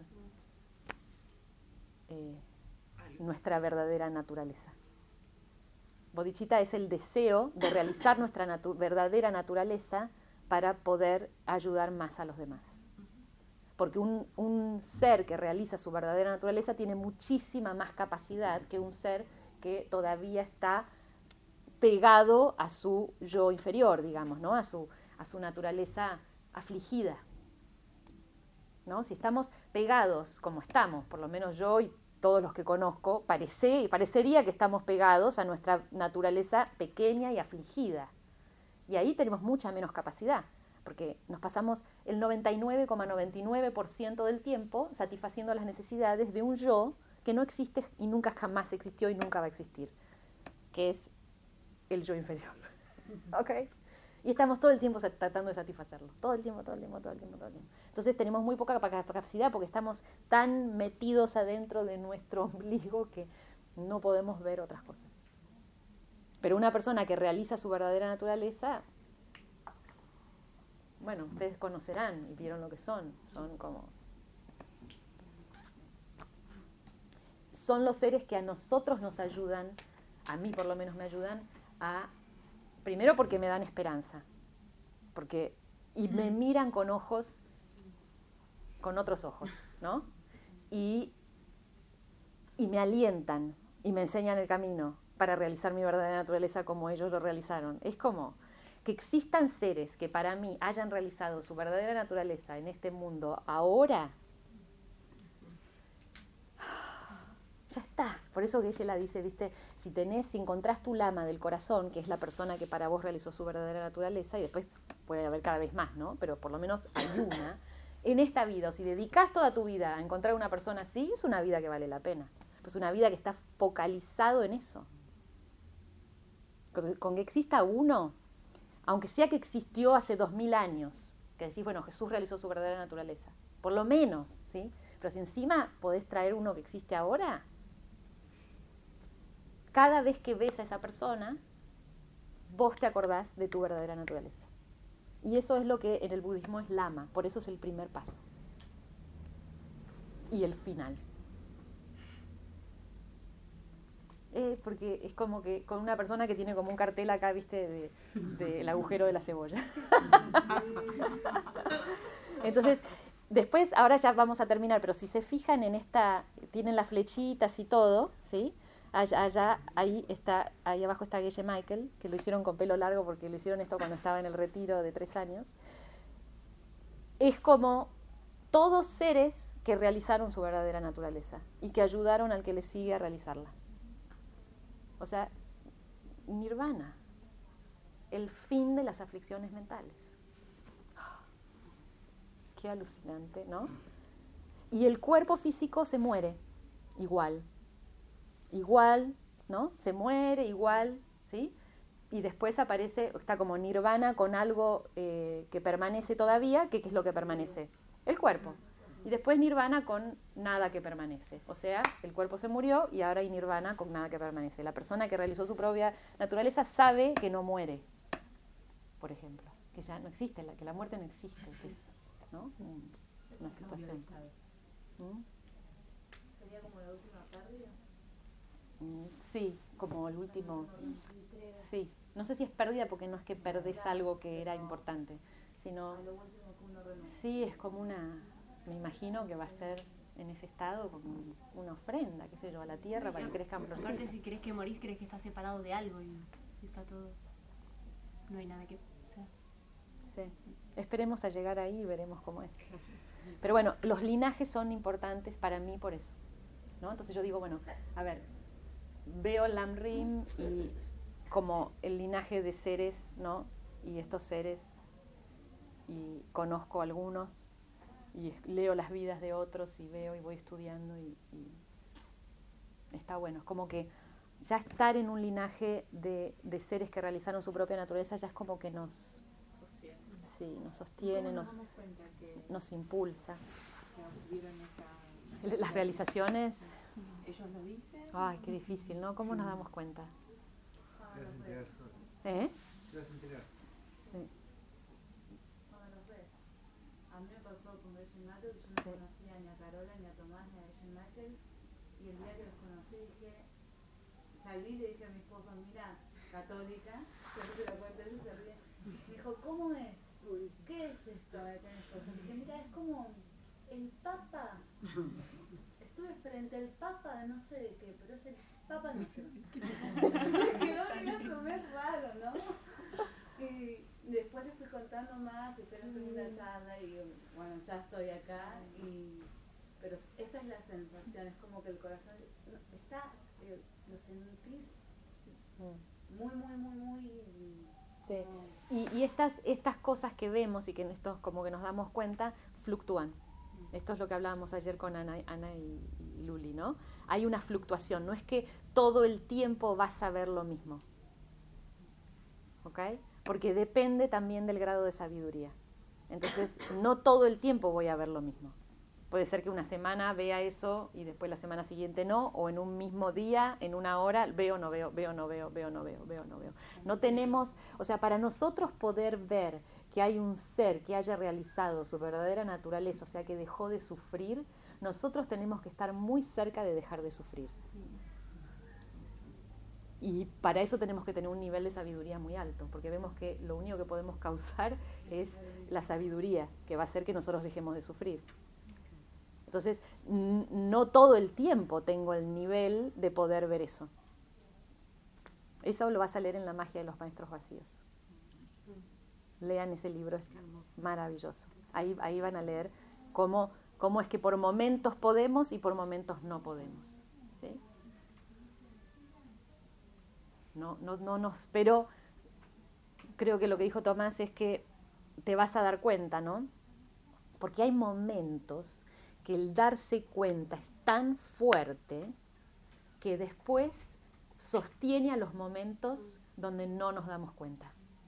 eh, nuestra verdadera naturaleza? Bodhicitta es el deseo de realizar nuestra natu- verdadera naturaleza para poder ayudar más a los demás. Porque un, un ser que realiza su verdadera naturaleza tiene muchísima más capacidad que un ser que todavía está pegado a su yo inferior, digamos, ¿no? a, su, a su naturaleza afligida, ¿no? Si estamos pegados, como estamos, por lo menos yo y todos los que conozco, parece, parecería que estamos pegados a nuestra naturaleza pequeña y afligida. Y ahí tenemos mucha menos capacidad, porque nos pasamos el noventa y nueve coma noventa y nueve por ciento del tiempo satisfaciendo las necesidades de un yo que no existe y nunca jamás existió y nunca va a existir, que es el yo inferior. ¿Ok? Y estamos todo el tiempo tratando de satisfacerlo, todo el tiempo, todo el tiempo, todo el tiempo, todo el tiempo. Entonces tenemos muy poca capacidad porque estamos tan metidos adentro de nuestro ombligo que no podemos ver otras cosas. Pero una persona que realiza su verdadera naturaleza, bueno, ustedes conocerán y vieron lo que son, son como... Son los seres que a nosotros nos ayudan, a mí por lo menos me ayudan, a... Primero porque me dan esperanza, porque y me miran con ojos, con otros ojos, ¿no? Y, y me alientan y me enseñan el camino para realizar mi verdadera naturaleza como ellos lo realizaron. Es como que existan seres que para mí hayan realizado su verdadera naturaleza en este mundo ahora. Ya está. Por eso que ella la dice, viste, si tenés, si encontrás tu lama del corazón, que es la persona que para vos realizó su verdadera naturaleza, y después puede haber cada vez más, ¿no? Pero por lo menos hay una, en esta vida, o si dedicás toda tu vida a encontrar una persona así, es una vida que vale la pena. Es una vida que está focalizado en eso. Con, con que exista uno, aunque sea que existió hace dos mil años, que decís, bueno, Jesús realizó su verdadera naturaleza, por lo menos, ¿sí? Pero si encima podés traer uno que existe ahora, cada vez que ves a esa persona, vos te acordás de tu verdadera naturaleza. Y eso es lo que en el budismo es lama, por eso es el primer paso. Y el final. Eh, porque es como que con una persona que tiene como un cartel acá, viste, de, de el agujero de la cebolla. Entonces, después, ahora ya vamos a terminar, pero si se fijan en esta, tienen las flechitas y todo, ¿sí? Allá, allá, ahí está, ahí abajo está Geshe Michael, que lo hicieron con pelo largo porque lo hicieron esto cuando estaba en el retiro de tres años. Es como todos seres que realizaron su verdadera naturaleza y que ayudaron al que les sigue a realizarla. O sea, nirvana, el fin de las aflicciones mentales. Qué alucinante, ¿no? Y el cuerpo físico se muere igual, igual, ¿no? Se muere igual, ¿sí? Y después aparece, está como nirvana con algo eh, que permanece todavía, que ¿qué es lo que permanece? El cuerpo. Y después nirvana con nada que permanece. O sea, el cuerpo se murió y ahora hay nirvana con nada que permanece. La persona que realizó su propia naturaleza sabe que no muere, por ejemplo, que ya no existe, que la muerte no existe, que es, ¿no? Una situación. ¿Mm? ¿Sería como la última pérdida? Mm, sí, como el último. Sí, no sé si es pérdida porque no es que perdés algo que era importante, sino sí, es como una, me imagino que va a ser en ese estado como una ofrenda, qué sé yo, a la tierra para que crezcan florcitas. Aparte, si crees que morís, crees que estás separado de algo y si está todo, no hay nada que, o sea. Sí, esperemos a llegar ahí y veremos cómo es. Pero bueno, los linajes son importantes para mí por eso, ¿no? Entonces yo digo, bueno, a ver, veo Lamrim y como el linaje de seres, ¿no? Y estos seres, y conozco algunos, y leo las vidas de otros, y veo y voy estudiando, y, y está bueno. Es como que ya estar en un linaje de, de seres que realizaron su propia naturaleza ya es como que nos sostiene, sí, nos, sostiene, nos, nos, nos impulsa. Esa... Las realizaciones... ¿Ellos lo dicen? Ay, qué difícil, ¿no? ¿Cómo sí. nos damos cuenta? Te vas a enterar solo. ¿Eh? Te vas a enterar. Sí. Bueno, no sé. A mí me pasó con Regen Michael, yo no sí. conocía ni a Carola, ni a Tomás, ni a Regen Michael, y el día que los conocí dije, salí y le dije a mi esposo, mira, católica, siempre se lo cuento eso, se ríe. Me dijo, ¿cómo es? ¿Qué es esto de tener esposo? Le dije, mira, es como el Papa. Estuve frente al Papa de no sé de qué, pero es el Papa no sé. Me quedó mirando, me es raro, ¿no? Y después le fui contando más, esperé en segunda charla y bueno, ya estoy acá. Y, pero esa es la sensación, es como que el corazón está, eh, lo sentís muy, muy, muy, muy... Sí. Y, y estas, estas cosas que vemos y que en estos como que nos damos cuenta, fluctúan. Esto es lo que hablábamos ayer con Ana, Ana y, y Luli, ¿no? Hay una fluctuación, no es que todo el tiempo vas a ver lo mismo, ¿ok? Porque depende también del grado de sabiduría. Entonces, no todo el tiempo voy a ver lo mismo. Puede ser que una semana vea eso y después la semana siguiente no, o en un mismo día, en una hora, veo, no veo, veo, no veo, veo, no veo, veo, no veo. No tenemos, o sea, para nosotros poder ver que hay un ser que haya realizado su verdadera naturaleza, o sea, que dejó de sufrir, nosotros tenemos que estar muy cerca de dejar de sufrir. Y para eso tenemos que tener un nivel de sabiduría muy alto, porque vemos que lo único que podemos causar es la sabiduría, que va a hacer que nosotros dejemos de sufrir. Entonces, n- no todo el tiempo tengo el nivel de poder ver eso. Eso lo vas a leer en La magia de los maestros vacíos. Lean ese libro, es maravilloso. Ahí, ahí van a leer cómo, cómo es que por momentos podemos y por momentos no podemos. ¿Sí? No, no, no nos, pero creo que lo que dijo Tomás es que te vas a dar cuenta, ¿no? Porque hay momentos que el darse cuenta es tan fuerte que después sostiene a los momentos donde no nos damos cuenta.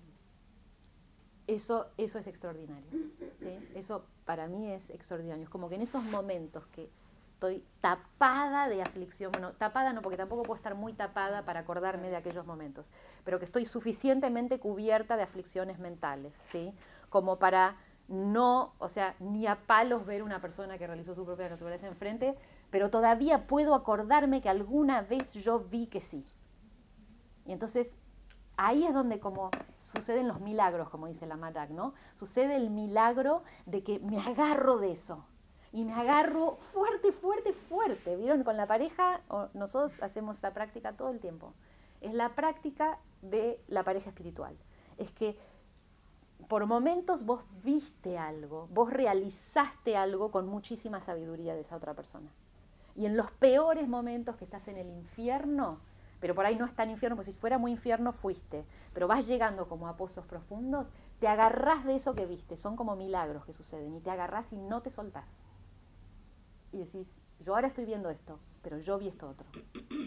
Eso, eso es extraordinario, ¿sí? Eso para mí es extraordinario. Es como que en esos momentos que estoy tapada de aflicción, bueno, tapada no, porque tampoco puedo estar muy tapada para acordarme de aquellos momentos, pero que estoy suficientemente cubierta de aflicciones mentales, ¿sí? Como para no, o sea, ni a palos ver una persona que realizó su propia naturaleza enfrente, pero todavía puedo acordarme que alguna vez yo vi que sí. Y entonces ahí es donde como suceden los milagros, como dice la Marak, ¿no? Sucede el milagro de que me agarro de eso. Y me agarro fuerte, fuerte, fuerte. ¿Vieron? Con la pareja, nosotros hacemos esa práctica todo el tiempo. Es la práctica de la pareja espiritual. Es que por momentos vos viste algo, vos realizaste algo con muchísima sabiduría de esa otra persona. Y en los peores momentos que estás en el infierno, pero por ahí no es tan infierno, porque si fuera muy infierno fuiste, pero vas llegando como a pozos profundos, te agarrás de eso que viste, son como milagros que suceden, y te agarrás y no te soltás. Y decís, yo ahora estoy viendo esto, pero yo vi esto otro.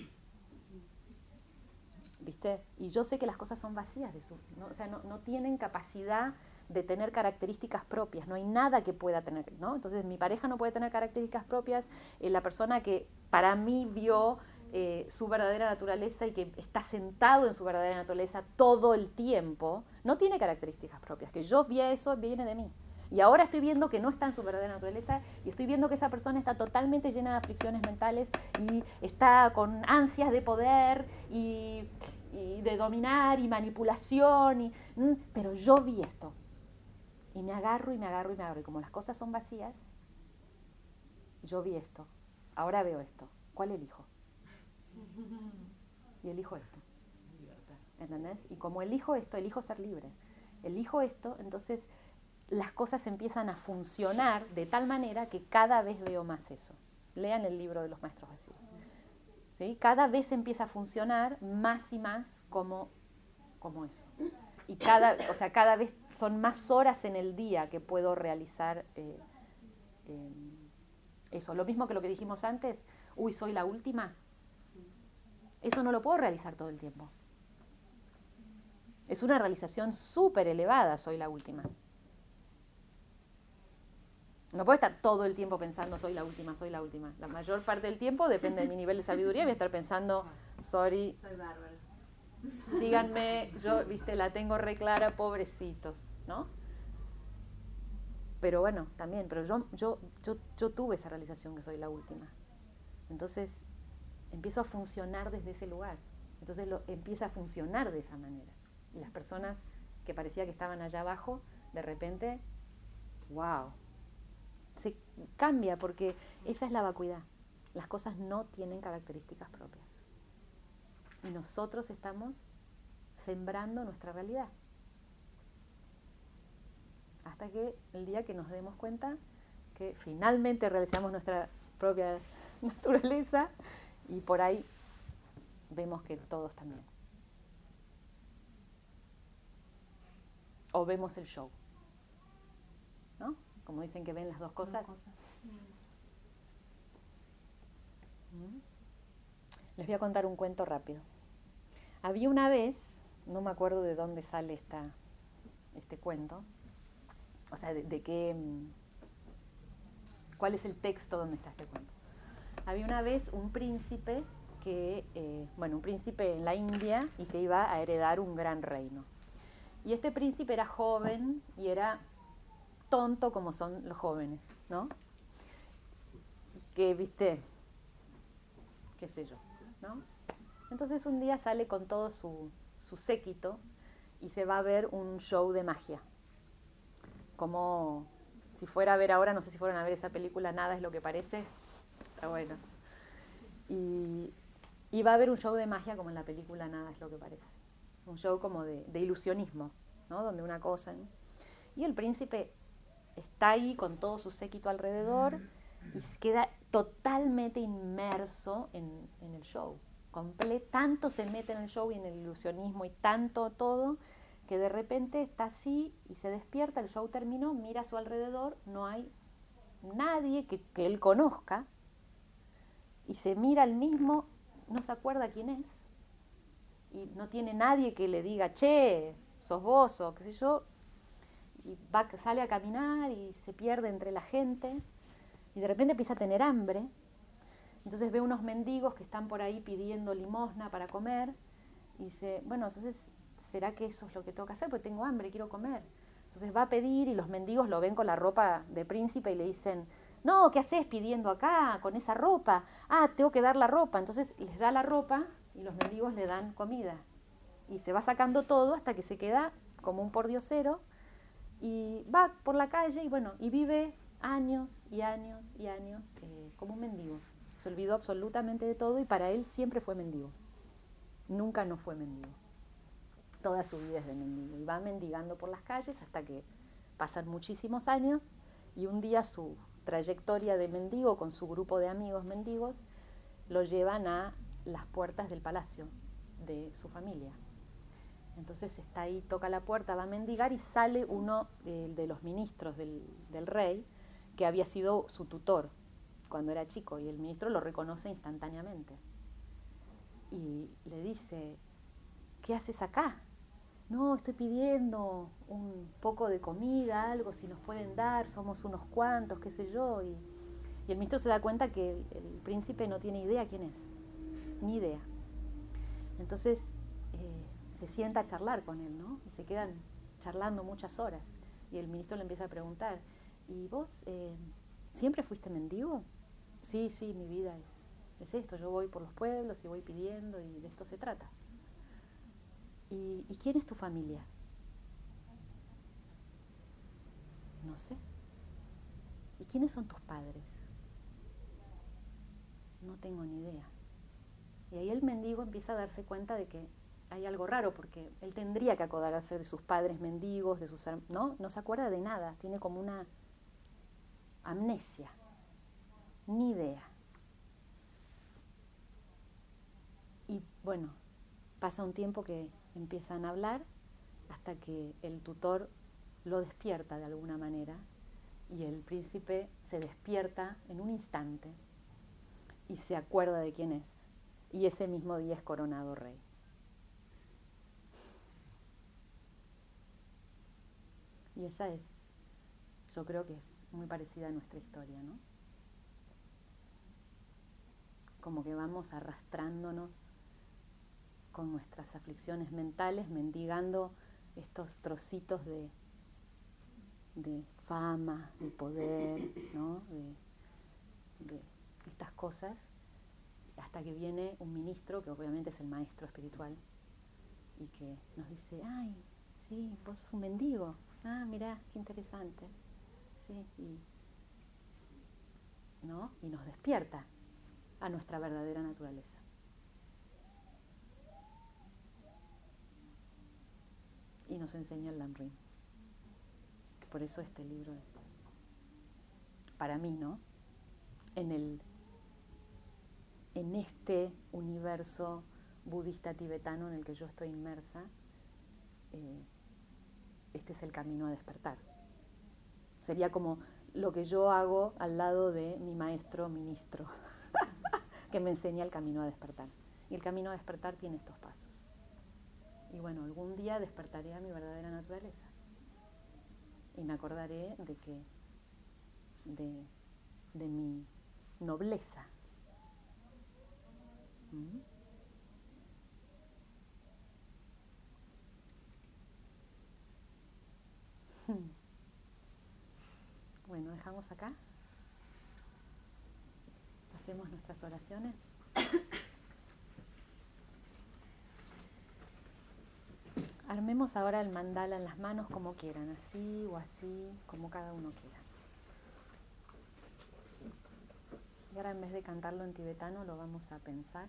¿Viste? Y yo sé que las cosas son vacías de su, ¿no? O sea, no, no tienen capacidad de tener características propias, no hay nada que pueda tener, ¿no? Entonces mi pareja no puede tener características propias, eh, la persona que para mí vio eh, su verdadera naturaleza y que está sentado en su verdadera naturaleza todo el tiempo, no tiene características propias, que yo vi eso, viene de mí. Y ahora estoy viendo que no está en su verdadera naturaleza y estoy viendo que esa persona está totalmente llena de aflicciones mentales y está con ansias de poder y, y de dominar y manipulación, y, mm, pero yo vi esto. Y me agarro y me agarro y me agarro. Y como las cosas son vacías, yo vi esto. Ahora veo esto. ¿Cuál elijo? Y elijo esto. ¿Entendés? Y como elijo esto, elijo ser libre. Elijo esto, entonces las cosas empiezan a funcionar de tal manera que cada vez veo más eso. Lean el libro de los maestros vacíos. ¿Sí? Cada vez empieza a funcionar más y más como, como eso. Y cada, o sea, cada vez son más horas en el día que puedo realizar eh, eh, eso. Lo mismo que lo que dijimos antes, uy, soy la última. Eso no lo puedo realizar todo el tiempo. Es una realización súper elevada, soy la última. No puedo estar todo el tiempo pensando, soy la última, soy la última. La mayor parte del tiempo, depende de mi nivel de sabiduría, voy a estar pensando, sorry, Soy bárbara. síganme, yo, viste, la tengo re clara, pobrecitos, ¿no? Pero bueno, también, pero yo, yo, yo, yo tuve esa realización que soy la última. Entonces, empiezo a funcionar desde ese lugar. Entonces, lo, empieza a funcionar de esa manera. Y las personas que parecía que estaban allá abajo, de repente, wow, se cambia porque esa es la vacuidad. Las cosas no tienen características propias. Y nosotros estamos sembrando nuestra realidad. Hasta que el día que nos demos cuenta que finalmente realizamos nuestra propia naturaleza y por ahí vemos que todos también. O vemos el show, ¿no? Como dicen que ven las dos cosas. Dos cosas. ¿Mm? Les voy a contar un cuento rápido. Había una vez, no me acuerdo de dónde sale esta, este cuento, o sea, de, de qué, cuál es el texto donde está este cuento. Había una vez un príncipe que, eh, bueno, un príncipe en la India y que iba a heredar un gran reino. Y este príncipe era joven y era tonto como son los jóvenes, ¿no? Que, viste, qué sé yo, ¿no? Entonces un día sale con todo su, su séquito y se va a ver un show de magia. Como si fuera a ver ahora, no sé si fueron a ver esa película, Nada es lo que parece. Está bueno. Y, y va a haber un show de magia como en la película Nada es lo que parece. Un show como de, de ilusionismo, ¿no? Donde una cosa, ¿no? Y el príncipe está ahí con todo su séquito alrededor y se queda totalmente inmerso en, en el show. Comple- tanto se mete en el show y en el ilusionismo y tanto todo, que de repente está así y se despierta, el show terminó, mira a su alrededor, no hay nadie que, que él conozca, y se mira al mismo, no se acuerda quién es, y no tiene nadie que le diga, che, sos vos, o qué sé yo, y va, sale a caminar y se pierde entre la gente, y de repente empieza a tener hambre. Entonces ve unos mendigos que están por ahí pidiendo limosna para comer, y dice, bueno, entonces, ¿será que eso es lo que tengo que hacer? Porque tengo hambre, quiero comer. Entonces va a pedir y los mendigos lo ven con la ropa de príncipe y le dicen, no, ¿qué haces pidiendo acá con esa ropa? Ah, tengo que dar la ropa. Entonces les da la ropa y los mendigos le dan comida. Y se va sacando todo hasta que se queda como un pordiosero y va por la calle y bueno, y vive años y años y años eh, como un mendigo. Se olvidó absolutamente de todo y para él siempre fue mendigo. Nunca no fue mendigo. Toda su vida es de mendigo. Y va mendigando por las calles hasta que pasan muchísimos años y un día su trayectoria de mendigo con su grupo de amigos mendigos lo llevan a las puertas del palacio de su familia. Entonces está ahí, toca la puerta, va a mendigar y sale uno eh, de los ministros del, del rey, que había sido su tutor cuando era chico, y el ministro lo reconoce instantáneamente. Y le dice, ¿qué haces acá? No, estoy pidiendo un poco de comida, algo, si nos pueden dar, somos unos cuantos, qué sé yo. Y, y el ministro se da cuenta que el, el príncipe no tiene idea quién es, ni idea. Entonces eh, se sienta a charlar con él, ¿no? Y se quedan charlando muchas horas. Y el ministro le empieza a preguntar, ¿y vos eh, siempre fuiste mendigo? Sí, sí, mi vida es, es esto, yo voy por los pueblos y voy pidiendo y de esto se trata. ¿Y, ¿y quién es tu familia? No sé. ¿Y quiénes son tus padres? No tengo ni idea. Y ahí el mendigo empieza a darse cuenta de que hay algo raro, porque él tendría que acordarse de sus padres mendigos, de sus hermanos, ¿no? No se acuerda de nada, tiene como una amnesia, ni idea. Y bueno, pasa un tiempo que empiezan a hablar hasta que el tutor lo despierta de alguna manera y el príncipe se despierta en un instante y se acuerda de quién es, y ese mismo día es coronado rey. Y esa es, yo creo que es muy parecida a nuestra historia, ¿no? Como que vamos arrastrándonos con nuestras aflicciones mentales, mendigando estos trocitos de, de fama, de poder, ¿no? de, de estas cosas, hasta que viene un ministro, que obviamente es el maestro espiritual, y que nos dice, ay, sí, vos sos un mendigo, ah, mirá, qué interesante, sí, y, ¿no? Y nos despierta a nuestra verdadera naturaleza. Y nos enseña el Lamrim. Por eso este libro es, para mí, ¿no? En el, en este universo budista tibetano en el que yo estoy inmersa, eh, este es el camino a despertar. Sería como lo que yo hago al lado de mi maestro ministro, que me enseña el camino a despertar. Y el camino a despertar tiene estos pasos. Y bueno, algún día despertaré a mi verdadera naturaleza. Y me acordaré de que, de, de mi nobleza. ¿Mm? Bueno, dejamos acá. Hacemos nuestras oraciones. Armemos ahora el mandala en las manos como quieran, así o así, como cada uno quiera. Y ahora en vez de cantarlo en tibetano lo vamos a pensar.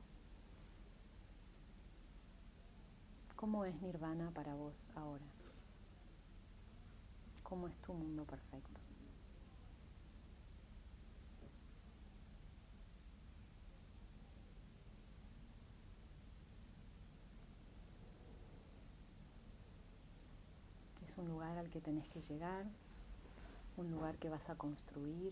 ¿Cómo es Nirvana para vos ahora? ¿Cómo es tu mundo perfecto? Es un lugar al que tenés que llegar, un lugar que vas a construir.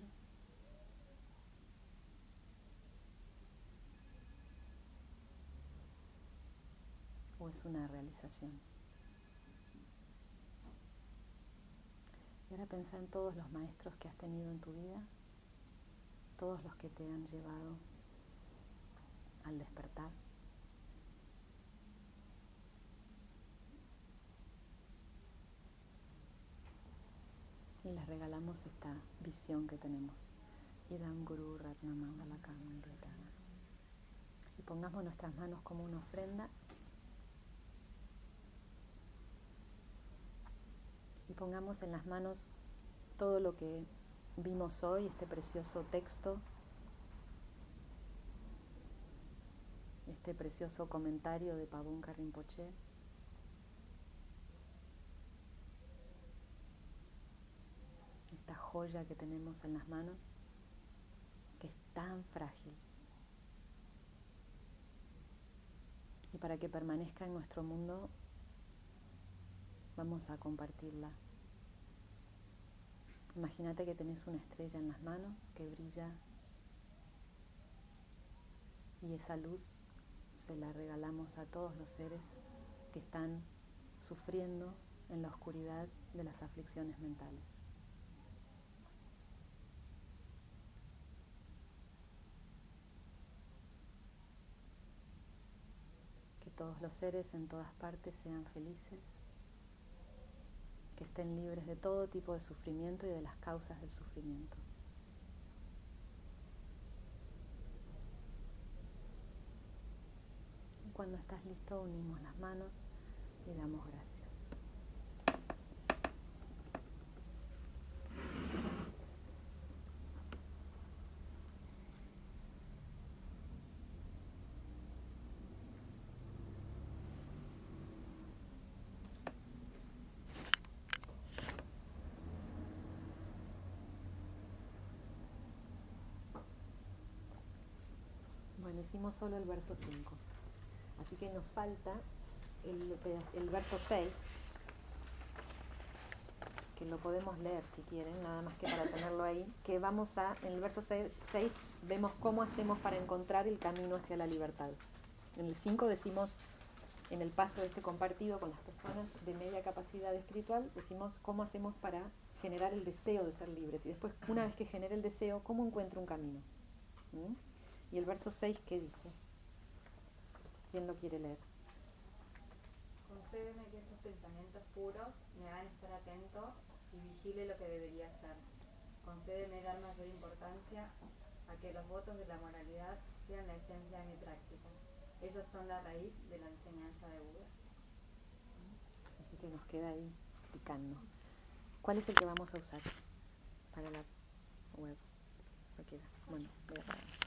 ¿O es una realización? Y ahora pensá en todos los maestros que has tenido en tu vida, todos los que te han llevado al despertar. Y les regalamos esta visión que tenemos. Idam Guru Ratna Mangalakam Vedana. Y pongamos nuestras manos como una ofrenda. Y pongamos en las manos todo lo que vimos hoy, este precioso texto, este precioso comentario de Pabonka Rinpoche. Esta joya que tenemos en las manos, que es tan frágil. Y para que permanezca en nuestro mundo, vamos a compartirla. Imagínate que tenés una estrella en las manos que brilla y esa luz se la regalamos a todos los seres que están sufriendo en la oscuridad de las aflicciones mentales. Que todos los seres en todas partes sean felices, que estén libres de todo tipo de sufrimiento y de las causas del sufrimiento. Y cuando estás listo, unimos las manos y damos gracias. Bueno, hicimos solo el verso cinco, así que nos falta el, el verso seis, que lo podemos leer si quieren, nada más que para tenerlo ahí, que vamos a, en el verso seis vemos cómo hacemos para encontrar el camino hacia la libertad. En el cinco decimos, en el paso de este compartido con las personas de media capacidad espiritual, decimos cómo hacemos para generar el deseo de ser libres, y después, una vez que genere el deseo, cómo encuentro un camino. ¿Mm? Y el verso seis, ¿qué dice? ¿Quién lo quiere leer? Concédeme que estos pensamientos puros me hagan estar atento y vigile lo que debería hacer. Concédeme dar mayor importancia a que los votos de la moralidad sean la esencia de mi práctica. Ellos son la raíz de la enseñanza de Buda. Así que nos queda ahí picando. ¿Cuál es el que vamos a usar para la web? ¿Lo queda? Bueno, voy a apagar.